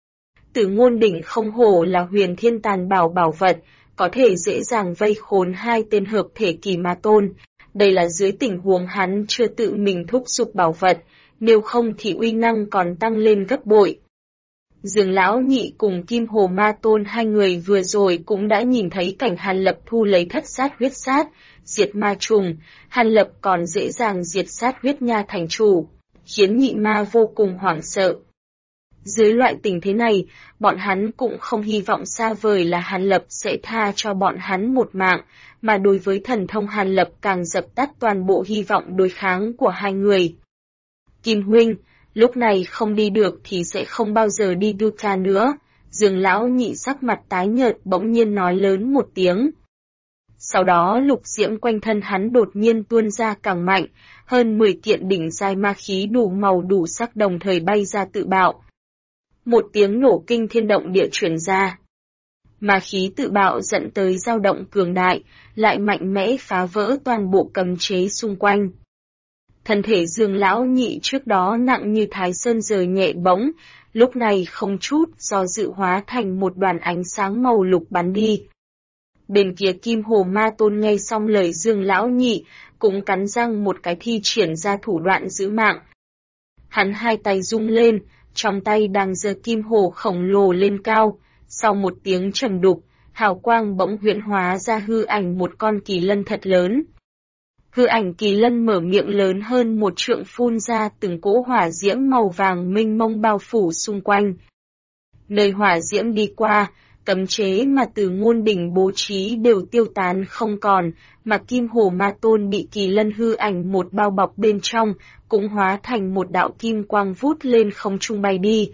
Từ ngôn đỉnh không hổ là huyền thiên tàn bảo vật, có thể dễ dàng vây khốn hai tên hợp thể kỳ ma tôn. Đây là dưới tình huống hắn chưa tự mình thúc giục bảo vật, nếu không thì uy năng còn tăng lên gấp bội. Dương Lão Nhị cùng Kim Hồ Ma Tôn hai người vừa rồi cũng đã nhìn thấy cảnh Hàn Lập thu lấy thất sát huyết sát, diệt ma trùng, Hàn Lập còn dễ dàng diệt sát huyết nha thành chủ, khiến Nhị Ma vô cùng hoảng sợ. Dưới loại tình thế này, bọn hắn cũng không hy vọng xa vời là Hàn Lập sẽ tha cho bọn hắn một mạng, mà đối với thần thông Hàn Lập càng dập tắt toàn bộ hy vọng đối kháng của hai người. Kim huynh, lúc này không đi được thì sẽ không bao giờ đi Duca nữa, Dương Lão Nhị sắc mặt tái nhợt bỗng nhiên nói lớn một tiếng. Sau đó lục diễm quanh thân hắn đột nhiên tuôn ra càng mạnh, hơn 10 kiện đỉnh giai ma khí đủ màu đủ sắc đồng thời bay ra tự bạo. Một tiếng nổ kinh thiên động địa truyền ra. Ma khí tự bạo dẫn tới dao động cường đại, lại mạnh mẽ phá vỡ toàn bộ cấm chế xung quanh. Thân thể Dương Lão Nhị trước đó nặng như thái sơn giờ nhẹ bỗng, lúc này không chút do dự hóa thành một đoàn ánh sáng màu lục bắn đi. Bên kia Kim Hồ Ma Tôn nghe xong lời Dương Lão Nhị, cũng cắn răng một cái thi triển ra thủ đoạn giữ mạng. Hắn hai tay rung lên, trong tay đang giơ kim hồ khổng lồ lên cao, sau một tiếng trầm đục, hào quang bỗng huyễn hóa ra hư ảnh một con kỳ lân thật lớn. Hư ảnh kỳ lân mở miệng lớn hơn một trượng phun ra từng cỗ hỏa diễm màu vàng mênh mông bao phủ xung quanh. Nơi hỏa diễm đi qua, cấm chế mà từ ngôn đỉnh bố trí đều tiêu tán không còn, mà Kim Hồ Ma Tôn bị kỳ lân hư ảnh một bao bọc bên trong, cũng hóa thành một đạo kim quang vút lên không trung bay đi.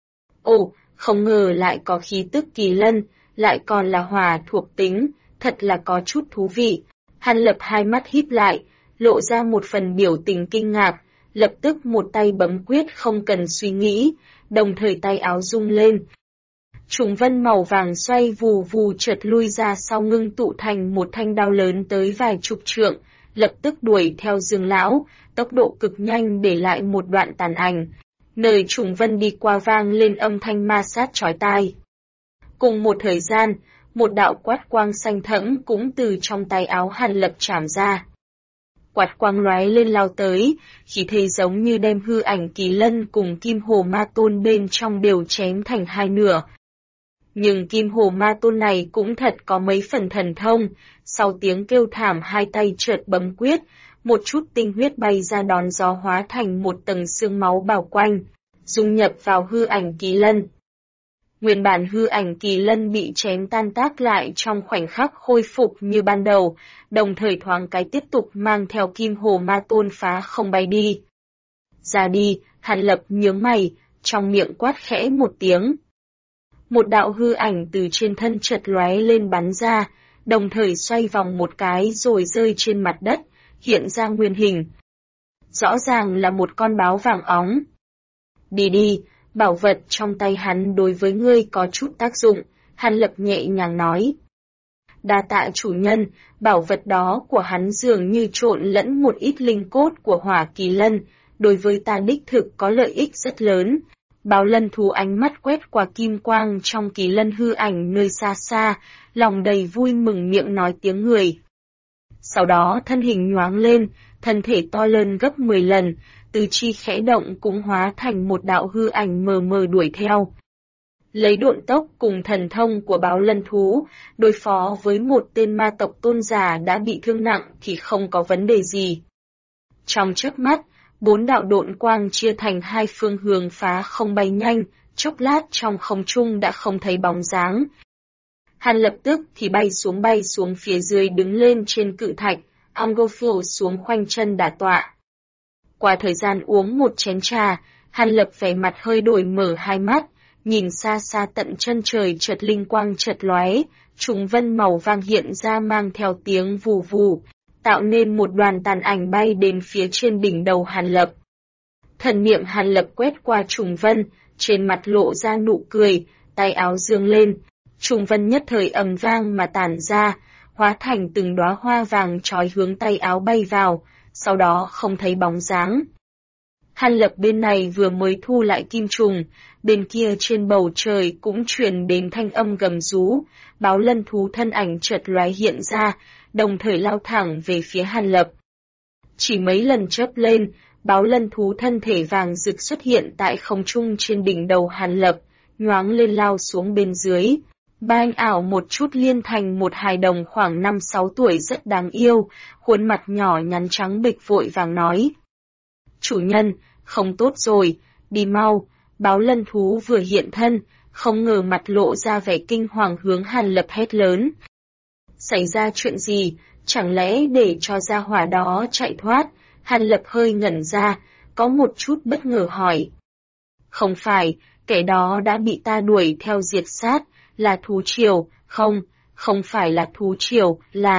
Ồ, không ngờ lại có khí tức kỳ lân, lại còn là hỏa thuộc tính, thật là có chút thú vị. Hàn Lập hai mắt híp lại, lộ ra một phần biểu tình kinh ngạc, lập tức một tay bấm quyết không cần suy nghĩ, đồng thời tay áo rung lên. Trùng vân màu vàng xoay vù vù chợt lui ra sau ngưng tụ thành một thanh đao lớn tới vài chục trượng, lập tức đuổi theo Dương Lão, tốc độ cực nhanh để lại một đoạn tàn ảnh. Nơi trùng vân đi qua vang lên âm thanh ma sát chói tai. Cùng một thời gian, một đạo quát quang xanh thẫm cũng từ trong tay áo Hàn Lập trảm ra. Quạt quang lóe lên lao tới, khí thế giống như đem hư ảnh kỳ lân cùng Kim Hồ Ma Tôn bên trong đều chém thành hai nửa. Nhưng Kim Hồ Ma Tôn này cũng thật có mấy phần thần thông, sau tiếng kêu thảm hai tay chợt bấm quyết, một chút tinh huyết bay ra đón gió hóa thành một tầng sương máu bao quanh, dung nhập vào hư ảnh kỳ lân. Nguyên bản hư ảnh kỳ lân bị chém tan tác lại trong khoảnh khắc khôi phục như ban đầu, đồng thời thoáng cái tiếp tục mang theo Kim Hồ Ma Tôn phá không bay đi. Ra đi, Hàn Lập nhướng mày, trong miệng quát khẽ một tiếng. Một đạo hư ảnh từ trên thân chợt lóe lên bắn ra, đồng thời xoay vòng một cái rồi rơi trên mặt đất, hiện ra nguyên hình. Rõ ràng là một con báo vàng óng. Đi đi, bảo vật trong tay hắn đối với ngươi có chút tác dụng, Hàn Lập nhẹ nhàng nói. Đa tạ chủ nhân, bảo vật đó của hắn dường như trộn lẫn một ít linh cốt của hỏa kỳ lân, đối với ta đích thực có lợi ích rất lớn. Báo lân thú ánh mắt quét qua kim quang trong kỳ lân hư ảnh nơi xa xa, lòng đầy vui mừng miệng nói tiếng người. Sau đó thân hình nhoáng lên, thân thể to lớn gấp 10 lần, tứ chi khẽ động cũng hóa thành một đạo hư ảnh mờ mờ đuổi theo. Lấy độn tốc cùng thần thông của báo lân thú, đối phó với một tên ma tộc tôn giả đã bị thương nặng thì không có vấn đề gì. Trong chớp mắt, 4 đạo độn quang chia thành hai phương hướng phá không bay nhanh, chốc lát trong không trung đã không thấy bóng dáng. Hắn lập tức thì bay xuống phía dưới đứng lên trên cự thạch, Angofil xuống khoanh chân đả tọa. Qua thời gian uống một chén trà, Hàn Lập vẻ mặt hơi đổi mở hai mắt, nhìn xa xa tận chân trời chợt linh quang chợt lóe, trùng vân màu vàng hiện ra mang theo tiếng vù vù, tạo nên một đoàn tàn ảnh bay đến phía trên đỉnh đầu Hàn Lập. Thần niệm Hàn Lập quét qua trùng vân, trên mặt lộ ra nụ cười, tay áo dương lên, trùng vân nhất thời ầm vang mà tản ra, hóa thành từng đóa hoa vàng trói hướng tay áo bay vào, sau đó không thấy bóng dáng. Hàn Lập bên này vừa mới thu lại kim trùng, bên kia trên bầu trời cũng truyền đến thanh âm gầm rú, báo lân thú thân ảnh chợt lóe hiện ra, đồng thời lao thẳng về phía Hàn Lập. Chỉ mấy lần chớp lên, báo lân thú thân thể vàng rực xuất hiện tại không trung trên đỉnh đầu Hàn Lập, nhoáng lên lao xuống bên dưới. Bang ảo một chút liên thành một hài đồng khoảng 5-6 tuổi rất đáng yêu, khuôn mặt nhỏ nhắn trắng bệch vội vàng nói. Chủ nhân, không tốt rồi, đi mau, báo lân thú vừa hiện thân, không ngờ mặt lộ ra vẻ kinh hoàng hướng Hàn Lập hét lớn. Xảy ra chuyện gì, chẳng lẽ để cho gia hỏa đó chạy thoát? Hàn Lập hơi ngẩn ra, có một chút bất ngờ hỏi. Không phải, kẻ đó đã bị ta đuổi theo diệt sát, là thú triều, không phải là thú triều,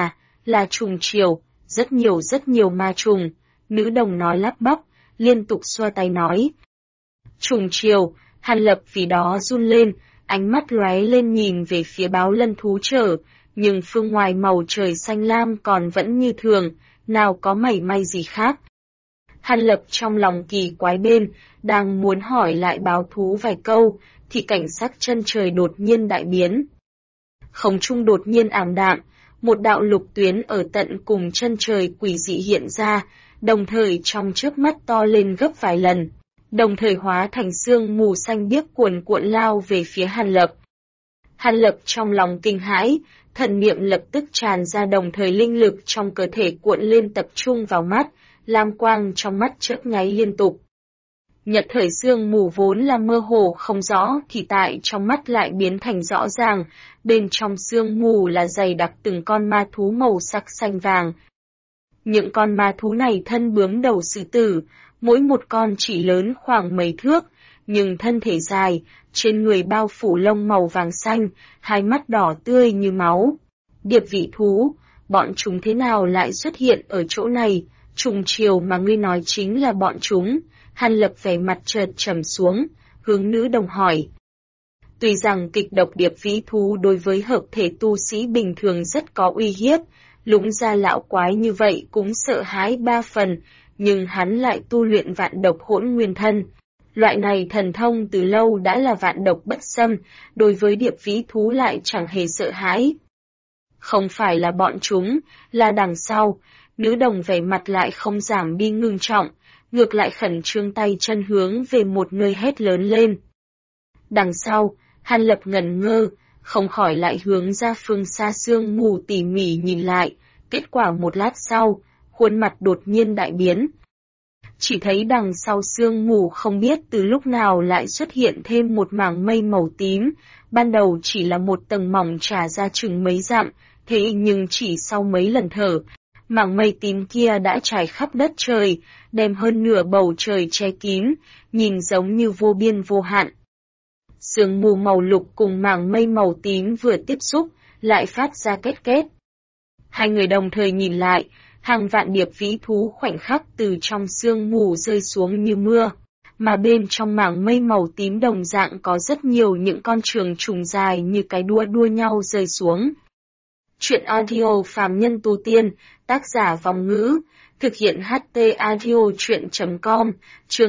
là trùng triều, rất nhiều ma trùng, nữ đồng nói lắp bắp, liên tục xoa tay nói. Trùng triều, Hàn Lập vì đó run lên, ánh mắt lóe lên nhìn về phía báo lân thú trở, nhưng phương ngoài màu trời xanh lam còn vẫn như thường, nào có mảy may gì khác. Hàn Lập trong lòng kỳ quái bên, đang muốn hỏi lại báo thú vài câu, thì cảnh sắc chân trời đột nhiên đại biến. Không trung đột nhiên ảm đạm, một đạo lục tuyến ở tận cùng chân trời quỷ dị hiện ra, đồng thời trong chớp mắt to lên gấp vài lần, đồng thời hóa thành sương mù xanh biếc cuồn cuộn lao về phía Hàn Lập. Hàn Lập trong lòng kinh hãi, thần niệm lập tức tràn ra đồng thời linh lực trong cơ thể cuộn lên tập trung vào mắt, lam quang trong mắt chớp nháy liên tục. Nhật thời sương mù vốn là mơ hồ không rõ thì tại trong mắt lại biến thành rõ ràng, bên trong sương mù là dày đặc từng con ma thú màu sắc xanh vàng. Những con ma thú này thân bướm đầu sư tử, mỗi một con chỉ lớn khoảng mấy thước, nhưng thân thể dài, trên người bao phủ lông màu vàng xanh, hai mắt đỏ tươi như máu. Điệp vị thú, bọn chúng thế nào lại xuất hiện ở chỗ này? Trùng triều mà ngươi nói chính là bọn chúng. Hàn Lập vẻ mặt chợt trầm xuống, hướng nữ đồng hỏi. Tuy rằng kịch độc điệp vĩ thú đối với hợp thể tu sĩ bình thường rất có uy hiếp, lũng gia lão quái như vậy cũng sợ hãi 3 phần, nhưng hắn lại tu luyện vạn độc hỗn nguyên thân. Loại này thần thông từ lâu đã là vạn độc bất xâm, đối với điệp vĩ thú lại chẳng hề sợ hãi. Không phải là bọn chúng, là đằng sau, nữ đồng vẻ mặt lại không giảm đi ngưng trọng, ngược lại khẩn trương tay chân hướng về một nơi hét lớn lên. Đằng sau, Hàn Lập ngẩn ngơ, không khỏi lại hướng ra phương xa sương mù tỉ mỉ nhìn lại, kết quả một lát sau, khuôn mặt đột nhiên đại biến. Chỉ thấy đằng sau sương mù không biết từ lúc nào lại xuất hiện thêm một mảng mây màu tím, ban đầu chỉ là một tầng mỏng trà ra chừng mấy dặm, thế nhưng chỉ sau mấy lần thở, Mảng mây tím kia đã trải khắp đất trời, đem hơn nửa bầu trời che kín, nhìn giống như vô biên vô hạn. Sương mù màu lục cùng mảng mây màu tím vừa tiếp xúc, lại phát ra két két. Hai người đồng thời nhìn lại, hàng vạn điệp vĩ thú khoảnh khắc từ trong sương mù rơi xuống như mưa, mà bên trong mảng mây màu tím đồng dạng có rất nhiều những con trường trùng dài như cái đua đua nhau rơi xuống. Chuyện audio phàm nhân tu tiên, tác giả Vong Ngữ, thực hiện HT Audio Chuyện.com, chương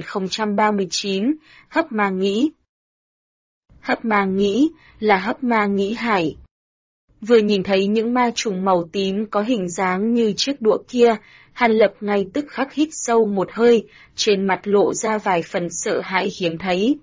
2039, Hấp Ma Nghĩ. Hấp Ma Nghĩ là hấp ma nghĩ hải. Vừa nhìn thấy những ma trùng màu tím có hình dáng như chiếc đũa kia, Hàn Lập ngay tức khắc hít sâu một hơi, trên mặt lộ ra vài phần sợ hãi hiếm thấy.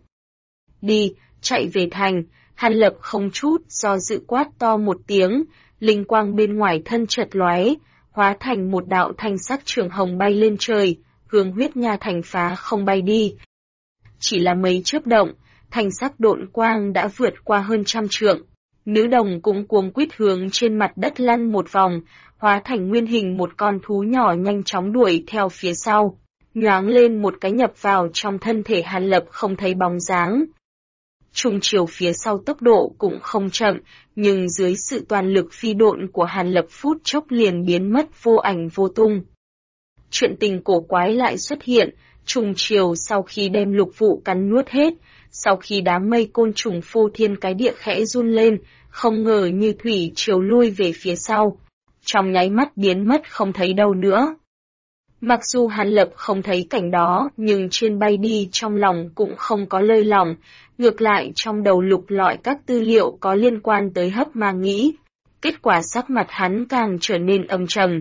Đi, chạy về thành, Hàn Lập không chút do dự quát to một tiếng, linh quang bên ngoài thân chợt lóe, hóa thành một đạo thanh sắc trường hồng bay lên trời, hướng Huyết Nha thành phá không bay đi. Chỉ là mấy chớp động, thanh sắc độn quang đã vượt qua hơn 100 trượng. Nữ đồng cũng cuống quýt hướng trên mặt đất lăn một vòng, hóa thành nguyên hình một con thú nhỏ nhanh chóng đuổi theo phía sau, nhoáng lên một cái nhập vào trong thân thể Hàn Lập không thấy bóng dáng. Trung chiều phía sau tốc độ cũng không chậm, nhưng dưới sự toàn lực phi độn của Hàn Lập phút chốc liền biến mất vô ảnh vô tung. Chuyện tình cổ quái lại xuất hiện, Trung chiều sau khi đem Lục Vụ cắn nuốt hết, sau khi đám mây côn trùng phô thiên cái địa khẽ run lên, không ngờ như thủy triều lui về phía sau, trong nháy mắt biến mất không thấy đâu nữa. Mặc dù Hàn Lập không thấy cảnh đó, nhưng trên bay đi trong lòng cũng không có lơi lỏng, ngược lại trong đầu lục lọi các tư liệu có liên quan tới hấp ma nghĩ, kết quả sắc mặt hắn càng trở nên âm trầm.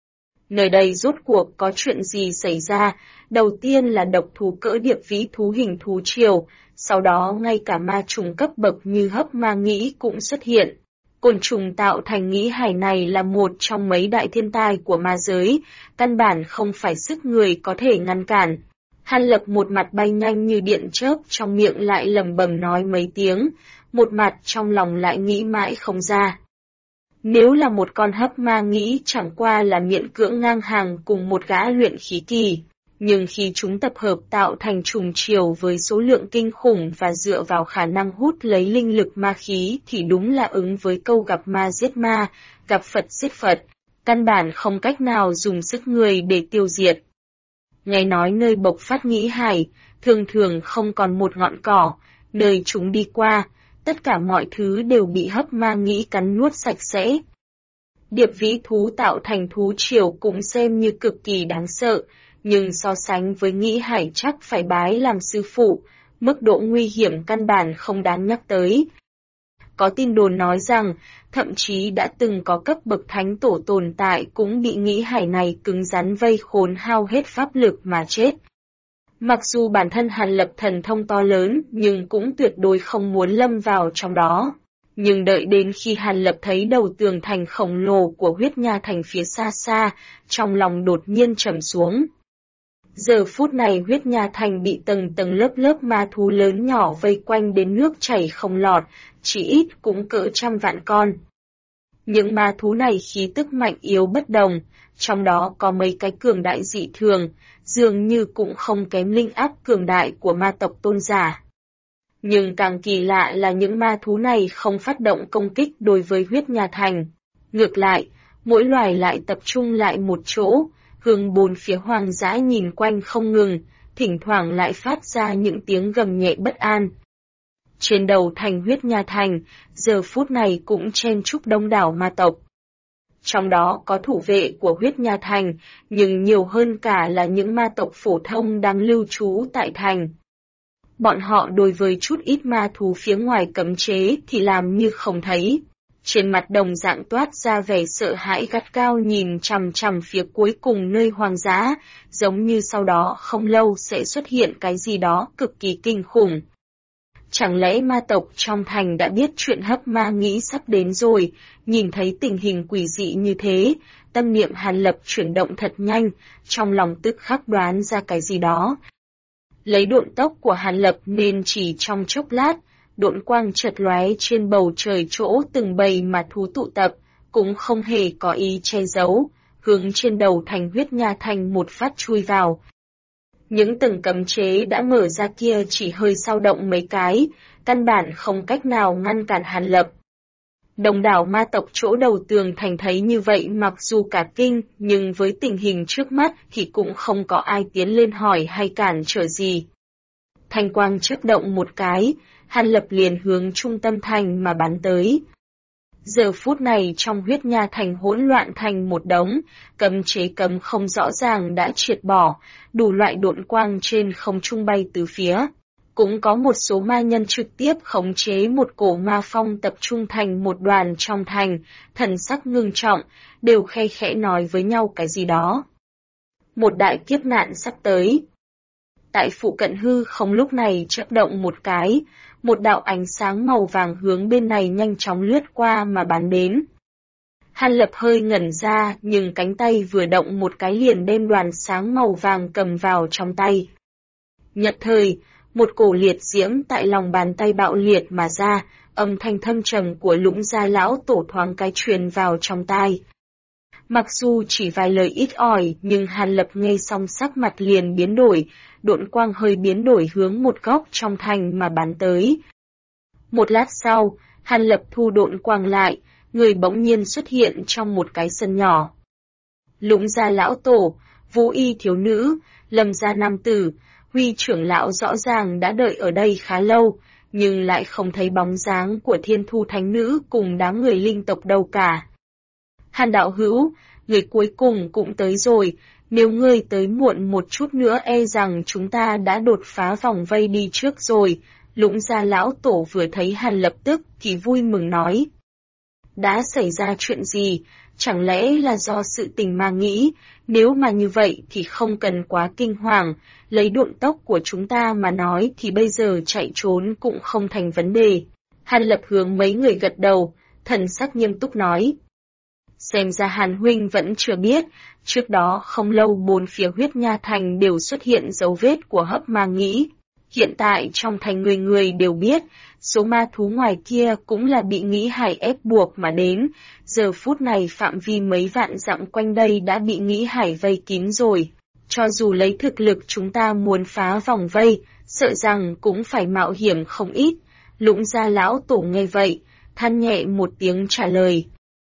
Nơi đây rốt cuộc có chuyện gì xảy ra? Đầu tiên là độc thú cỡ điệp vĩ thú hình thú triều, sau đó ngay cả ma trùng cấp bậc như hấp ma nghĩ cũng xuất hiện. Côn trùng tạo thành nghĩ hải này là một trong mấy đại thiên tai của ma giới, căn bản không phải sức người có thể ngăn cản. Hàn Lập một mặt bay nhanh như điện chớp, trong miệng lại lẩm bẩm nói mấy tiếng, một mặt trong lòng lại nghĩ mãi không ra. Nếu là một con hấp ma nghĩ chẳng qua là miễn cưỡng ngang hàng cùng một gã luyện khí kỳ, nhưng khi chúng tập hợp tạo thành trùng triều với số lượng kinh khủng và dựa vào khả năng hút lấy linh lực ma khí thì đúng là ứng với câu gặp ma giết ma, gặp Phật giết Phật, căn bản không cách nào dùng sức người để tiêu diệt. Nghe nói nơi bộc phát nghĩ hải, thường thường không còn một ngọn cỏ, nơi chúng đi qua, tất cả mọi thứ đều bị hấp ma nghĩ cắn nuốt sạch sẽ. Điệp vĩ thú tạo thành thú triều cũng xem như cực kỳ đáng sợ, nhưng so sánh với nghĩ hải chắc phải bái làm sư phụ, mức độ nguy hiểm căn bản không đáng nhắc tới. Có tin đồn nói rằng, thậm chí đã từng có cấp bậc thánh tổ tồn tại cũng bị nghĩ hải này cứng rắn vây khốn hao hết pháp lực mà chết. Mặc dù bản thân Hàn Lập thần thông to lớn, nhưng cũng tuyệt đối không muốn lâm vào trong đó. Nhưng đợi đến khi Hàn Lập thấy đầu tường thành khổng lồ của Huyết Nha thành phía xa xa, trong lòng đột nhiên trầm xuống. Giờ phút này Huyết Nha thành bị tầng tầng lớp lớp ma thú lớn nhỏ vây quanh đến nước chảy không lọt, chỉ ít cũng cỡ 100 vạn con. Những ma thú này khí tức mạnh yếu bất đồng, trong đó có mấy cái cường đại dị thường, dường như cũng không kém linh áp cường đại của ma tộc tôn giả. Nhưng càng kỳ lạ là những ma thú này không phát động công kích đối với Huyết Nha thành. Ngược lại, mỗi loài lại tập trung lại một chỗ, hướng bốn phía hoang dã nhìn quanh không ngừng, thỉnh thoảng lại phát ra những tiếng gầm nhẹ bất an. Trên đầu thành Huyết Nha thành, giờ phút này cũng chen chúc đông đảo ma tộc. Trong đó có thủ vệ của Huyết Nha thành, nhưng nhiều hơn cả là những ma tộc phổ thông đang lưu trú tại thành. Bọn họ đối với chút ít ma thú phía ngoài cấm chế thì làm như không thấy. Trên mặt đồng dạng toát ra vẻ sợ hãi gắt cao nhìn chằm chằm phía cuối cùng nơi hoang dã, giống như sau đó không lâu sẽ xuất hiện cái gì đó cực kỳ kinh khủng. Chẳng lẽ ma tộc trong thành đã biết chuyện hấp ma nghĩ sắp đến rồi, nhìn thấy tình hình quỷ dị như thế, tâm niệm Hàn Lập chuyển động thật nhanh, trong lòng tức khắc đoán ra cái gì đó. Lấy độn tốc của Hàn Lập nên chỉ trong chốc lát, độn quang chợt lóe trên bầu trời chỗ từng bầy mà thú tụ tập, cũng không hề có ý che giấu, hướng trên đầu thành huyết nha thành một phát chui vào. Những tầng cấm chế đã mở ra kia chỉ hơi dao động mấy cái, căn bản không cách nào ngăn cản Hàn Lập. Đông đảo ma tộc chỗ đầu tường thành thấy như vậy mặc dù cả kinh, nhưng với tình hình trước mắt thì cũng không có ai tiến lên hỏi hay cản trở gì. Thanh quang chớp động một cái, Hàn Lập liền hướng trung tâm thành mà bắn tới. Giờ phút này trong huyết nha thành hỗn loạn thành một đống, cấm chế cấm không rõ ràng đã triệt bỏ, đủ loại độn quang trên không trung bay từ phía. Cũng có một số ma nhân trực tiếp khống chế một cổ ma phong tập trung thành một đoàn trong thành, thần sắc ngưng trọng, đều khe khẽ nói với nhau cái gì đó. Một đại kiếp nạn sắp tới. Tại phụ cận hư không lúc này chớp động một cái, một đạo ánh sáng màu vàng hướng bên này nhanh chóng lướt qua mà bắn đến. Hàn Lập hơi ngẩn ra nhưng cánh tay vừa động một cái liền đem đoàn sáng màu vàng cầm vào trong tay. Nhất thời, một cổ liệt diễm tại lòng bàn tay bạo liệt mà ra, âm thanh thâm trầm của Lũng Gia lão tổ thoáng cái truyền vào trong tai. Mặc dù chỉ vài lời ít ỏi nhưng Hàn Lập nghe xong sắc mặt liền biến đổi, độn quang hơi biến đổi hướng một góc trong thành mà bắn tới. Một lát sau, Hàn Lập thu độn quang lại, người bỗng nhiên xuất hiện trong một cái sân nhỏ. Lũng Gia lão tổ, Vũ Y thiếu nữ, Lâm gia nam tử, Huy trưởng lão rõ ràng đã đợi ở đây khá lâu, nhưng lại không thấy bóng dáng của Thiên Thu thánh nữ cùng đám người linh tộc đâu cả. Hàn đạo hữu, người cuối cùng cũng tới rồi, nếu ngươi tới muộn một chút nữa e rằng chúng ta đã đột phá vòng vây đi trước rồi. Lũng Gia lão tổ vừa thấy Hàn lập tức thì vui mừng nói. Đã xảy ra chuyện gì? Chẳng lẽ là do sự tình mà nghĩ, nếu mà như vậy thì không cần quá kinh hoàng, lấy độn tốc của chúng ta mà nói thì bây giờ chạy trốn cũng không thành vấn đề. Hàn Lập hướng mấy người gật đầu, thần sắc nghiêm túc nói. Xem ra Hàn huynh vẫn chưa biết, trước đó không lâu bốn phía huyết nha thành đều xuất hiện dấu vết của hấp ma nghĩ. Hiện tại trong thành người người đều biết, số ma thú ngoài kia cũng là bị nghĩ hải ép buộc mà đến, giờ phút này phạm vi mấy vạn dặm quanh đây đã bị nghĩ hải vây kín rồi. Cho dù lấy thực lực chúng ta muốn phá vòng vây, sợ rằng cũng phải mạo hiểm không ít. Lũng Gia lão tổ nghe vậy, than nhẹ một tiếng trả lời.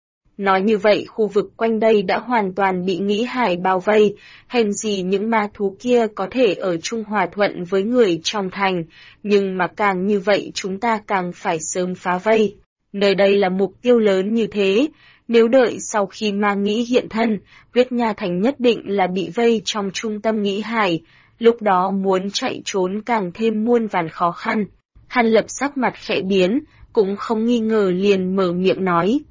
Nói như vậy khu vực quanh đây đã hoàn toàn bị nghĩ hải bao vây, hèn gì những ma thú kia có thể ở chung hòa thuận với người trong thành, nhưng mà càng như vậy chúng ta càng phải sớm phá vây. Nơi đây là mục tiêu lớn như thế, nếu đợi sau khi ma nghĩ hiện thân, huyết nha thành nhất định là bị vây trong trung tâm nghĩ hải, lúc đó muốn chạy trốn càng thêm muôn vàn khó khăn. Hàn Lập sắc mặt khẽ biến, cũng không nghi ngờ liền mở miệng nói.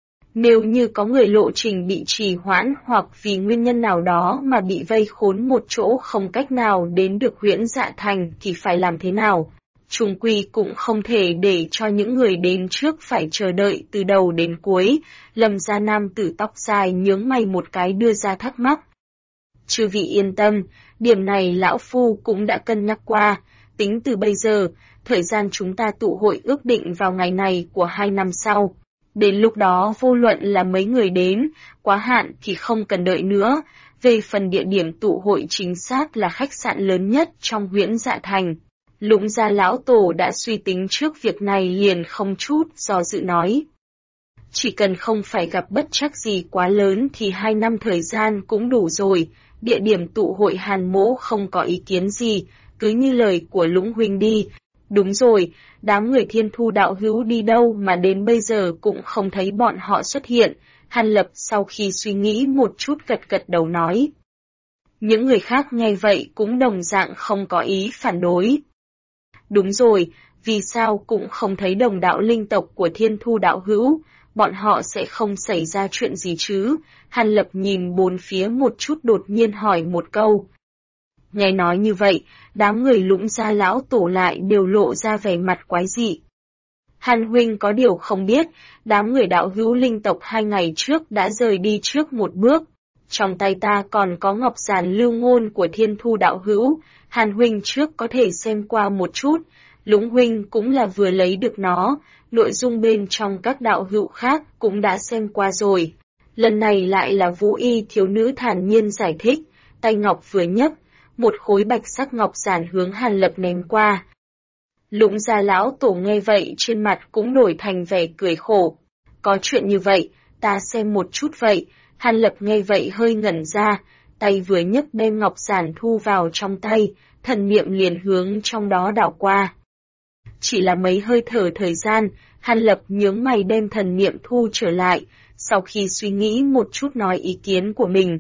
Nếu như có người lộ trình bị trì hoãn hoặc vì nguyên nhân nào đó mà bị vây khốn một chỗ không cách nào đến được Huyễn Dạ Thành thì phải làm thế nào? Chung quy cũng không thể để cho những người đến trước phải chờ đợi từ đầu đến cuối. Lâm gia nam tử tóc dài nhướng mày một cái đưa ra thắc mắc. Chư vị yên tâm, điểm này lão phu cũng đã cân nhắc qua. Tính từ bây giờ, thời gian chúng ta tụ hội ước định vào ngày này của 2 năm sau. Đến lúc đó vô luận là mấy người đến, quá hạn thì không cần đợi nữa. Về phần địa điểm tụ hội chính xác là khách sạn lớn nhất trong Huyễn Dạ Thành. Lũng Gia lão tổ đã suy tính trước việc này liền không chút do dự nói. Chỉ cần không phải gặp bất trắc gì quá lớn thì 2 năm thời gian cũng đủ rồi. Địa điểm tụ hội Hàn mỗ không có ý kiến gì, cứ như lời của Lũng huynh đi. Đúng rồi, đám người Thiên Thu đạo hữu đi đâu mà đến bây giờ cũng không thấy bọn họ xuất hiện. Hàn Lập sau khi suy nghĩ một chút gật gật đầu nói. Những người khác nghe vậy cũng đồng dạng không có ý phản đối. Đúng rồi, vì sao cũng không thấy đồng đạo linh tộc của Thiên Thu đạo hữu, bọn họ sẽ không xảy ra chuyện gì chứ? Hàn Lập nhìn bốn phía một chút đột nhiên hỏi một câu. Nghe nói như vậy, đám người Lũng Gia lão tổ lại đều lộ ra vẻ mặt quái dị. Hàn huynh có điều không biết, đám người đạo hữu linh tộc 2 ngày trước đã rời đi trước một bước. Trong tay ta còn có ngọc giản lưu ngôn của Thiên Thu đạo hữu, Hàn huynh trước có thể xem qua một chút, Lũng huynh cũng là vừa lấy được nó, nội dung bên trong các đạo hữu khác cũng đã xem qua rồi. Lần này lại là Vũ Y thiếu nữ thản nhiên giải thích, tay ngọc vừa nhấc, một khối bạch sắc ngọc giản hướng Hàn Lập ném qua. Lũng Gia lão tổ nghe vậy trên mặt cũng đổi thành vẻ cười khổ. Có chuyện như vậy, ta xem một chút vậy. Hàn Lập nghe vậy hơi ngẩn ra, tay vừa nhấc đem ngọc giản thu vào trong tay, thần niệm liền hướng trong đó đảo qua. Chỉ là mấy hơi thở thời gian, Hàn Lập nhướng mày đem thần niệm thu trở lại, sau khi suy nghĩ một chút nói ý kiến của mình.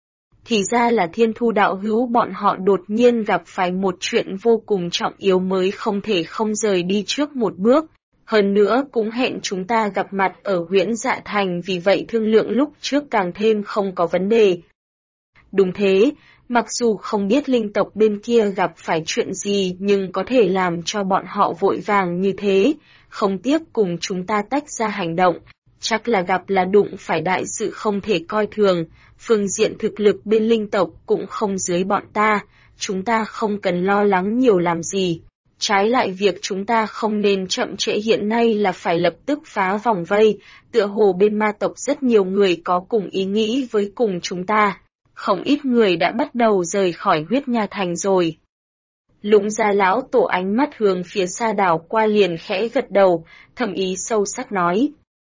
Thì ra là Thiên Thu đạo hữu bọn họ đột nhiên gặp phải một chuyện vô cùng trọng yếu mới không thể không rời đi trước một bước. Hơn nữa cũng hẹn chúng ta gặp mặt ở Huyễn Dạ Thành, vì vậy thương lượng lúc trước càng thêm không có vấn đề. Đúng thế, mặc dù không biết linh tộc bên kia gặp phải chuyện gì nhưng có thể làm cho bọn họ vội vàng như thế, không tiếc cùng chúng ta tách ra hành động. Chắc là gặp là đụng phải đại sự không thể coi thường, phương diện thực lực bên linh tộc cũng không dưới bọn ta, chúng ta không cần lo lắng nhiều làm gì. Trái lại việc chúng ta không nên chậm trễ hiện nay là phải lập tức phá vòng vây, tựa hồ bên ma tộc rất nhiều người có cùng ý nghĩ với cùng chúng ta. Không ít người đã bắt đầu rời khỏi Huyết Nha Thành rồi. Lũng Gia lão tổ ánh mắt hướng phía xa đảo qua liền khẽ gật đầu, thầm ý sâu sắc nói.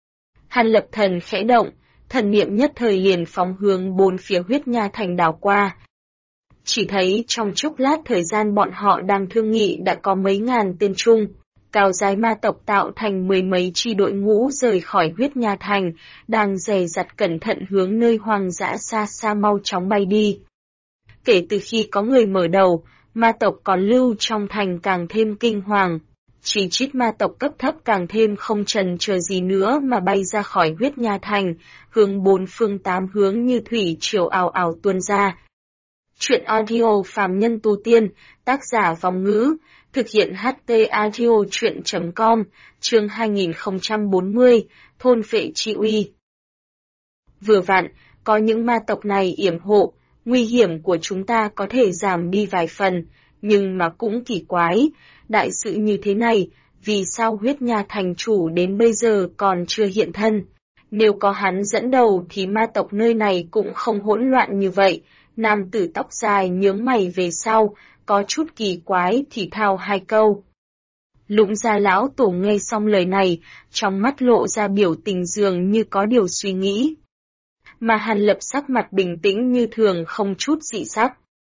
Hàn Lập thần khẽ động, thần niệm nhất thời liền phóng hướng bốn phía Huyết Nha Thành đảo qua. Chỉ thấy trong chốc lát thời gian bọn họ đang thương nghị đã có mấy ngàn tên chung, cao giai ma tộc tạo thành mười mấy chi đội ngũ rời khỏi Huyết Nha Thành, đang dè dặt cẩn thận hướng nơi hoang dã xa xa mau chóng bay đi. Kể từ khi có người mở đầu, ma tộc còn lưu trong thành càng thêm kinh hoàng. Chỉ chít ma tộc cấp thấp càng thêm không chần chờ gì nữa mà bay ra khỏi Huyết Nha Thành, hướng bốn phương tám hướng như thủy triều ào ào tuôn ra. Chuyện audio phàm nhân tu tiên, tác giả Vong Ngữ, thực hiện HT audio chuyện.com, chương 2040, thôn phệ chi uy. Vừa vặn, có những ma tộc này yểm hộ, nguy hiểm của chúng ta có thể giảm đi vài phần, nhưng mà cũng kỳ quái, đại sự như thế này, vì sao Huyết Nha thành chủ đến bây giờ còn chưa hiện thân? Nếu có hắn dẫn đầu thì ma tộc nơi này cũng không hỗn loạn như vậy. Nam tử tóc dài nhướng mày về sau, có chút kỳ quái thì thào hai câu. Lũng Gia lão tổ nghe xong lời này, trong mắt lộ ra biểu tình dường như có điều suy nghĩ. Mà Hàn Lập sắc mặt bình tĩnh như thường không chút dị sắc.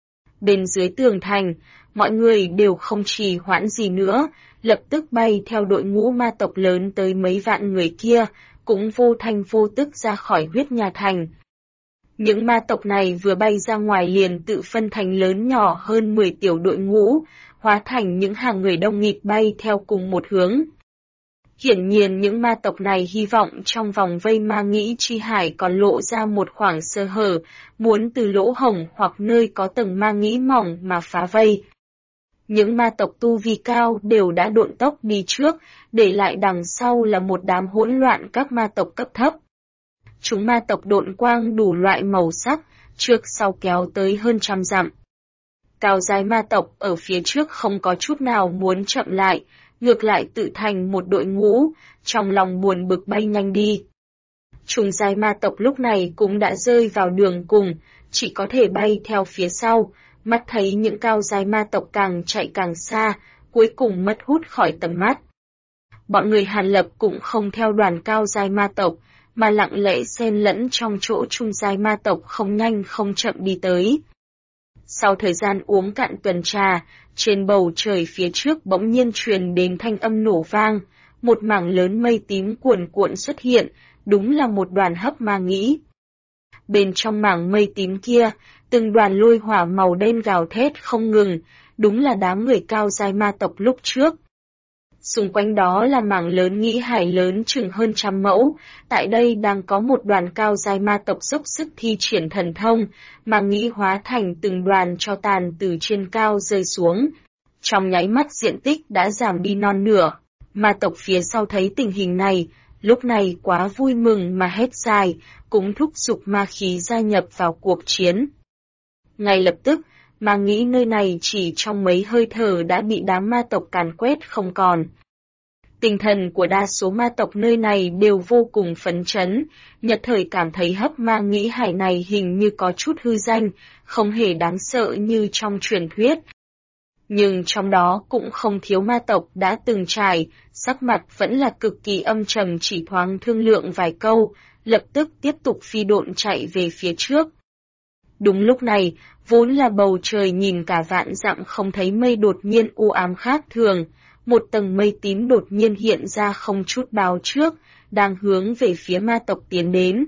Bên dưới tường thành, mọi người đều không trì hoãn gì nữa, lập tức bay theo đội ngũ ma tộc lớn tới mấy vạn người kia, cũng vô thanh vô tức ra khỏi Huyết Nha Thành. Những ma tộc này vừa bay ra ngoài liền tự phân thành lớn nhỏ hơn 10 tiểu đội ngũ, hóa thành những hàng người đông nghịt bay theo cùng một hướng. Hiển nhiên những ma tộc này hy vọng trong vòng vây ma nghĩ chi hải còn lộ ra một khoảng sơ hở, muốn từ lỗ hổng hoặc nơi có tầng ma nghĩ mỏng mà phá vây. Những ma tộc tu vi cao đều đã độn tốc đi trước, để lại đằng sau là một đám hỗn loạn các ma tộc cấp thấp. Chúng ma tộc độn quang đủ loại màu sắc, trước sau kéo tới hơn 100 dặm. Cao giai ma tộc ở phía trước không có chút nào muốn chậm lại, ngược lại tự thành một đội ngũ, trong lòng buồn bực bay nhanh đi. Trùng giai ma tộc lúc này cũng đã rơi vào đường cùng, chỉ có thể bay theo phía sau, mắt thấy những cao giai ma tộc càng chạy càng xa, cuối cùng mất hút khỏi tầm mắt. Bọn người Hàn Lập cũng không theo đoàn cao giai ma tộc, mà lặng lẽ xen lẫn trong chỗ trung giai ma tộc không nhanh không chậm đi tới. Sau thời gian uống cạn tuần trà, trên bầu trời phía trước bỗng nhiên truyền đến thanh âm nổ vang, một mảng lớn mây tím cuồn cuộn xuất hiện, đúng là một đoàn hấp ma nghĩ. Bên trong mảng mây tím kia, từng đoàn lôi hỏa màu đen gào thét không ngừng, đúng là đám người cao giai ma tộc lúc trước. Xung quanh đó là mảng lớn nghĩ hải lớn chừng hơn 100 mẫu, tại đây đang có một đoàn cao giai ma tộc dốc sức thi triển thần thông, mà nghĩ hóa thành từng đoàn tro tàn từ trên cao rơi xuống. Trong nháy mắt diện tích đã giảm đi non nửa, ma tộc phía sau thấy tình hình này, lúc này quá vui mừng mà hét dài, cũng thúc giục ma khí gia nhập vào cuộc chiến. Ngay lập tức, mà nghĩ nơi này chỉ trong mấy hơi thở đã bị đám ma tộc càn quét không còn. Tinh thần của đa số ma tộc nơi này đều vô cùng phấn chấn, nhất thời cảm thấy hấp ma nghĩ hải này hình như có chút hư danh, không hề đáng sợ như trong truyền thuyết. Nhưng trong đó cũng không thiếu ma tộc đã từng trải, sắc mặt vẫn là cực kỳ âm trầm, chỉ thoáng thương lượng vài câu, lập tức tiếp tục phi độn chạy về phía trước. Đúng lúc này, vốn là bầu trời nhìn cả vạn dặm không thấy mây đột nhiên u ám khác thường, một tầng mây tím đột nhiên hiện ra không chút báo trước, đang hướng về phía ma tộc tiến đến.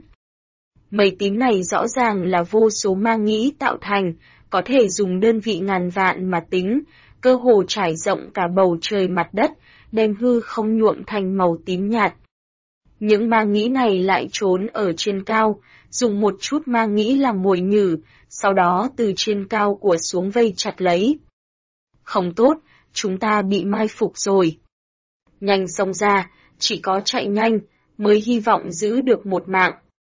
Mây tím này rõ ràng là vô số ma nghĩ tạo thành, có thể dùng đơn vị ngàn vạn mà tính, cơ hồ trải rộng cả bầu trời mặt đất, đem hư không nhuộm thành màu tím nhạt. Những ma nghĩ này lại trốn ở trên cao, dùng một chút ma nghĩ làm mồi nhử, sau đó từ trên cao của xuống vây chặt lấy. Không tốt, chúng ta bị mai phục rồi. Nhanh xông ra, chỉ có chạy nhanh, mới hy vọng giữ được một mạng.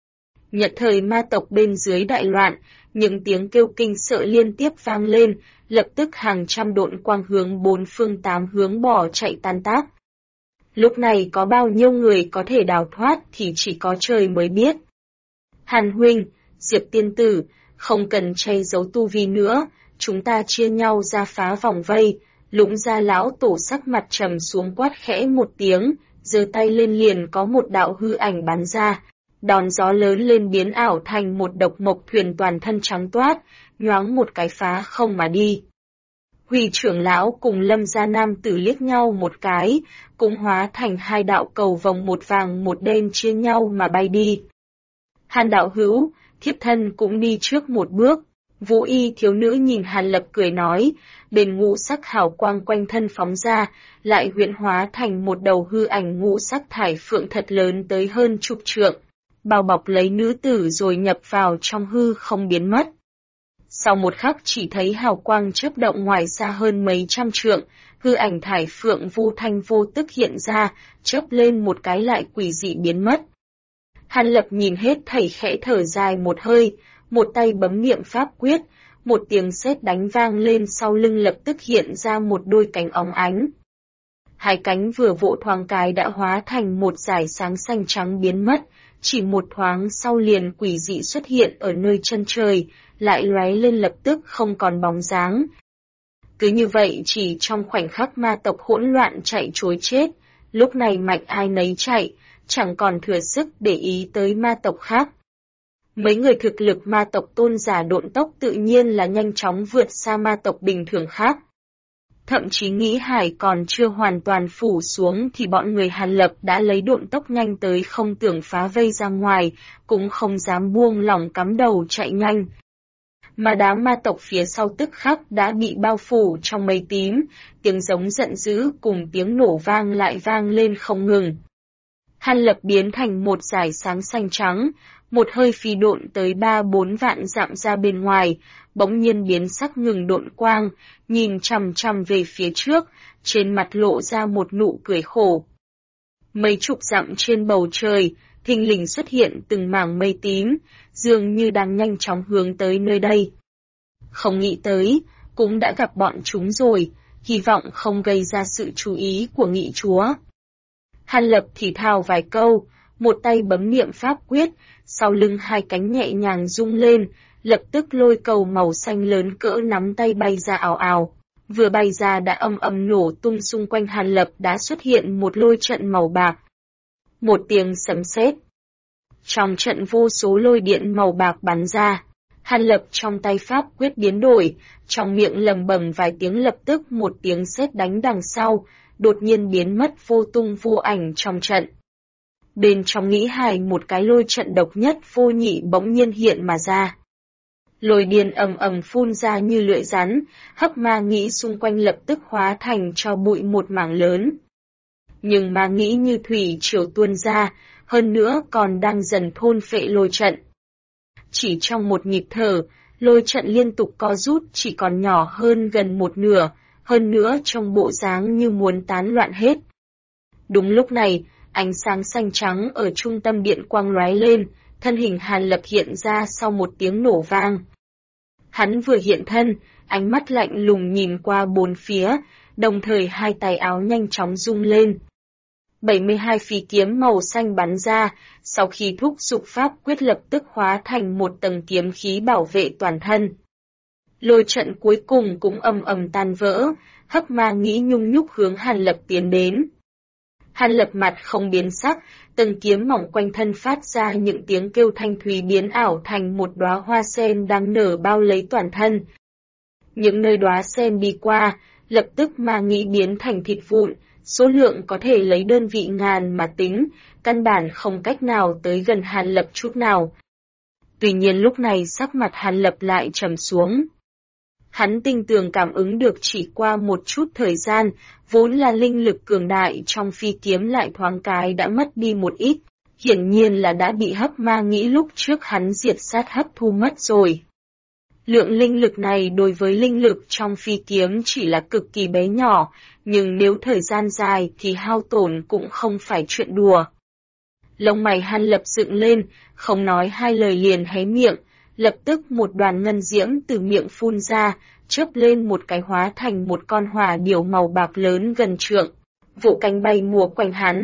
Nhật thời ma tộc bên dưới đại loạn, những tiếng kêu kinh sợ liên tiếp vang lên, lập tức hàng trăm độn quang hướng bốn phương tám hướng bỏ chạy tan tác. Lúc này có bao nhiêu người có thể đào thoát thì chỉ có trời mới biết. Hàn huynh, Diệp tiên tử, không cần che giấu tu vi nữa, chúng ta chia nhau ra phá vòng vây. Lũng gia lão tổ sắc mặt trầm xuống quát khẽ một tiếng, giơ tay lên liền có một đạo hư ảnh bắn ra. Đòn gió lớn lên biến ảo thành một độc mộc thuyền toàn thân trắng toát, nhoáng một cái phá không mà đi. Huy trưởng lão cùng Lâm gia nam tử liếc nhau một cái, cũng hóa thành hai đạo cầu vòng một vàng một đen chia nhau mà bay đi. Hàn đạo hữu, thiếp thân cũng đi trước một bước. Vũ y thiếu nữ nhìn Hàn Lập cười nói, bên ngũ sắc hào quang quanh thân phóng ra, lại huyễn hóa thành một đầu hư ảnh ngũ sắc thải phượng thật lớn tới hơn chục trượng, bao bọc lấy nữ tử rồi nhập vào trong hư không biến mất. Sau một khắc chỉ thấy hào quang chớp động ngoài xa hơn mấy trăm trượng, hư ảnh thải phượng vô thanh vô tức hiện ra, chớp lên một cái lại quỷ dị biến mất. Hàn Lập nhìn hết thảy khẽ thở dài một hơi, một tay bấm niệm pháp quyết, một tiếng sét đánh vang lên sau lưng lập tức hiện ra một đôi cánh óng ánh. Hai cánh vừa vỗ thoáng cái đã hóa thành một dải sáng xanh trắng biến mất, chỉ một thoáng sau liền quỷ dị xuất hiện ở nơi chân trời, lại lóe lên lập tức không còn bóng dáng. Cứ như vậy chỉ trong khoảnh khắc ma tộc hỗn loạn chạy trối chết, lúc này mạnh ai nấy chạy, chẳng còn thừa sức để ý tới ma tộc khác. Mấy người thực lực ma tộc tôn giả độn tốc tự nhiên là nhanh chóng vượt xa ma tộc bình thường khác. Thậm chí nghĩ hải còn chưa hoàn toàn phủ xuống thì bọn người Hàn Lập đã lấy độn tốc nhanh tới không tưởng phá vây ra ngoài, cũng không dám buông lỏng cắm đầu chạy nhanh. Mà đám ma tộc phía sau tức khắc đã bị bao phủ trong mây tím, tiếng giống giận dữ cùng tiếng nổ vang lại vang lên không ngừng. Hàn Lập biến thành một dải sáng xanh trắng, một hơi phi độn tới 3-4 vạn dặm ra bên ngoài, bỗng nhiên biến sắc ngừng độn quang, nhìn chằm chằm về phía trước, trên mặt lộ ra một nụ cười khổ. Mấy chục dặm trên bầu trời, thình lình xuất hiện từng mảng mây tím, dường như đang nhanh chóng hướng tới nơi đây. Không nghĩ tới, cũng đã gặp bọn chúng rồi, hy vọng không gây ra sự chú ý của nghị chúa. Hàn Lập thì thào vài câu, một tay bấm niệm pháp quyết, sau lưng hai cánh nhẹ nhàng rung lên, lập tức lôi cầu màu xanh lớn cỡ nắm tay bay ra ào ào. Vừa bay ra đã âm ầm nổ tung, xung quanh Hàn Lập đã xuất hiện một lôi trận màu bạc. Một tiếng sấm sét. Trong trận vô số lôi điện màu bạc bắn ra. Hàn Lập trong tay pháp quyết biến đổi, trong miệng lầm bầm vài tiếng, lập tức một tiếng sét đánh đằng sau, đột nhiên biến mất vô tung vô ảnh trong trận. Bên trong nghĩ hải một cái lôi trận độc nhất vô nhị bỗng nhiên hiện mà ra. Lôi điện ầm ầm phun ra như lưỡi rắn, hấp ma nghĩ xung quanh lập tức hóa thành cho bụi một mảng lớn. Nhưng ma nghĩ như thủy triều tuôn ra, hơn nữa còn đang dần thôn phệ lôi trận. Chỉ trong một nhịp thở, lôi trận liên tục co rút chỉ còn nhỏ hơn gần một nửa, hơn nữa trong bộ dáng như muốn tán loạn hết. Đúng lúc này, ánh sáng xanh trắng ở trung tâm điện quang lóe lên, thân hình Hàn Lập hiện ra sau một tiếng nổ vang. Hắn vừa hiện thân, ánh mắt lạnh lùng nhìn qua bốn phía, đồng thời hai tay áo nhanh chóng rung lên. 72 phi kiếm màu xanh bắn ra, sau khi thúc dục pháp quyết lập tức hóa thành một tầng kiếm khí bảo vệ toàn thân. Lôi trận cuối cùng cũng ầm ầm tan vỡ, Hấp Ma Nghĩ nhung nhúc hướng Hàn Lập tiến đến. Hàn Lập mặt không biến sắc, tầng kiếm mỏng quanh thân phát ra những tiếng kêu thanh thúy biến ảo thành một đóa hoa sen đang nở bao lấy toàn thân. Những nơi đóa sen đi qua, lập tức ma nghĩ biến thành thịt vụn, số lượng có thể lấy đơn vị ngàn mà tính, căn bản không cách nào tới gần Hàn Lập chút nào. Tuy nhiên lúc này sắc mặt Hàn Lập lại trầm xuống. Hắn tinh tường cảm ứng được chỉ qua một chút thời gian, vốn là linh lực cường đại trong phi kiếm lại thoáng cái đã mất đi một ít, hiển nhiên là đã bị Hấp Ma Nghĩ lúc trước hắn diệt sát hấp thu mất rồi. Lượng linh lực này đối với linh lực trong phi kiếm chỉ là cực kỳ bé nhỏ, nhưng nếu thời gian dài thì hao tổn cũng không phải chuyện đùa. Lông mày Hàn Lập dựng lên, không nói hai lời liền hé miệng, lập tức một đoàn ngân diễm từ miệng phun ra, chớp lên một cái hóa thành một con hỏa điểu màu bạc lớn gần trượng, vỗ cánh bay múa quanh hắn.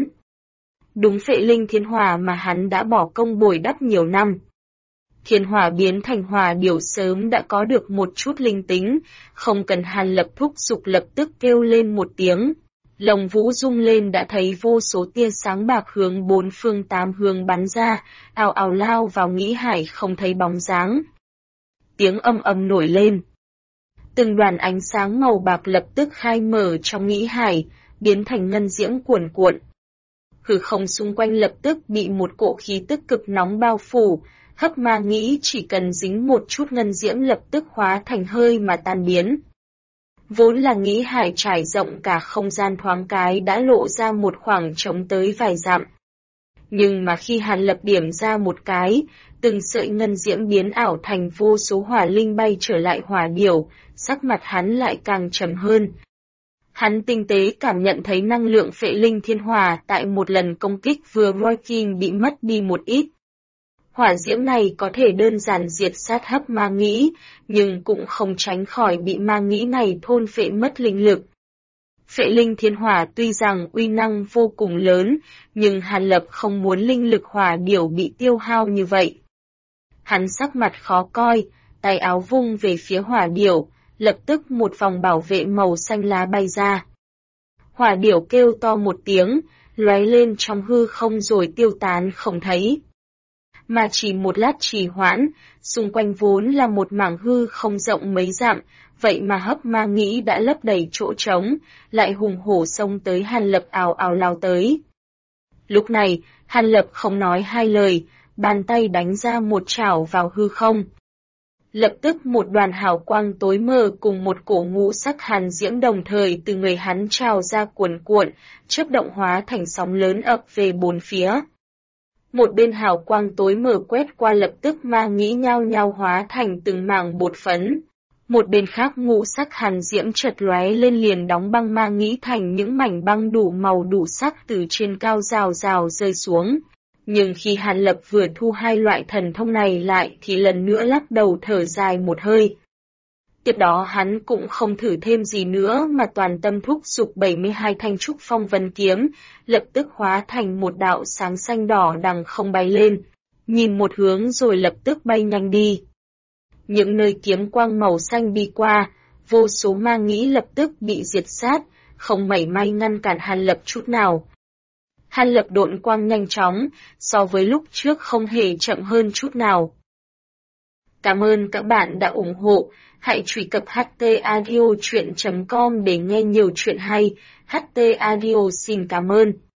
Đúng phệ linh thiên hỏa mà hắn đã bỏ công bồi đắp nhiều năm. Thiên hỏa biến thành hỏa điểu sớm đã có được một chút linh tính, không cần Hàn Lập thúc giục lập tức kêu lên một tiếng. Lồng vũ rung lên đã thấy vô số tia sáng bạc hướng bốn phương tám hướng bắn ra, ào ào lao vào nghĩ hải không thấy bóng dáng. Tiếng âm ầm nổi lên. Từng đoàn ánh sáng màu bạc lập tức khai mở trong nghĩ hải, biến thành ngân diễm cuồn cuộn. Hư không xung quanh lập tức bị một cỗ khí tức cực nóng bao phủ, Hấp Ma Nghĩ chỉ cần dính một chút ngân diễm lập tức hóa thành hơi mà tan biến. Vốn là nghĩ hải trải rộng cả không gian thoáng cái đã lộ ra một khoảng trống tới vài dặm. Nhưng mà khi Hàn Lập điểm ra một cái, từng sợi ngân diễm biến ảo thành vô số hỏa linh bay trở lại hỏa điểu, sắc mặt hắn lại càng trầm hơn. Hắn tinh tế cảm nhận thấy năng lượng phệ linh thiên hỏa tại một lần công kích vừa rồi kim bị mất đi một ít. Hỏa diễm này có thể đơn giản diệt sát Hấp Ma Nghĩ, nhưng cũng không tránh khỏi bị ma nghĩ này thôn phệ mất linh lực. Phệ linh thiên hỏa tuy rằng uy năng vô cùng lớn, nhưng Hàn Lập không muốn linh lực hỏa điểu bị tiêu hao như vậy. Hắn sắc mặt khó coi, tay áo vung về phía hỏa điểu, lập tức một vòng bảo vệ màu xanh lá bay ra. Hỏa điểu kêu to một tiếng, lóe lên trong hư không rồi tiêu tán không thấy. Mà chỉ một lát trì hoãn, xung quanh vốn là một mảng hư không rộng mấy dặm, vậy mà Hấp Ma Nghĩ đã lấp đầy chỗ trống, lại hùng hổ xông tới Hàn Lập ào ào lao tới. Lúc này, Hàn Lập không nói hai lời, bàn tay đánh ra một chảo vào hư không. Lập tức một đoàn hào quang tối mờ cùng một cổ ngũ sắc hàn diễm đồng thời từ người hắn trào ra cuồn cuộn, chớp động hóa thành sóng lớn ập về bốn phía. Một bên hào quang tối mờ quét qua lập tức ma nghĩ nhao nhao hóa thành từng mảng bột phấn. Một bên khác ngũ sắc hàn diễm chợt lóe lên liền đóng băng ma nghĩ thành những mảnh băng đủ màu đủ sắc từ trên cao rào rào rơi xuống. Nhưng khi Hàn Lập vừa thu hai loại thần thông này lại thì lần nữa lắc đầu thở dài một hơi. Tiếp đó hắn cũng không thử thêm gì nữa mà toàn tâm thúc giục 72 thanh trúc phong vân kiếm, lập tức hóa thành một đạo sáng xanh đỏ đằng không bay lên, nhìn một hướng rồi lập tức bay nhanh đi. Những nơi kiếm quang màu xanh đi qua, vô số ma nghĩ lập tức bị diệt sát, không mảy may ngăn cản Hàn Lập chút nào. Hàn Lập độn quang nhanh chóng, so với lúc trước không hề chậm hơn chút nào. Cảm ơn các bạn đã ủng hộ, hãy truy cập htaudio.com để nghe nhiều chuyện hay, HT Audio xin cảm ơn.